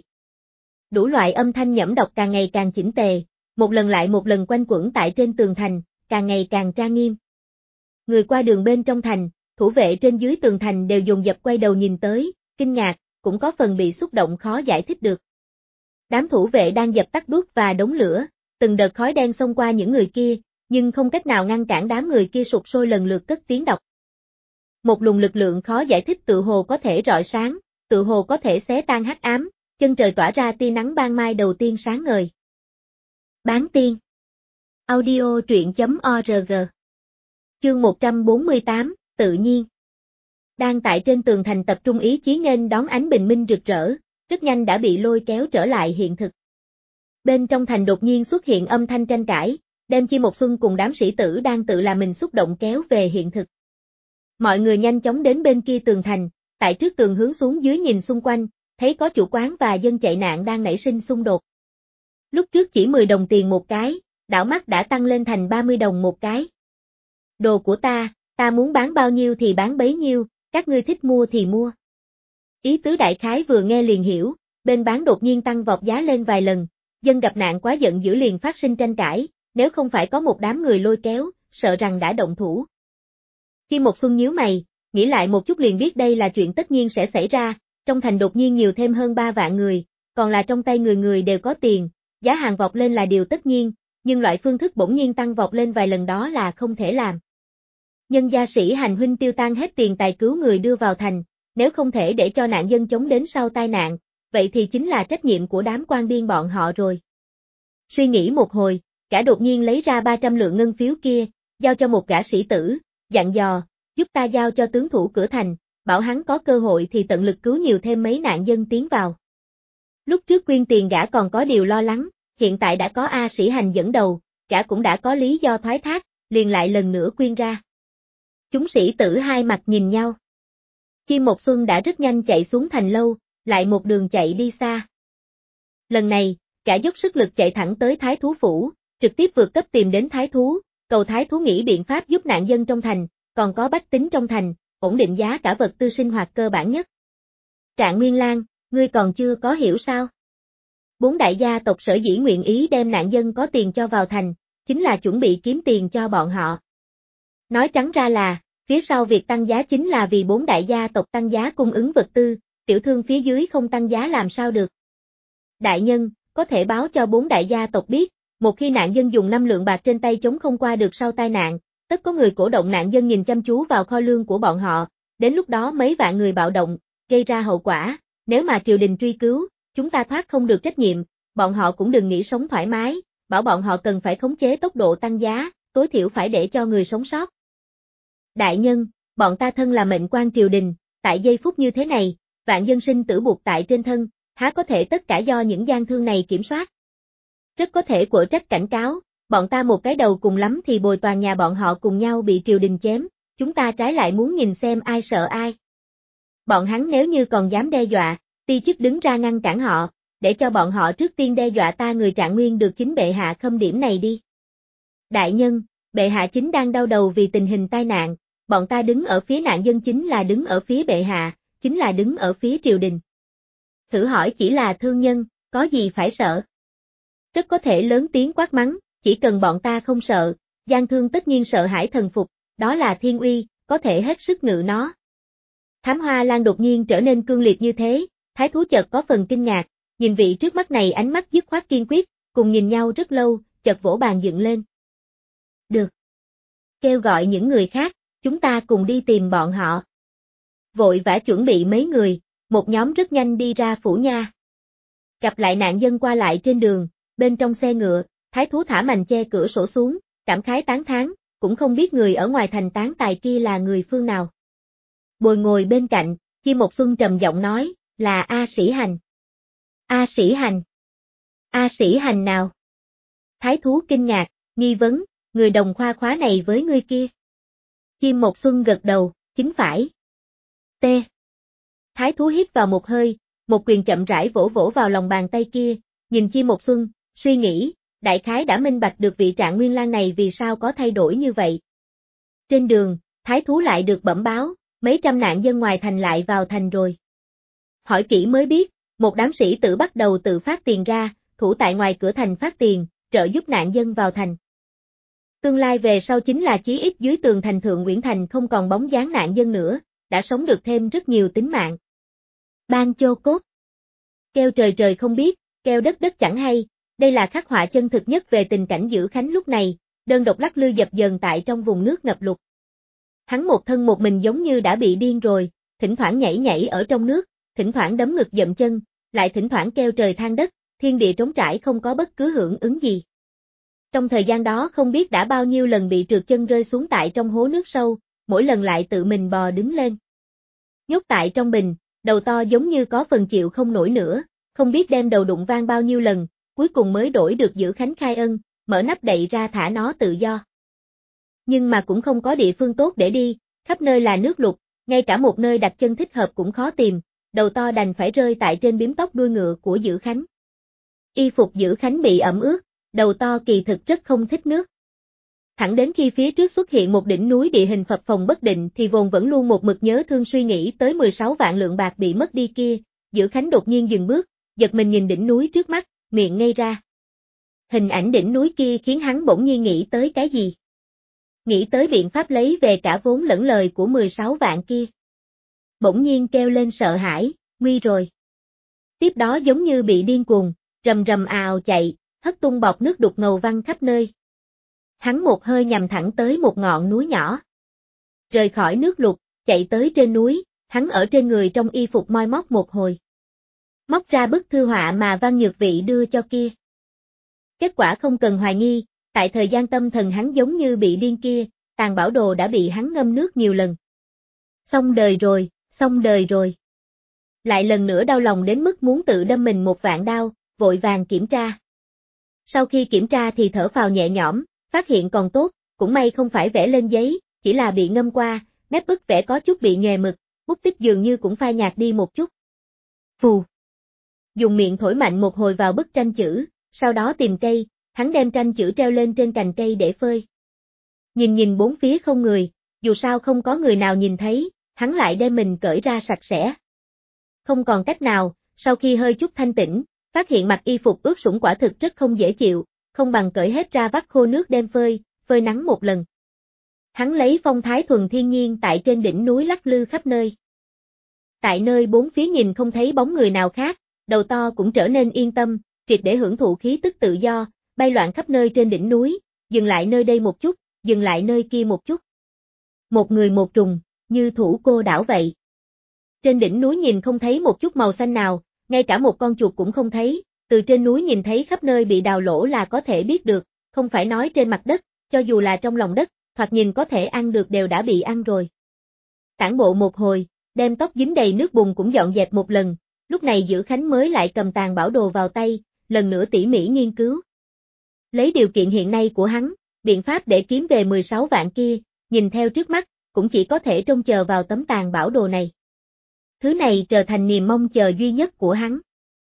Đủ loại âm thanh nhẩm đọc càng ngày càng chỉnh tề, một lần lại một lần quanh quẩn tại trên tường thành, càng ngày càng trang nghiêm. Người qua đường bên trong thành, thủ vệ trên dưới tường thành đều dồn dập quay đầu nhìn tới, kinh ngạc, cũng có phần bị xúc động khó giải thích được. Đám thủ vệ đang dập tắt đuốc và đống lửa, từng đợt khói đen xông qua những người kia, nhưng không cách nào ngăn cản đám người kia sục sôi lần lượt cất tiếng đọc. Một luồng lực lượng khó giải thích tự hồ có thể rọi sáng, tự hồ có thể xé tan hắc ám, chân trời tỏa ra tia nắng ban mai đầu tiên sáng ngời. Bán tiên. Audio truyện.org. Chương 148, tự nhiên. Đang tại trên tường thành tập trung ý chí nghênh đón ánh bình minh rực rỡ, rất nhanh đã bị lôi kéo trở lại hiện thực. Bên trong thành đột nhiên xuất hiện âm thanh tranh cãi, đem Chim Một Xuân cùng đám sĩ tử đang tự làm mình xúc động kéo về hiện thực. Mọi người nhanh chóng đến bên kia tường thành, tại trước tường hướng xuống dưới nhìn xung quanh, thấy có chủ quán và dân chạy nạn đang nảy sinh xung đột. Lúc trước chỉ 10 đồng tiền một cái, đảo mắt đã tăng lên thành 30 đồng một cái. Đồ của ta muốn bán bao nhiêu thì bán bấy nhiêu, các ngươi thích mua thì mua. Ý tứ đại khái vừa nghe liền hiểu, bên bán đột nhiên tăng vọt giá lên vài lần, dân gặp nạn quá giận dữ liền phát sinh tranh cãi, nếu không phải có một đám người lôi kéo, sợ rằng đã động thủ. Chim Một Xuân nhíu mày, nghĩ lại một chút liền biết đây là chuyện tất nhiên sẽ xảy ra, trong thành đột nhiên nhiều thêm hơn 3 vạn người, còn là trong tay người người đều có tiền, giá hàng vọt lên là điều tất nhiên, nhưng loại phương thức bỗng nhiên tăng vọt lên vài lần đó là không thể làm. Nhân gia Sĩ Hành huynh tiêu tan hết tiền tài cứu người đưa vào thành, nếu không thể để cho nạn dân chống đến sau tai nạn, vậy thì chính là trách nhiệm của đám quan biên bọn họ rồi. Suy nghĩ một hồi, cả đột nhiên lấy ra 300 lượng ngân phiếu kia, giao cho một gã sĩ tử, dặn dò, giúp ta giao cho tướng thủ cửa thành, bảo hắn có cơ hội thì tận lực cứu nhiều thêm mấy nạn dân tiến vào. Lúc trước quyên tiền gã còn có điều lo lắng, hiện tại đã có A Sĩ Hành dẫn đầu, gã cũng đã có lý do thoái thác, liền lại lần nữa quyên ra. Chúng sĩ tử hai mặt nhìn nhau. Chim Một Xuân đã rất nhanh chạy xuống thành lâu, lại một đường chạy đi xa. Lần này, cả dốc sức lực chạy thẳng tới Thái Thú Phủ, trực tiếp vượt cấp tìm đến Thái Thú, cầu Thái Thú nghĩ biện pháp giúp nạn dân trong thành, còn có bách tính trong thành, ổn định giá cả vật tư sinh hoạt cơ bản nhất. Trạng Nguyên Lang, ngươi còn chưa có hiểu sao? 4 đại gia tộc sở dĩ nguyện ý đem nạn dân có tiền cho vào thành, chính là chuẩn bị kiếm tiền cho bọn họ. Nói trắng ra là, phía sau việc tăng giá chính là vì 4 đại gia tộc tăng giá cung ứng vật tư, tiểu thương phía dưới không tăng giá làm sao được. Đại nhân, có thể báo cho 4 đại gia tộc biết, một khi nạn dân dùng 5 lượng bạc trên tay chống không qua được sau tai nạn, tất có người cổ động nạn dân nhìn chăm chú vào kho lương của bọn họ, đến lúc đó mấy vạn người bạo động, gây ra hậu quả, nếu mà triều đình truy cứu, chúng ta thoát không được trách nhiệm, bọn họ cũng đừng nghĩ sống thoải mái, bảo bọn họ cần phải khống chế tốc độ tăng giá, tối thiểu phải để cho người sống sót. Đại nhân, bọn ta thân là mệnh quan triều đình, tại giây phút như thế này, vạn dân sinh tử buộc tại trên thân, há có thể tất cả do những gian thương này kiểm soát. Rất có thể quở trách cảnh cáo, bọn ta một cái đầu cùng lắm thì bồi toàn nhà bọn họ cùng nhau bị triều đình chém, chúng ta trái lại muốn nhìn xem ai sợ ai. Bọn hắn nếu như còn dám đe dọa, ti chức đứng ra ngăn cản họ, để cho bọn họ trước tiên đe dọa ta người Trạng Nguyên được chính bệ hạ khâm điểm này đi. Đại nhân, bệ hạ chính đang đau đầu vì tình hình tai nạn, bọn ta đứng ở phía nạn dân chính là đứng ở phía bệ hạ, chính là đứng ở phía triều đình. Thử hỏi chỉ là thương nhân, có gì phải sợ? Rất có thể lớn tiếng quát mắng, chỉ cần bọn ta không sợ, gian thương tất nhiên sợ hãi thần phục, đó là thiên uy, có thể hết sức ngự nó. Thám Hoa Lan đột nhiên trở nên cương liệt như thế, thái thú chợt có phần kinh ngạc, nhìn vị trước mắt này ánh mắt dứt khoát kiên quyết, cùng nhìn nhau rất lâu, chợt vỗ bàn dựng lên. Được. Kêu gọi những người khác, chúng ta cùng đi tìm bọn họ. Vội vã chuẩn bị mấy người, một nhóm rất nhanh đi ra phủ nha. Gặp lại nạn dân qua lại trên đường, bên trong xe ngựa, thái thú thả mành che cửa sổ xuống, cảm khái tán thán, cũng không biết người ở ngoài thành tán tài kia là người phương nào. Bồi ngồi bên cạnh, Chi Một Xuân trầm giọng nói, là A Sĩ Hành. A Sĩ Hành? A Sĩ Hành nào? Thái thú kinh ngạc, nghi vấn, người đồng khoa khóa này với ngươi kia. Chi Một Xuân gật đầu, chính phải. T. Thái thú hít vào một hơi, một quyền chậm rãi vỗ vỗ vào lòng bàn tay kia, nhìn Chi Một Xuân, suy nghĩ, đại khái đã minh bạch được vị Trạng Nguyên Lang này vì sao có thay đổi như vậy. Trên đường, thái thú lại được bẩm báo, mấy trăm nạn dân ngoài thành lại vào thành rồi. Hỏi kỹ mới biết, một đám sĩ tử bắt đầu tự phát tiền ra, thủ tại ngoài cửa thành phát tiền, trợ giúp nạn dân vào thành. Tương lai về sau chính là chí ít dưới tường thành Thượng Uyển Thành không còn bóng dáng nạn dân nữa, đã sống được thêm rất nhiều tính mạng. Ban Chô Cốt. Kêu trời trời không biết, kêu đất đất chẳng hay, đây là khắc họa chân thực nhất về tình cảnh Dữ Khánh lúc này, đơn độc lắc lư dập dờn tại trong vùng nước ngập lụt. Hắn một thân một mình giống như đã bị điên rồi, thỉnh thoảng nhảy nhảy ở trong nước, thỉnh thoảng đấm ngực dậm chân, lại thỉnh thoảng kêu trời than đất, thiên địa trống trải không có bất cứ hưởng ứng gì. Trong thời gian đó không biết đã bao nhiêu lần bị trượt chân rơi xuống tại trong hố nước sâu, mỗi lần lại tự mình bò đứng lên. Nhốt tại trong bình, đầu to giống như có phần chịu không nổi nữa, không biết đem đầu đụng vang bao nhiêu lần, cuối cùng mới đổi được Dữ Khánh khai ân, mở nắp đậy ra thả nó tự do. Nhưng mà cũng không có địa phương tốt để đi, khắp nơi là nước lụt, ngay cả một nơi đặt chân thích hợp cũng khó tìm, đầu to đành phải rơi tại trên bím tóc đuôi ngựa của Dữ Khánh. Y phục Dữ Khánh bị ẩm ướt, đầu to kỳ thực rất không thích nước. Thẳng đến khi phía trước xuất hiện một đỉnh núi địa hình phập phồng bất định thì vốn vẫn luôn một mực nhớ thương suy nghĩ tới 16 vạn lượng bạc bị mất đi kia, Dữ Khánh đột nhiên dừng bước, giật mình nhìn đỉnh núi trước mắt, miệng ngây ra. Hình ảnh đỉnh núi kia khiến hắn bỗng nhiên nghĩ tới cái gì? Nghĩ tới biện pháp lấy về cả vốn lẫn lời của 16 vạn kia. Bỗng nhiên kêu lên sợ hãi, nguy rồi. Tiếp đó giống như bị điên cuồng, rầm rầm ào chạy, hất tung bọt nước đục ngầu văng khắp nơi. Hắn một hơi nhằm thẳng tới một ngọn núi nhỏ. Rời khỏi nước lụt, chạy tới trên núi, hắn ở trên người trong y phục moi móc một hồi. Móc ra bức thư họa mà Văn Nhược Vị đưa cho kia. Kết quả không cần hoài nghi, tại thời gian tâm thần hắn giống như bị điên kia, tàn bảo đồ đã bị hắn ngâm nước nhiều lần. Xong đời rồi, xong đời rồi. Lại lần nữa đau lòng đến mức muốn tự đâm mình một vạn đao, vội vàng kiểm tra. Sau khi kiểm tra thì thở phào nhẹ nhõm, phát hiện còn tốt, cũng may không phải vẽ lên giấy, chỉ là bị ngâm qua, mép bức vẽ có chút bị nhòe mực, bút tích dường như cũng phai nhạt đi một chút. Phù. Dùng miệng thổi mạnh một hồi vào bức tranh chữ, sau đó tìm cây, hắn đem tranh chữ treo lên trên cành cây để phơi. Nhìn bốn phía không người, dù sao không có người nào nhìn thấy, hắn lại đem mình cởi ra sạch sẽ. Không còn cách nào, sau khi hơi chút thanh tĩnh, phát hiện mặc y phục ướt sũng quả thực rất không dễ chịu, không bằng cởi hết ra vắt khô nước đem phơi nắng một lần. Hắn lấy phong thái thuần thiên nhiên tại trên đỉnh núi lắc lư khắp nơi. Tại nơi bốn phía nhìn không thấy bóng người nào khác, đầu to cũng trở nên yên tâm, triệt để hưởng thụ khí tức tự do, bay loạn khắp nơi trên đỉnh núi, dừng lại nơi đây một chút, dừng lại nơi kia một chút. Một người một trùng, như thủ cô đảo vậy. Trên đỉnh núi nhìn không thấy một chút màu xanh nào, ngay cả một con chuột cũng không thấy, từ trên núi nhìn thấy khắp nơi bị đào lỗ là có thể biết được, không phải nói trên mặt đất, cho dù là trong lòng đất, thoạt nhìn có thể ăn được đều đã bị ăn rồi. Tản bộ một hồi, đem tóc dính đầy nước bùn cũng dọn dẹp một lần, lúc này Dữ Khánh mới lại cầm tàn bảo đồ vào tay, lần nữa tỉ mỉ nghiên cứu. Lấy điều kiện hiện nay của hắn, biện pháp để kiếm về 16 vạn kia, nhìn theo trước mắt, cũng chỉ có thể trông chờ vào tấm tàn bảo đồ này. Thứ này trở thành niềm mong chờ duy nhất của hắn.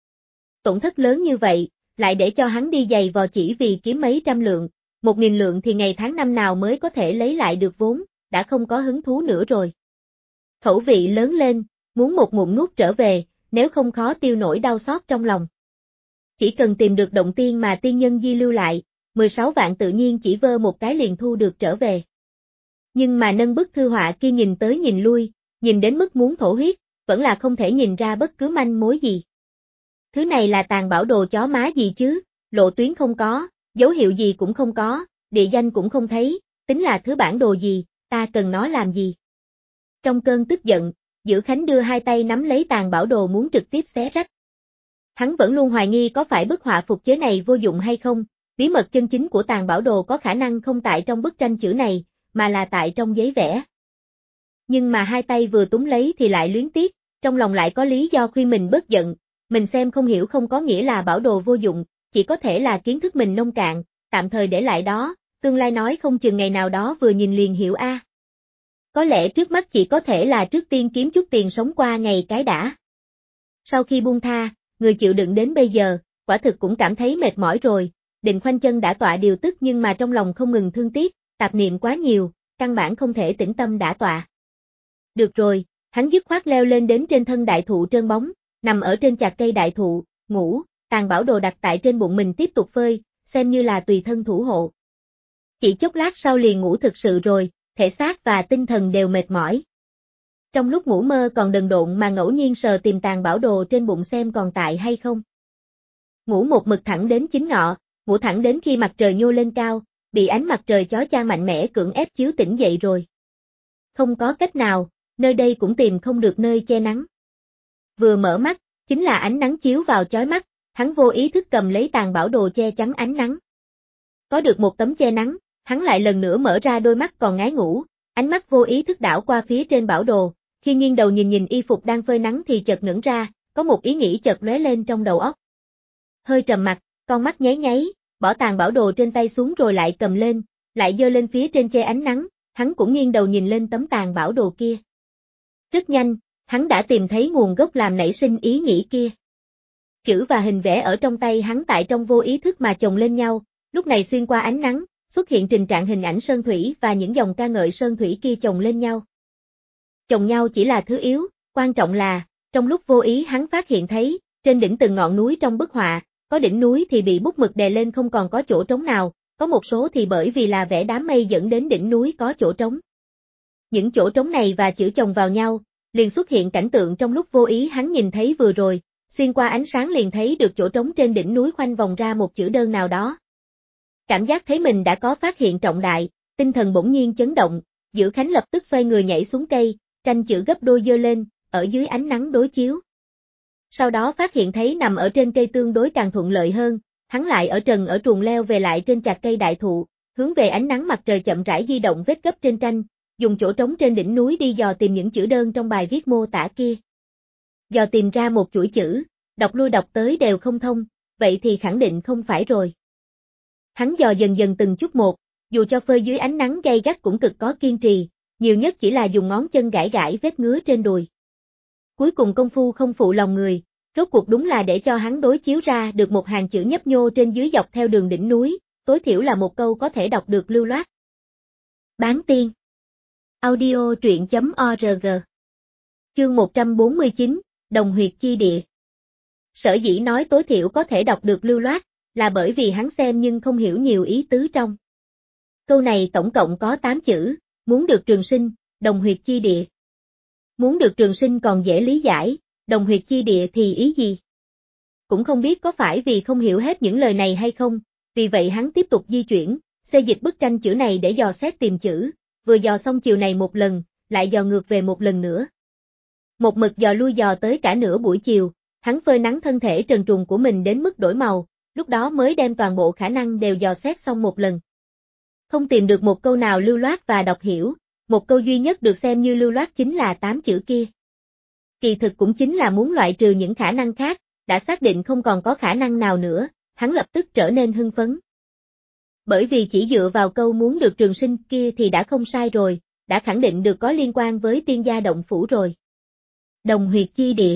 Tổn thất lớn như vậy, lại để cho hắn đi giày vò chỉ vì kiếm mấy trăm lượng, 1.000 lượng thì ngày tháng năm nào mới có thể lấy lại được vốn, đã không có hứng thú nữa rồi. Khẩu vị lớn lên, muốn một ngụm nuốt trở về, nếu không khó tiêu nổi đau xót trong lòng. Chỉ cần tìm được động tiên mà tiên nhân di lưu lại, 16 vạn tự nhiên chỉ vơ một cái liền thu được trở về. Nhưng mà nâng bức thư họa kia nhìn tới nhìn lui, nhìn đến mức muốn thổ huyết, vẫn là không thể nhìn ra bất cứ manh mối gì. Thứ này là tàn bảo đồ chó má gì chứ, lộ tuyến không có, dấu hiệu gì cũng không có, địa danh cũng không thấy, tính là thứ bản đồ gì, ta cần nó làm gì. Trong cơn tức giận, Dữ Khánh đưa hai tay nắm lấy tàn bảo đồ muốn trực tiếp xé rách. Hắn vẫn luôn hoài nghi có phải bức họa phục chế này vô dụng hay không, bí mật chân chính của tàn bảo đồ có khả năng không tại trong bức tranh chữ này, mà là tại trong giấy vẽ. Nhưng mà hai tay vừa túm lấy thì lại luyến tiếc, trong lòng lại có lý do khuyên mình bớt giận, mình xem không hiểu không có nghĩa là bảo đồ vô dụng, chỉ có thể là kiến thức mình nông cạn, tạm thời để lại đó, tương lai nói không chừng ngày nào đó vừa nhìn liền hiểu a. Có lẽ trước mắt chỉ có thể là trước tiên kiếm chút tiền sống qua ngày cái đã. Sau khi buông tha, người chịu đựng đến bây giờ, quả thực cũng cảm thấy mệt mỏi rồi, định khoanh chân đã tọa điều tức nhưng mà trong lòng không ngừng thương tiếc, tạp niệm quá nhiều, căn bản không thể tĩnh tâm đả tọa. Được rồi, hắn dứt khoát leo lên đến trên thân đại thụ trơn bóng, nằm ở trên chạc cây đại thụ, ngủ, tàn bảo đồ đặt tại trên bụng mình tiếp tục phơi, xem như là tùy thân thủ hộ. Chỉ chốc lát sau liền ngủ thực sự rồi, thể xác và tinh thần đều mệt mỏi. Trong lúc ngủ mơ còn đần độn mà ngẫu nhiên sờ tìm tàn bảo đồ trên bụng xem còn tại hay không. Ngủ một mực thẳng đến chính ngọ, ngủ thẳng đến khi mặt trời nhô lên cao, bị ánh mặt trời chói chang mạnh mẽ cưỡng ép chiếu tỉnh dậy rồi. Không có cách nào, nơi đây cũng tìm không được nơi che nắng. Vừa mở mắt, chính là ánh nắng chiếu vào chói mắt, hắn vô ý thức cầm lấy tàn bảo đồ che chắn ánh nắng. Có được một tấm che nắng, hắn lại lần nữa mở ra đôi mắt còn ngái ngủ, ánh mắt vô ý thức đảo qua phía trên bảo đồ, khi nghiêng đầu nhìn y phục đang phơi nắng thì chợt ngẩn ra, có một ý nghĩ chợt lóe lên trong đầu óc. Hơi trầm mặt, con mắt nháy nháy, bỏ tàn bảo đồ trên tay xuống rồi lại cầm lên, lại giơ lên phía trên che ánh nắng, hắn cũng nghiêng đầu nhìn lên tấm tàn bảo đồ kia. Rất nhanh, hắn đã tìm thấy nguồn gốc làm nảy sinh ý nghĩ kia. Chữ và hình vẽ ở trong tay hắn tại trong vô ý thức mà chồng lên nhau, lúc này xuyên qua ánh nắng, xuất hiện trình trạng hình ảnh sơn thủy và những dòng ca ngợi sơn thủy kia chồng lên nhau. Chồng nhau chỉ là thứ yếu, quan trọng là, trong lúc vô ý hắn phát hiện thấy, trên đỉnh từng ngọn núi trong bức họa, có đỉnh núi thì bị bút mực đè lên không còn có chỗ trống nào, có một số thì bởi vì là vẽ đám mây dẫn đến đỉnh núi có chỗ trống. Những chỗ trống này và chữ chồng vào nhau, liền xuất hiện cảnh tượng trong lúc vô ý hắn nhìn thấy vừa rồi, xuyên qua ánh sáng liền thấy được chỗ trống trên đỉnh núi khoanh vòng ra một chữ đơn nào đó. Cảm giác thấy mình đã có phát hiện trọng đại, tinh thần bỗng nhiên chấn động, Dữ Khánh lập tức xoay người nhảy xuống cây, tranh chữ gấp đôi giơ lên, ở dưới ánh nắng đối chiếu. Sau đó phát hiện thấy nằm ở trên cây tương đối càng thuận lợi hơn, hắn lại ở trần ở truồng leo về lại trên chạc cây đại thụ, hướng về ánh nắng mặt trời chậm rãi di động vết gấp trên tranh, dùng chỗ trống trên đỉnh núi đi dò tìm những chữ đơn trong bài viết mô tả kia. Dò tìm ra một chuỗi chữ, đọc lui đọc tới đều không thông, vậy thì khẳng định không phải rồi. Hắn dò dần dần từng chút một, dù cho phơi dưới ánh nắng gay gắt cũng cực có kiên trì, nhiều nhất chỉ là dùng ngón chân gãi gãi vết ngứa trên đùi. Cuối cùng công phu không phụ lòng người, rốt cuộc đúng là để cho hắn đối chiếu ra được một hàng chữ nhấp nhô trên dưới dọc theo đường đỉnh núi, tối thiểu là một câu có thể đọc được lưu loát. Bán tiên. Audio truyện.org. Chương 149, Đồng huyệt chi địa. Sở dĩ nói tối thiểu có thể đọc được lưu loát, là bởi vì hắn xem nhưng không hiểu nhiều ý tứ trong. Câu này tổng cộng có 8 chữ, muốn được trường sinh, đồng huyệt chi địa. Muốn được trường sinh còn dễ lý giải, đồng huyệt chi địa thì ý gì? Cũng không biết có phải vì không hiểu hết những lời này hay không, vì vậy hắn tiếp tục di chuyển, xê dịch bức tranh chữ này để dò xét tìm chữ, vừa dò xong chiều này một lần, lại dò ngược về một lần nữa. Một mực dò lui dò tới cả nửa buổi chiều, Hắn phơi nắng thân thể trần truồng của mình đến mức đổi màu, lúc đó mới đem toàn bộ khả năng đều dò xét xong một lần. Không tìm được một câu nào lưu loát và đọc hiểu, một câu duy nhất được xem như lưu loát chính là 8 chữ kia. Kỳ thực cũng chính là muốn loại trừ những khả năng khác, đã xác định không còn có khả năng nào nữa, hắn lập tức trở nên hưng phấn. Bởi vì chỉ dựa vào câu muốn được trường sinh kia thì đã không sai rồi, đã khẳng định được có liên quan với tiên gia động phủ rồi. Đồng huyệt chi địa.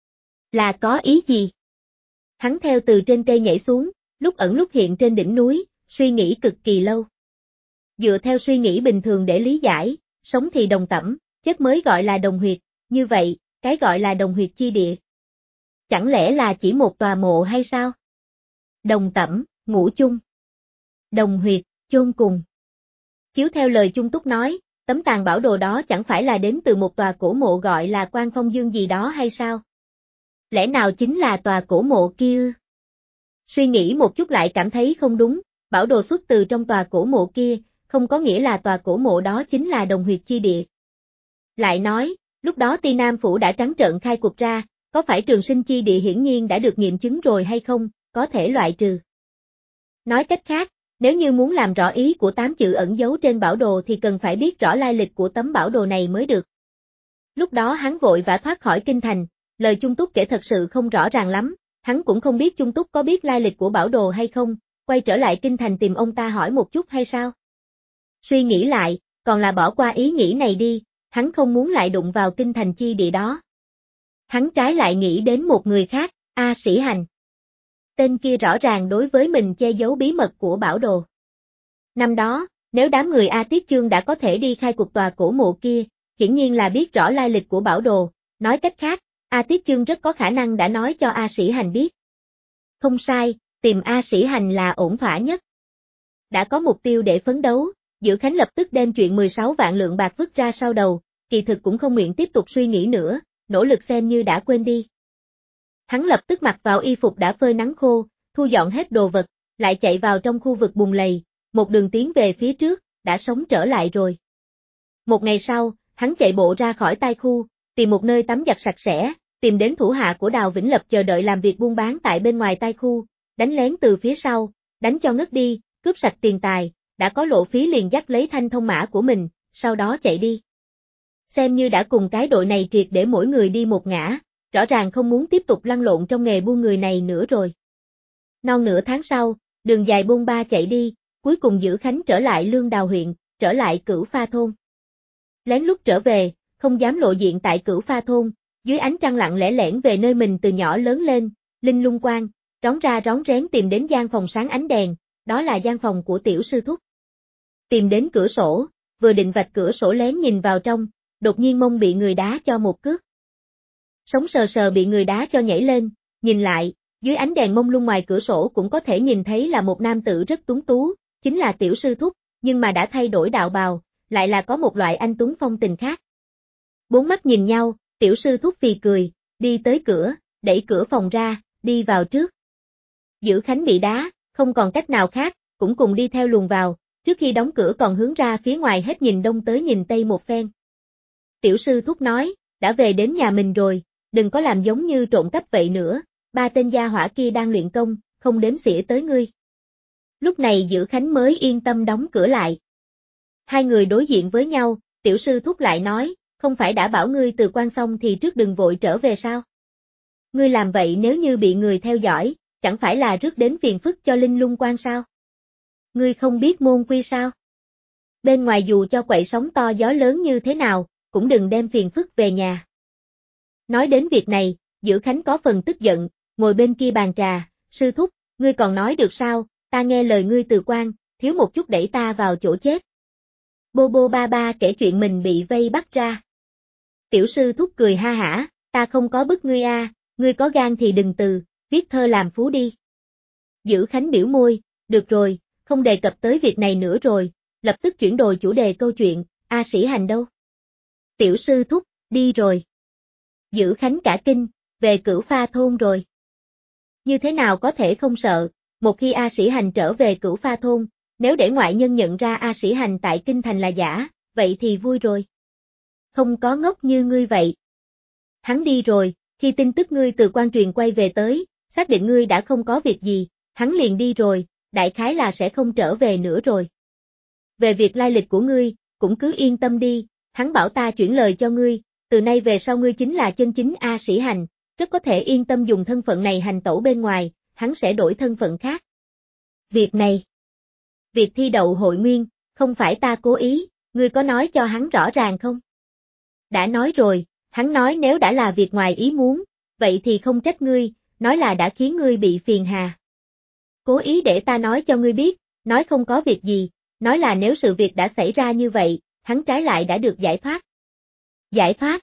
Là có ý gì? Hắn theo từ trên cây nhảy xuống, lúc ẩn lúc hiện trên đỉnh núi, suy nghĩ cực kỳ lâu. Dựa theo suy nghĩ bình thường để lý giải, sống thì đồng tẩm, chết mới gọi là đồng huyệt, như vậy, cái gọi là đồng huyệt chi địa. Chẳng lẽ là chỉ một tòa mộ hay sao? Đồng tẩm, ngủ chung. Đồng huyệt, chôn cùng. Chiếu theo lời Chung Túc nói, tấm tàn bảo đồ đó chẳng phải là đến từ một tòa cổ mộ gọi là Quan Phong Dương gì đó hay sao? Lẽ nào chính là tòa cổ mộ kia? Suy nghĩ một chút lại cảm thấy không đúng, bảo đồ xuất từ trong tòa cổ mộ kia, không có nghĩa là tòa cổ mộ đó chính là đồng huyệt chi địa. Lại nói, lúc đó Ti Nam Phủ đã trắng trợn khai cuộc ra, có phải trường sinh chi địa hiển nhiên đã được nghiệm chứng rồi hay không, có thể loại trừ. Nói cách khác, nếu như muốn làm rõ ý của 8 chữ ẩn giấu trên bảo đồ thì cần phải biết rõ lai lịch của tấm bảo đồ này mới được. Lúc đó hắn vội vã thoát khỏi kinh thành, lời Chung Túc kể thật sự không rõ ràng lắm, hắn cũng không biết Chung Túc có biết lai lịch của bảo đồ hay không, quay trở lại kinh thành tìm ông ta hỏi một chút hay sao? Suy nghĩ lại, còn là bỏ qua ý nghĩ này đi, hắn không muốn lại đụng vào kinh thành chi địa đó. Hắn trái lại nghĩ đến một người khác, A Sĩ Hành. Tên kia rõ ràng đối với mình che giấu bí mật của bảo đồ. Năm đó, nếu đám người A Tiết Chương đã có thể đi khai cuộc tòa cổ mộ kia, hiển nhiên là biết rõ lai lịch của bảo đồ, nói cách khác, A Tiết Chương rất có khả năng đã nói cho A Sĩ Hành biết. Không sai, tìm A Sĩ Hành là ổn thỏa nhất. Đã có mục tiêu để phấn đấu, Dữ Khánh lập tức đem chuyện 16 vạn lượng bạc vứt ra sau đầu, kỳ thực cũng không nguyện tiếp tục suy nghĩ nữa, nỗ lực xem như đã quên đi. Hắn lập tức mặc vào y phục đã phơi nắng khô, thu dọn hết đồ vật, lại chạy vào trong khu vực bùn lầy, một đường tiến về phía trước, đã sống trở lại rồi. Một ngày sau, hắn chạy bộ ra khỏi tai khu, tìm một nơi tắm giặt sạch sẽ, tìm đến thủ hạ của Đào Vĩnh Lập chờ đợi làm việc buôn bán tại bên ngoài tai khu, đánh lén từ phía sau, đánh cho ngất đi, cướp sạch tiền tài, đã có lộ phí liền dắt lấy thanh thông mã của mình, sau đó chạy đi. Xem như đã cùng cái đội này triệt để mỗi người đi một ngã, rõ ràng không muốn tiếp tục lăn lộn trong nghề buôn người này nữa rồi. Non nửa tháng sau, đường dài bôn ba chạy đi, cuối cùng Dữ Khánh trở lại Lương Đào huyện, trở lại Cửu Pha thôn. Lén lút trở về, không dám lộ diện tại Cửu Pha thôn, dưới ánh trăng lặng lẽ lẻn về nơi mình từ nhỏ lớn lên, Linh Lung Quan, rón ra rón rén tìm đến gian phòng sáng ánh đèn, đó là gian phòng của Tiểu Sư Thúc. Tìm đến cửa sổ, vừa định vạch cửa sổ lén nhìn vào trong, đột nhiên mông bị người đá cho một cước. Sống sờ sờ bị người đá cho nhảy lên, nhìn lại, dưới ánh đèn mông lung ngoài cửa sổ cũng có thể nhìn thấy là một nam tử rất tuấn tú, chính là Tiểu Sư Thúc, nhưng mà đã thay đổi đạo bào, lại là có một loại anh tuấn phong tình khác. Bốn mắt nhìn nhau, Tiểu Sư Thúc phì cười, đi tới cửa, đẩy cửa phòng ra, đi vào trước. Dữ Khánh bị đá, không còn cách nào khác, cũng cùng đi theo luồn vào, trước khi đóng cửa còn hướng ra phía ngoài hết nhìn đông tới nhìn tây một phen. Tiểu Sư Thúc nói, đã về đến nhà mình rồi, đừng có làm giống như trộm cắp vậy nữa, ba tên gia hỏa kia đang luyện công, không đếm xỉa tới ngươi. Lúc này Dữ Khánh mới yên tâm đóng cửa lại. Hai người đối diện với nhau, Tiểu Sư Thúc lại nói, không phải đã bảo ngươi từ quan xong thì trước đừng vội trở về sao? Ngươi làm vậy nếu như bị người theo dõi, chẳng phải là rước đến phiền phức cho Linh Lung Quan sao? Ngươi không biết môn quy sao? Bên ngoài dù cho quậy sóng to gió lớn như thế nào, cũng đừng đem phiền phức về nhà. Nói đến việc này, Dữ Khánh có phần tức giận, ngồi bên kia bàn trà, Sư Thúc, ngươi còn nói được sao, ta nghe lời ngươi từ quan, thiếu một chút đẩy ta vào chỗ chết. Bô bô ba ba kể chuyện mình bị vây bắt ra. Tiểu Sư Thúc cười ha hả, ta không có bức ngươi a, ngươi có gan thì đừng từ, viết thơ làm phú đi. Dữ Khánh biểu môi, được rồi, không đề cập tới việc này nữa rồi, lập tức chuyển đổi chủ đề câu chuyện, A Sĩ Hành đâu? Tiểu Sư Thúc, đi rồi. Dữ Khánh cả kinh, về Cửu Pha thôn rồi. Như thế nào có thể không sợ, một khi A Sĩ Hành trở về Cửu Pha thôn, nếu để ngoại nhân nhận ra A Sĩ Hành tại kinh thành là giả, vậy thì vui rồi. Không có ngốc như ngươi vậy. Hắn đi rồi, Khi tin tức ngươi từ quan truyền quay về tới, xác định ngươi đã không có việc gì, hắn liền đi rồi, đại khái là sẽ không trở về nữa rồi. Về việc lai lịch của ngươi, cũng cứ yên tâm đi, hắn bảo ta chuyển lời cho ngươi, từ nay về sau ngươi chính là chân chính A Sĩ Hành, rất có thể yên tâm dùng thân phận này hành tẩu bên ngoài, hắn sẽ đổi thân phận khác. Việc này, việc thi đậu hội nguyên, không phải ta cố ý, ngươi có nói cho hắn rõ ràng không? Đã nói rồi, hắn nói nếu đã là việc ngoài ý muốn, vậy thì không trách ngươi, nói là đã khiến ngươi bị phiền hà. Cố ý để ta nói cho ngươi biết, nói không có việc gì, nói là nếu sự việc đã xảy ra như vậy, hắn trái lại đã được giải thoát. Giải thoát?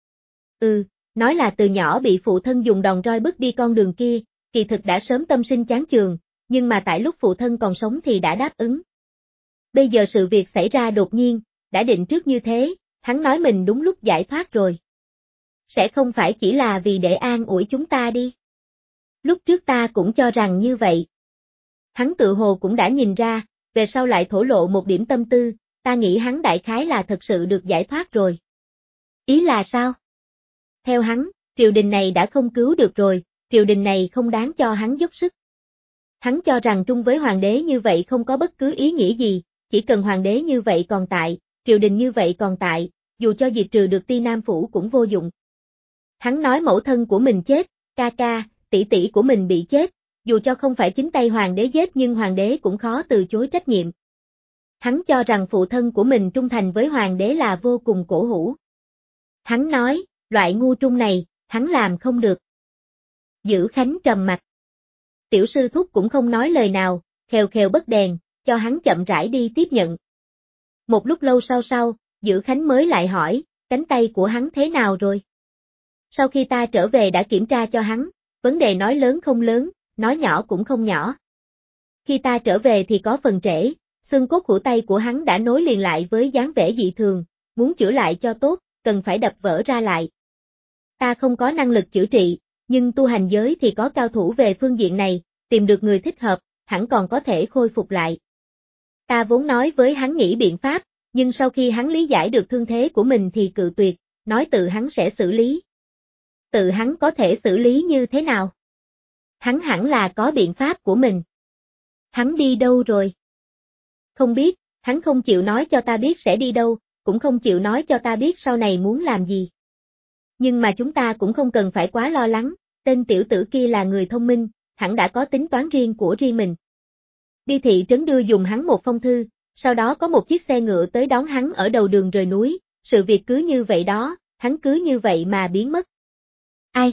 Nói là từ nhỏ bị phụ thân dùng đòn roi bức đi con đường kia, kỳ thực đã sớm tâm sinh chán chường, nhưng mà tại lúc phụ thân còn sống thì đã đáp ứng. Bây giờ sự việc xảy ra đột nhiên, đã định trước như thế, hắn nói mình đúng lúc giải thoát rồi. Sẽ không phải chỉ là vì để an ủi chúng ta đi. Lúc trước ta cũng cho rằng như vậy. Hắn tự hồ cũng đã nhìn ra, về sau lại thổ lộ một điểm tâm tư, ta nghĩ hắn đại khái là thật sự được giải thoát rồi. Ý là sao? Theo hắn, triều đình này đã không cứu được rồi, triều đình này không đáng cho hắn dốc sức. Hắn cho rằng trung với hoàng đế như vậy không có bất cứ ý nghĩa gì, chỉ cần hoàng đế như vậy còn tại, triều đình như vậy còn tại, dù cho diệt trừ được Ti Nam Phủ cũng vô dụng. Hắn nói mẫu thân của mình chết, ca ca, tỷ tỷ của mình bị chết, dù cho không phải chính tay hoàng đế giết nhưng hoàng đế cũng khó từ chối trách nhiệm. Hắn cho rằng phụ thân của mình trung thành với hoàng đế là vô cùng cổ hủ. Hắn nói, loại ngu trung này, hắn làm không được. Dữ Khánh trầm mặt. Tiểu sư thúc cũng không nói lời nào, khèo khèo bất đèn, cho hắn chậm rãi đi tiếp nhận. Một lúc lâu sau, Dữ Khánh mới lại hỏi, cánh tay của hắn thế nào rồi? Sau khi ta trở về đã kiểm tra cho hắn, vấn đề nói lớn không lớn, nói nhỏ cũng không nhỏ. Khi ta trở về thì có phần trễ, xương cốt hữu tay của hắn đã nối liền lại với dáng vẻ dị thường, muốn chữa lại cho tốt, cần phải đập vỡ ra lại. Ta không có năng lực chữa trị, nhưng tu hành giới thì có cao thủ về phương diện này, tìm được người thích hợp, hẳn còn có thể khôi phục lại. Ta vốn nói với hắn nghĩ biện pháp, nhưng sau khi hắn lý giải được thương thế của mình thì cự tuyệt, nói tự hắn sẽ xử lý. Tự hắn có thể xử lý như thế nào? Hắn hẳn là có biện pháp của mình. Hắn đi đâu rồi? Không biết, hắn không chịu nói cho ta biết sẽ đi đâu, cũng không chịu nói cho ta biết sau này muốn làm gì. Nhưng mà chúng ta cũng không cần phải quá lo lắng, tên tiểu tử kia là người thông minh, hẳn đã có tính toán riêng của riêng mình. Đi thị trấn đưa dùng hắn một phong thư, sau đó có một chiếc xe ngựa tới đón hắn ở đầu đường rời núi, sự việc cứ như vậy đó, hắn cứ như vậy mà biến mất. Ai?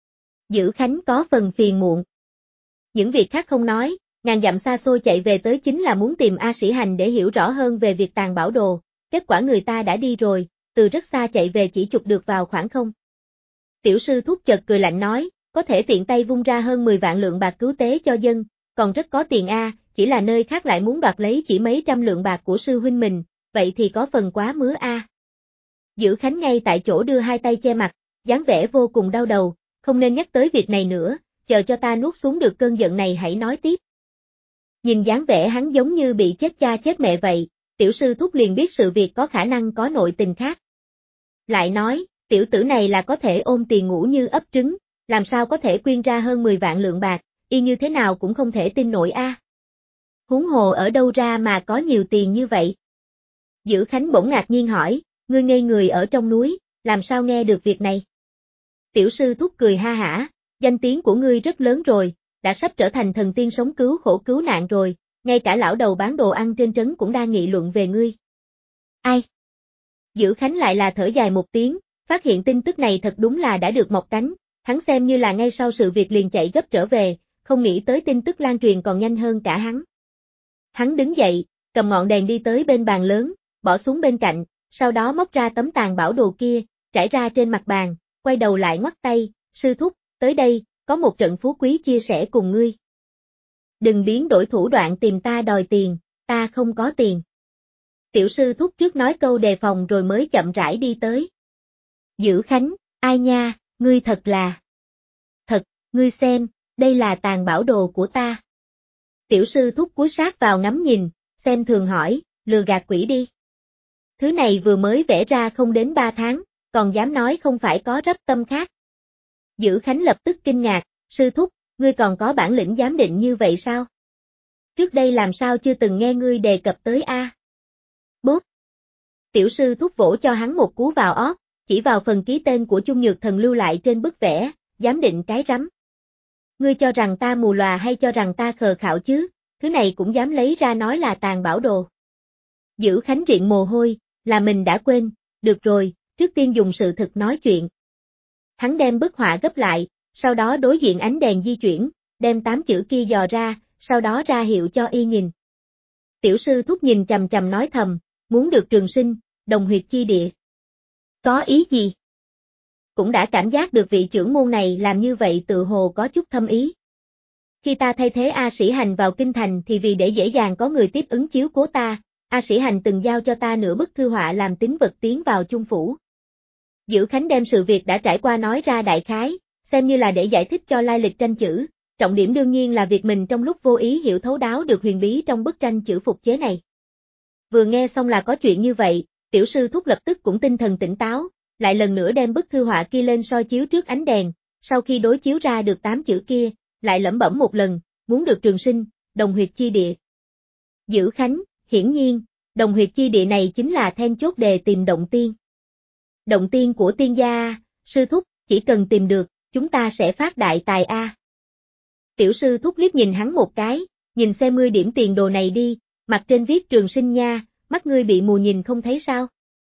Dữ Khánh có phần phiền muộn. Những việc khác không nói, ngàn dặm xa xôi chạy về tới chính là muốn tìm A Sĩ Hành để hiểu rõ hơn về việc tàng bảo đồ, kết quả người ta đã đi rồi, từ rất xa chạy về chỉ chụp được vào khoảng không. Tiểu sư thúc chợt cười lạnh nói, có thể tiện tay vung ra hơn 10 vạn lượng bạc cứu tế cho dân, còn rất có tiền a, chỉ là nơi khác lại muốn đoạt lấy chỉ mấy trăm lượng bạc của sư huynh mình, vậy thì có phần quá mứa a. Dữ Khánh ngay tại chỗ đưa hai tay che mặt, dáng vẻ vô cùng đau đầu, không nên nhắc tới việc này nữa, chờ cho ta nuốt xuống được cơn giận này hãy nói tiếp. Nhìn dáng vẻ hắn giống như bị chết cha chết mẹ vậy, tiểu sư thúc liền biết sự việc có khả năng có nội tình khác. Lại nói, tiểu tử này là có thể ôm tiền ngủ như ấp trứng, làm sao có thể quyên ra hơn 10 vạn lượng bạc, y như thế nào cũng không thể tin nổi a. Huống hồ ở đâu ra mà có nhiều tiền như vậy? Dữ Khánh bỗng ngạc nhiên hỏi, ngươi ngây người ở trong núi, làm sao nghe được việc này? Tiểu sư thúc cười ha hả, danh tiếng của ngươi rất lớn rồi, đã sắp trở thành thần tiên sống cứu khổ cứu nạn rồi, ngay cả lão đầu bán đồ ăn trên trấn cũng đang nghị luận về ngươi. Ai? Dữ Khánh lại là thở dài một tiếng, phát hiện tin tức này thật đúng là đã được mọc cánh, hắn xem như là ngay sau sự việc liền chạy gấp trở về, không nghĩ tới tin tức lan truyền còn nhanh hơn cả hắn. Hắn đứng dậy, cầm ngọn đèn đi tới bên bàn lớn, bỏ xuống bên cạnh, sau đó móc ra tấm tàn bảo đồ kia, trải ra trên mặt bàn, quay đầu lại ngoắt tay, sư thúc, tới đây, có một trận phú quý chia sẻ cùng ngươi. Đừng biến đổi thủ đoạn tìm ta đòi tiền, ta không có tiền. Tiểu sư thúc trước nói câu đề phòng rồi mới chậm rãi đi tới. Dữ Khánh, ai nha, ngươi thật là. Thật, ngươi xem, đây là tàn bảo đồ của ta. Tiểu sư thúc cúi sát vào ngắm nhìn, xem thường hỏi, lừa gạt quỷ đi. Thứ này vừa mới vẽ ra không đến 3 tháng, còn dám nói không phải có rắp tâm khác. Dữ Khánh lập tức kinh ngạc, sư thúc, ngươi còn có bản lĩnh giám định như vậy sao? Trước đây làm sao chưa từng nghe ngươi đề cập tới a? Bốp. Tiểu sư thúc vỗ cho hắn một cú vào ót, chỉ vào phần ký tên của Chung Nhược Thần lưu lại trên bức vẽ, giám định cái rắm. Ngươi cho rằng ta mù lòa hay cho rằng ta khờ khạo chứ, thứ này cũng dám lấy ra nói là tàn bảo đồ. Dữ Khánh riện mồ hôi, là mình đã quên, được rồi, trước tiên dùng sự thực nói chuyện. Hắn đem bức họa gấp lại, sau đó đối diện ánh đèn di chuyển, đem 8 chữ kia dò ra, sau đó ra hiệu cho y nhìn. Tiểu sư thúc nhìn chằm chằm nói thầm, muốn được trường sinh, đồng huyệt chi địa. Có ý gì? Cũng đã cảm giác được vị trưởng môn này làm như vậy tự hồ có chút thâm ý. Khi ta thay thế A Sĩ Hành vào kinh thành thì vì để dễ dàng có người tiếp ứng chiếu cố ta, A Sĩ Hành từng giao cho ta nửa bức thư họa làm tín vật tiến vào Chung phủ. Dữ Khánh đem sự việc đã trải qua nói ra đại khái, xem như là để giải thích cho lai lịch tranh chữ, trọng điểm đương nhiên là việc mình trong lúc vô ý hiểu thấu đáo được huyền bí trong bức tranh chữ phục chế này. Vừa nghe xong là có chuyện như vậy, tiểu sư thúc lập tức cũng tinh thần tỉnh táo, lại lần nữa đem bức thư họa kia lên soi chiếu trước ánh đèn, sau khi đối chiếu ra được 8 chữ kia, lại lẩm bẩm một lần, muốn được trường sinh, đồng huyệt chi địa. Dữ Khánh, hiển nhiên, đồng huyệt chi địa này chính là then chốt đề tìm động tiên. Động tiên của tiên gia, sư thúc, chỉ cần tìm được, chúng ta sẽ phát đại tài a. Tiểu sư thúc liếc nhìn hắn một cái, nhìn xem ngươi điểm tiền đồ này đi, mặt trên viết trường sinh nha, mắt ngươi bị mù nhìn không thấy sao?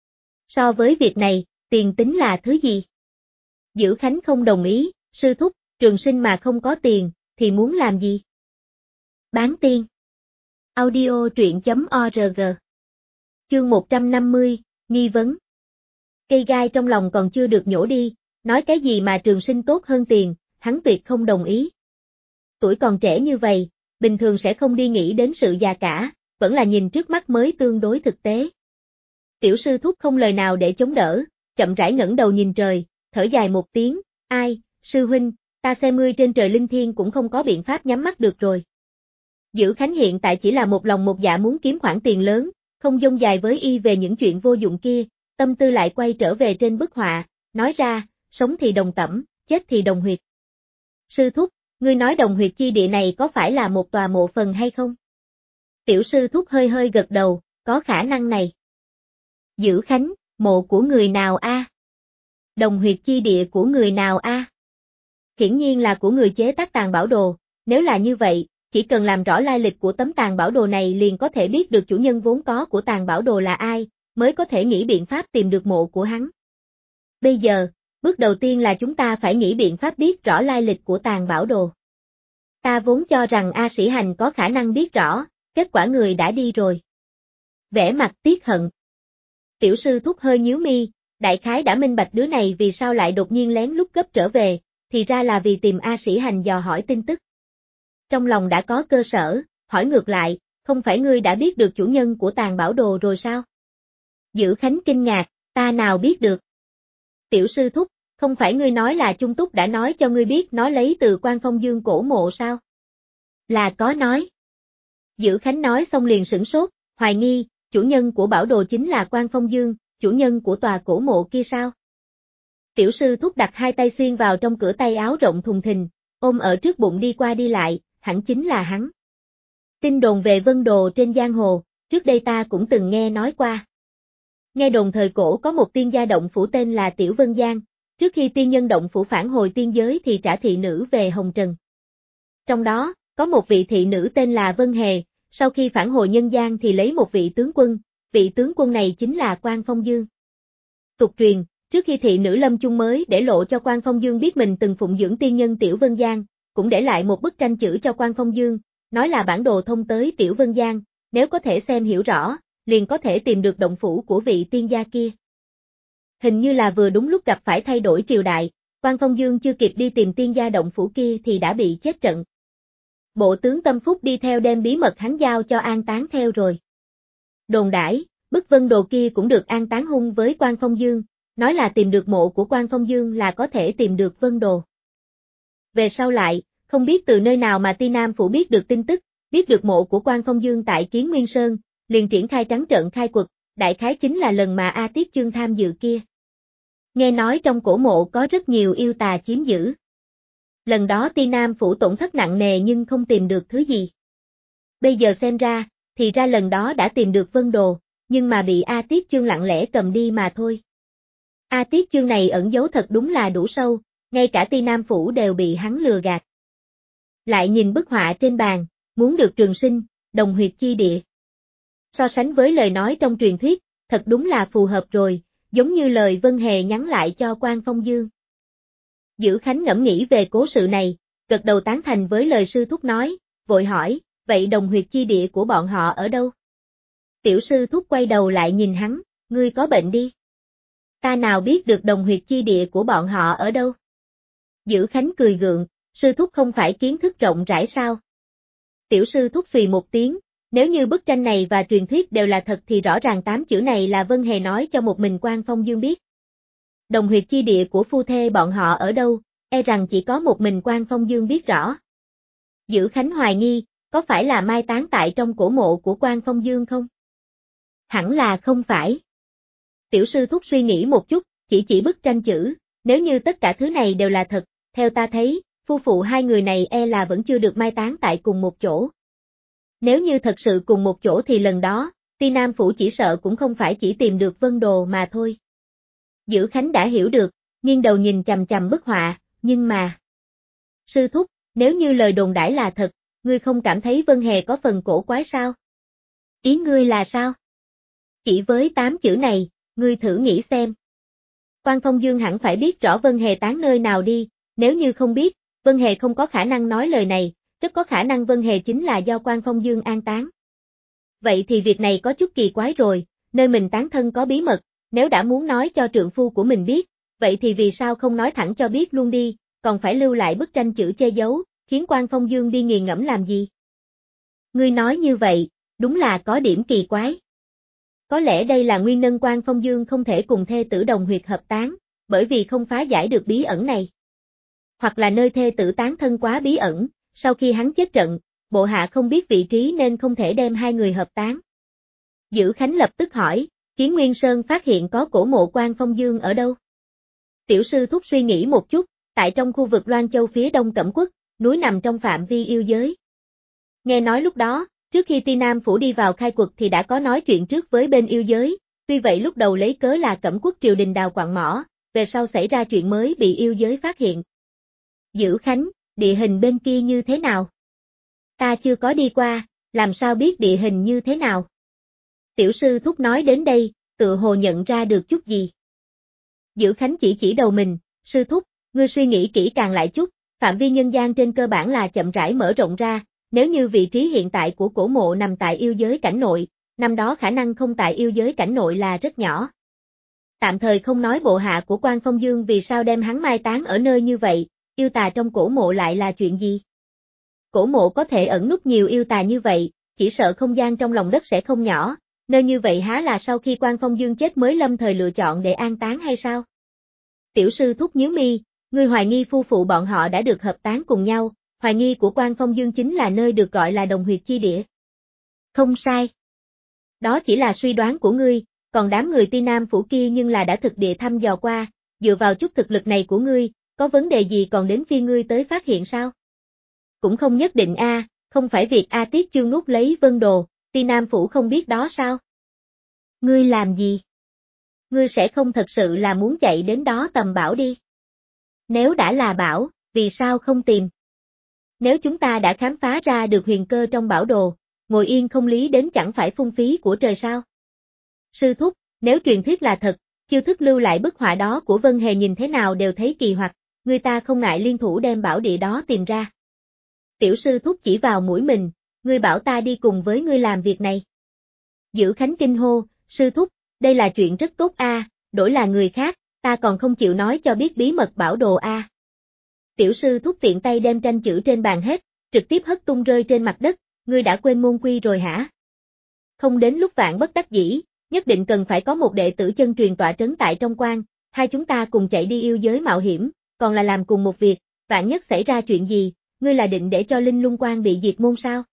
So với việc này, tiền tính là thứ gì? Dữ Khánh không đồng ý, sư thúc, trường sinh mà không có tiền, thì muốn làm gì? Bán tiên. Audio truyện.org. Chương 150, nghi vấn. Cây gai trong lòng còn chưa được nhổ đi, nói cái gì mà trường sinh tốt hơn tiền, hắn tuyệt không đồng ý. Tuổi còn trẻ như vậy, bình thường sẽ không đi nghĩ đến sự già cả, vẫn là nhìn trước mắt mới tương đối thực tế. Tiểu sư thúc không lời nào để chống đỡ, chậm rãi ngẩng đầu nhìn trời, thở dài một tiếng, ai, sư huynh, ta xem ngươi trên trời linh thiên cũng không có biện pháp nhắm mắt được rồi. Dữ Khánh hiện tại chỉ là một lòng một dạ muốn kiếm khoản tiền lớn, không dông dài với y về những chuyện vô dụng kia, tâm tư lại quay trở về trên bức họa, nói ra, sống thì đồng tẩm, chết thì đồng huyệt. Sư thúc, ngươi nói đồng huyệt chi địa này có phải là một tòa mộ phần hay không? Tiểu sư thúc hơi hơi gật đầu, có khả năng này. Dữ Khánh, mộ của người nào a? Đồng huyệt chi địa của người nào a? Hiển nhiên là của người chế tác tàn bảo đồ, nếu là như vậy, chỉ cần làm rõ lai lịch của tấm tàn bảo đồ này liền có thể biết được chủ nhân vốn có của tàn bảo đồ là ai, mới có thể nghĩ biện pháp tìm được mộ của hắn. Bây giờ, bước đầu tiên là chúng ta phải nghĩ biện pháp biết rõ lai lịch của tàn bảo đồ. Ta vốn cho rằng A Sĩ Hành có khả năng biết rõ, kết quả người đã đi rồi. Vẻ mặt tiếc hận. Tiểu sư thúc hơi nhíu mi, đại khái đã minh bạch đứa này vì sao lại đột nhiên lén lút gấp trở về, thì ra là vì tìm A Sĩ Hành dò hỏi tin tức. Trong lòng đã có cơ sở, hỏi ngược lại, không phải ngươi đã biết được chủ nhân của tàn bảo đồ rồi sao? Dữ Khánh kinh ngạc, ta nào biết được. Tiểu sư thúc, không phải ngươi nói là Chung Túc đã nói cho ngươi biết nó lấy từ Quan Phong Dương cổ mộ sao? Là có nói. Dữ Khánh nói xong liền sửng sốt, hoài nghi, chủ nhân của bảo đồ chính là Quan Phong Dương, chủ nhân của tòa cổ mộ kia sao? Tiểu sư thúc đặt hai tay xuyên vào trong cửa tay áo rộng thùng thình, ôm ở trước bụng đi qua đi lại, hẳn chính là hắn. Tin đồn về Vân Đồ trên giang hồ, trước đây ta cũng từng nghe nói qua. Nghe đồn thời cổ có một tiên gia động phủ tên là Tiểu Vân Giang, trước khi tiên nhân động phủ phản hồi tiên giới thì trả thị nữ về hồng trần. Trong đó, có một vị thị nữ tên là Vân Hề, sau khi phản hồi nhân gian thì lấy một vị tướng quân này chính là Quan Phong Dương. Tục truyền, trước khi thị nữ lâm chung mới để lộ cho Quan Phong Dương biết mình từng phụng dưỡng tiên nhân Tiểu Vân Giang, cũng để lại một bức tranh chữ cho Quan Phong Dương, nói là bản đồ thông tới Tiểu Vân Giang, nếu có thể xem hiểu rõ, liền có thể tìm được động phủ của vị tiên gia kia. Hình như là vừa đúng lúc gặp phải thay đổi triều đại, Quan Phong Dương chưa kịp đi tìm tiên gia động phủ kia thì đã bị chết trận. Bộ tướng Tâm Phúc đi theo đem bí mật hắn giao cho an táng theo rồi. Đồn đãi, bức vân đồ kia cũng được an táng hung với Quan Phong Dương, nói là tìm được mộ của Quan Phong Dương là có thể tìm được vân đồ. Về sau lại, không biết từ nơi nào mà Ti Nam Phủ biết được tin tức, biết được mộ của Quan Phong Dương tại Kiến Nguyên Sơn, liền triển khai trắng trợn khai quật, đại khái chính là lần mà A Tiết Chương tham dự kia. Nghe nói trong cổ mộ có rất nhiều yêu tà chiếm giữ. Lần đó Ti Nam Phủ tổn thất nặng nề nhưng không tìm được thứ gì. Bây giờ xem ra, thì ra lần đó đã tìm được vân đồ, nhưng mà bị A Tiết Chương lặng lẽ cầm đi mà thôi. A Tiết Chương này ẩn giấu thật đúng là đủ sâu, ngay cả Ti Nam Phủ đều bị hắn lừa gạt. Lại nhìn bức họa trên bàn, muốn được trường sinh, đồng huyệt chi địa. So sánh với lời nói trong truyền thuyết, thật đúng là phù hợp rồi, giống như lời Vân Hề nhắn lại cho Quan Phong Dương. Dữ Khánh ngẫm nghĩ về cố sự này, gật đầu tán thành với lời sư thúc nói, vội hỏi, vậy đồng huyệt chi địa của bọn họ ở đâu? Tiểu sư thúc quay đầu lại nhìn hắn, ngươi có bệnh đi. Ta nào biết được đồng huyệt chi địa của bọn họ ở đâu? Dữ Khánh cười gượng, sư thúc không phải kiến thức rộng rãi sao? Tiểu sư thúc phì một tiếng, nếu như bức tranh này và truyền thuyết đều là thật thì rõ ràng 8 chữ này là Vân Hề nói cho một mình Quan Phong Dương biết. Đồng huyệt chi địa của phu thê bọn họ ở đâu, e rằng chỉ có một mình Quan Phong Dương biết rõ. Dữ Khánh hoài nghi, có phải là mai táng tại trong cổ mộ của Quan Phong Dương không? Hẳn là không phải. Tiểu sư thúc suy nghĩ một chút, chỉ bức tranh chữ, nếu như tất cả thứ này đều là thật, theo ta thấy, phu phụ hai người này e là vẫn chưa được mai táng tại cùng một chỗ. Nếu như thật sự cùng một chỗ thì lần đó, Ti Nam Phủ chỉ sợ cũng không phải chỉ tìm được vân đồ mà thôi. Dữ Khánh đã hiểu được, nghiêng đầu nhìn chằm chằm bức họa, nhưng mà... Sư thúc, nếu như lời đồn đãi là thật, ngươi không cảm thấy Vân Hề có phần cổ quái sao? Ý ngươi là sao? Chỉ với 8 chữ này, ngươi thử nghĩ xem. Quan Phong Dương hẳn phải biết rõ Vân Hề tán nơi nào đi, nếu như không biết, Vân Hề không có khả năng nói lời này, rất có khả năng Vân Hề chính là do Quan Phong Dương an táng. Vậy thì việc này có chút kỳ quái rồi, nơi mình tán thân có bí mật, nếu đã muốn nói cho trượng phu của mình biết, vậy thì vì sao không nói thẳng cho biết luôn đi, còn phải lưu lại bức tranh chữ che giấu, khiến Quan Phong Dương đi nghiền ngẫm làm gì? Ngươi nói như vậy, đúng là có điểm kỳ quái. Có lẽ đây là nguyên nhân Quan Phong Dương không thể cùng thê tử đồng huyệt hợp táng, bởi vì không phá giải được bí ẩn này. Hoặc là nơi thê tử tán thân quá bí ẩn, sau khi hắn chết trận, bộ hạ không biết vị trí nên không thể đem hai người hợp táng. Dữ Khánh lập tức hỏi, Kiến Nguyên Sơn phát hiện có cổ mộ Quan Phong Dương ở đâu? Tiểu sư thúc suy nghĩ một chút, tại trong khu vực Loan Châu phía đông Cẩm Quốc, núi nằm trong phạm vi yêu giới. Nghe nói lúc đó, trước khi Ti Nam Phủ đi vào khai quật thì đã có nói chuyện trước với bên yêu giới, tuy vậy lúc đầu lấy cớ là Cẩm Quốc triều đình đào quặng mỏ, về sau xảy ra chuyện mới bị yêu giới phát hiện. Dữ Khánh, địa hình bên kia như thế nào? Ta chưa có đi qua, làm sao biết địa hình như thế nào? Tiểu sư thúc nói đến đây, tự hồ nhận ra được chút gì. Dữ Khánh chỉ đầu mình, sư thúc, ngươi suy nghĩ kỹ càng lại chút, phạm vi nhân gian trên cơ bản là chậm rãi mở rộng ra, nếu như vị trí hiện tại của cổ mộ nằm tại yêu giới cảnh nội, năm đó khả năng không tại yêu giới cảnh nội là rất nhỏ. Tạm thời không nói bộ hạ của Quan Phong Dương vì sao đem hắn mai táng ở nơi như vậy, yêu tà trong cổ mộ lại là chuyện gì? Cổ mộ có thể ẩn núp nhiều yêu tà như vậy, chỉ sợ không gian trong lòng đất sẽ không nhỏ, nơi như vậy há là sau khi Quan Phong Dương chết mới lâm thời lựa chọn để an táng hay sao? Tiểu sư thúc nhíu mi, ngươi hoài nghi phu phụ bọn họ đã được hợp táng cùng nhau, hoài nghi của Quan Phong Dương chính là nơi được gọi là đồng huyệt chi địa. Không sai. Đó chỉ là suy đoán của ngươi, còn đám người Ti Nam Phủ kia nhưng là đã thực địa thăm dò qua, dựa vào chút thực lực này của ngươi, có vấn đề gì còn đến phiên ngươi tới phát hiện sao? Cũng không nhất định a, không phải việc A Tiết Chương nuốt lấy vân đồ, Ti Nam Phủ không biết đó sao? Ngươi làm gì? Ngươi sẽ không thật sự là muốn chạy đến đó tầm bảo đi. Nếu đã là bảo, vì sao không tìm? Nếu chúng ta đã khám phá ra được huyền cơ trong bảo đồ, ngồi yên không lý đến chẳng phải phung phí của trời sao? Sư thúc, nếu truyền thuyết là thật, chiêu thức lưu lại bức họa đó của Vân Hề nhìn thế nào đều thấy kỳ hoặc, người ta không ngại liên thủ đem bảo địa đó tìm ra. Tiểu sư thúc chỉ vào mũi mình, ngươi bảo ta đi cùng với ngươi làm việc này. Dữ Khánh kinh hô, sư thúc, đây là chuyện rất tốt a, đổi là người khác, ta còn không chịu nói cho biết bí mật bảo đồ a. Tiểu sư thúc tiện tay đem tranh chữ trên bàn hết, trực tiếp hất tung rơi trên mặt đất, ngươi đã quên môn quy rồi hả? Không đến lúc vạn bất đắc dĩ, nhất định cần phải có một đệ tử chân truyền tọa trấn tại trong quan, hai chúng ta cùng chạy đi yêu giới mạo hiểm, còn là làm cùng một việc, vạn nhất xảy ra chuyện gì, ngươi là định để cho Linh Lung Quan bị diệt môn sao?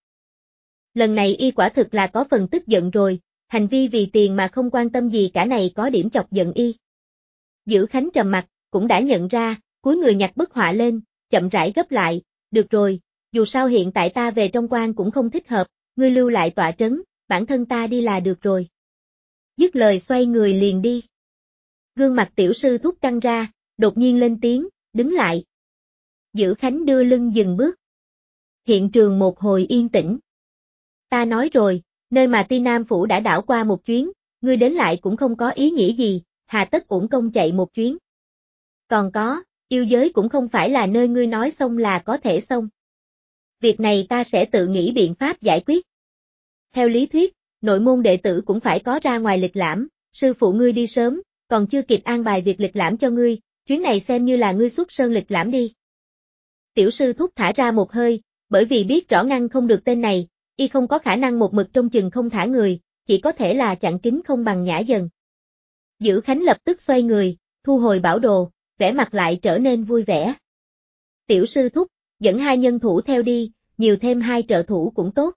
Lần này y quả thực là có phần tức giận rồi, hành vi vì tiền mà không quan tâm gì cả này có điểm chọc giận y. Dữ Khánh trầm mặt, cũng đã nhận ra, cúi người nhặt bức họa lên, chậm rãi gấp lại, được rồi, dù sao hiện tại ta về trong quan cũng không thích hợp, ngươi lưu lại tọa trấn, bản thân ta đi là được rồi. Dứt lời xoay người liền đi. Gương mặt tiểu sư thúc căng ra, đột nhiên lên tiếng, đứng lại. Dữ Khánh đưa lưng dừng bước. Hiện trường một hồi yên tĩnh. Ta nói rồi, nơi mà Ti Nam Phủ đã đảo qua một chuyến, ngươi đến lại cũng không có ý nghĩa gì, hà tất uổng công chạy một chuyến. Còn có, yêu giới cũng không phải là nơi ngươi nói xong là có thể xong. Việc này ta sẽ tự nghĩ biện pháp giải quyết. Theo lý thuyết, nội môn đệ tử cũng phải có ra ngoài lịch lãm, sư phụ ngươi đi sớm, còn chưa kịp an bài việc lịch lãm cho ngươi, chuyến này xem như là ngươi xuất sơn lịch lãm đi. Tiểu sư thúc thả ra một hơi, bởi vì biết rõ ngăn không được tên này, y không có khả năng một mực trông chừng không thả người, chỉ có thể là chặn kín không bằng nhã dần. Dữ Khánh lập tức xoay người, thu hồi bảo đồ, vẻ mặt lại trở nên vui vẻ. Tiểu sư thúc, dẫn 2 nhân thủ theo đi, nhiều thêm 2 trợ thủ cũng tốt.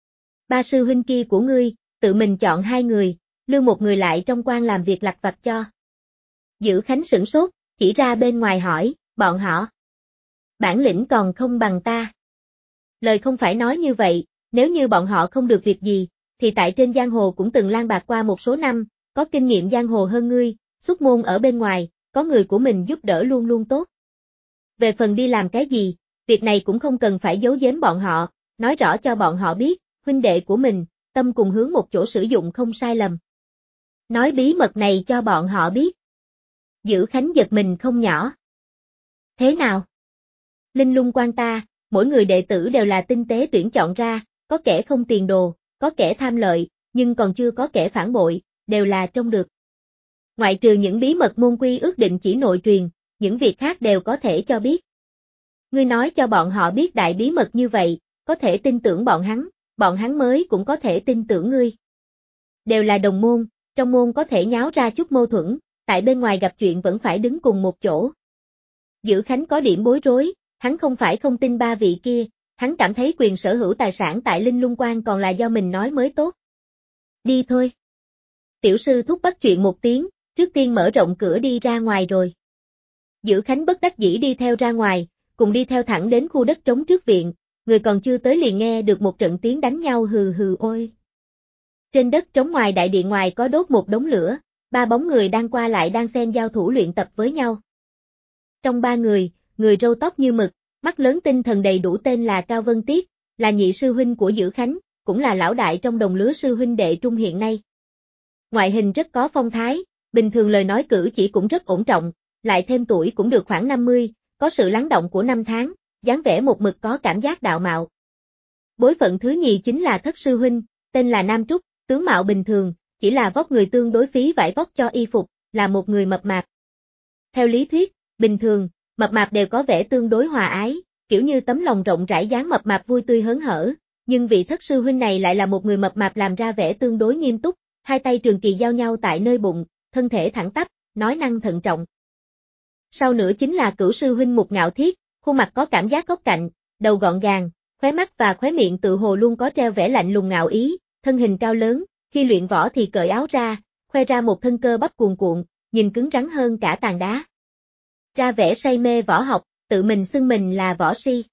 3 sư huynh kia của ngươi, tự mình chọn 2 người, lưu một người lại trong quan làm việc lặt vặt cho. Dữ Khánh sửng sốt, chỉ ra bên ngoài hỏi, bọn họ. Bản lĩnh còn không bằng ta. Lời không phải nói như vậy, nếu như bọn họ không được việc gì, thì tại trên giang hồ cũng từng lang bạc qua một số năm, có kinh nghiệm giang hồ hơn ngươi, xuất môn ở bên ngoài, có người của mình giúp đỡ luôn luôn tốt. Về phần đi làm cái gì, việc này cũng không cần phải giấu giếm bọn họ, nói rõ cho bọn họ biết, huynh đệ của mình, tâm cùng hướng một chỗ sử dụng không sai lầm. Nói bí mật này cho bọn họ biết. Dữ Khánh giật mình không nhỏ. Thế nào? Linh Lung quan ta, mỗi người đệ tử đều là tinh tế tuyển chọn ra, có kẻ không tiền đồ, có kẻ tham lợi, nhưng còn chưa có kẻ phản bội, đều là trông được. Ngoại trừ những bí mật môn quy ước định chỉ nội truyền, những việc khác đều có thể cho biết. Ngươi nói cho bọn họ biết đại bí mật như vậy, có thể tin tưởng bọn hắn mới cũng có thể tin tưởng ngươi. Đều là đồng môn, trong môn có thể nháo ra chút mâu thuẫn, tại bên ngoài gặp chuyện vẫn phải đứng cùng một chỗ. Dữ Khánh có điểm bối rối, hắn không phải không tin 3 vị kia, hắn cảm thấy quyền sở hữu tài sản tại Linh Lung Quan còn là do mình nói mới tốt. Đi thôi. Tiểu sư thúc bắt chuyện một tiếng, trước tiên mở rộng cửa đi ra ngoài rồi. Dữ Khánh bất đắc dĩ đi theo ra ngoài, cùng đi theo thẳng đến khu đất trống trước viện, người còn chưa tới liền nghe được một trận tiếng đánh nhau hừ hừ ôi. Trên đất trống ngoài đại điện ngoài có đốt một đống lửa, 3 bóng người đang qua lại đang xen giao thủ luyện tập với nhau. Trong 3 người, người râu tóc như mực, mắt lớn tinh thần đầy đủ tên là Cao Vân Tiết, là nhị sư huynh của Dữ Khánh, cũng là lão đại trong đồng lứa sư huynh đệ trung hiện nay. Ngoại hình rất có phong thái, bình thường lời nói cử chỉ cũng rất ổn trọng, lại thêm tuổi cũng được khoảng 50, có sự lắng động của năm tháng, dáng vẻ một mực có cảm giác đạo mạo. Bối phận thứ nhì chính là thất sư huynh, tên là Nam Trúc, tướng mạo bình thường, chỉ là vóc người tương đối phí vải vóc cho y phục, là một người mập mạp. Theo lý thuyết, bình thường, mập mạp đều có vẻ tương đối hòa ái, kiểu như tấm lòng rộng rãi dáng mập mạp vui tươi hớn hở, nhưng vị thất sư huynh này lại là một người mập mạp làm ra vẻ tương đối nghiêm túc, 2 tay trường kỳ giao nhau tại nơi bụng, thân thể thẳng tắp, nói năng thận trọng. Sau nữa chính là Cửu sư huynh Mục Ngạo Thiết, khuôn mặt có cảm giác góc cạnh, đầu gọn gàng, khóe mắt và khóe miệng tự hồ luôn có treo vẻ lạnh lùng ngạo ý, thân hình cao lớn, khi luyện võ thì cởi áo ra, khoe ra một thân cơ bắp cuồn cuộn, nhìn cứng rắn hơn cả tảng đá. Ra vẻ say mê võ học, tự mình xưng mình là võ si.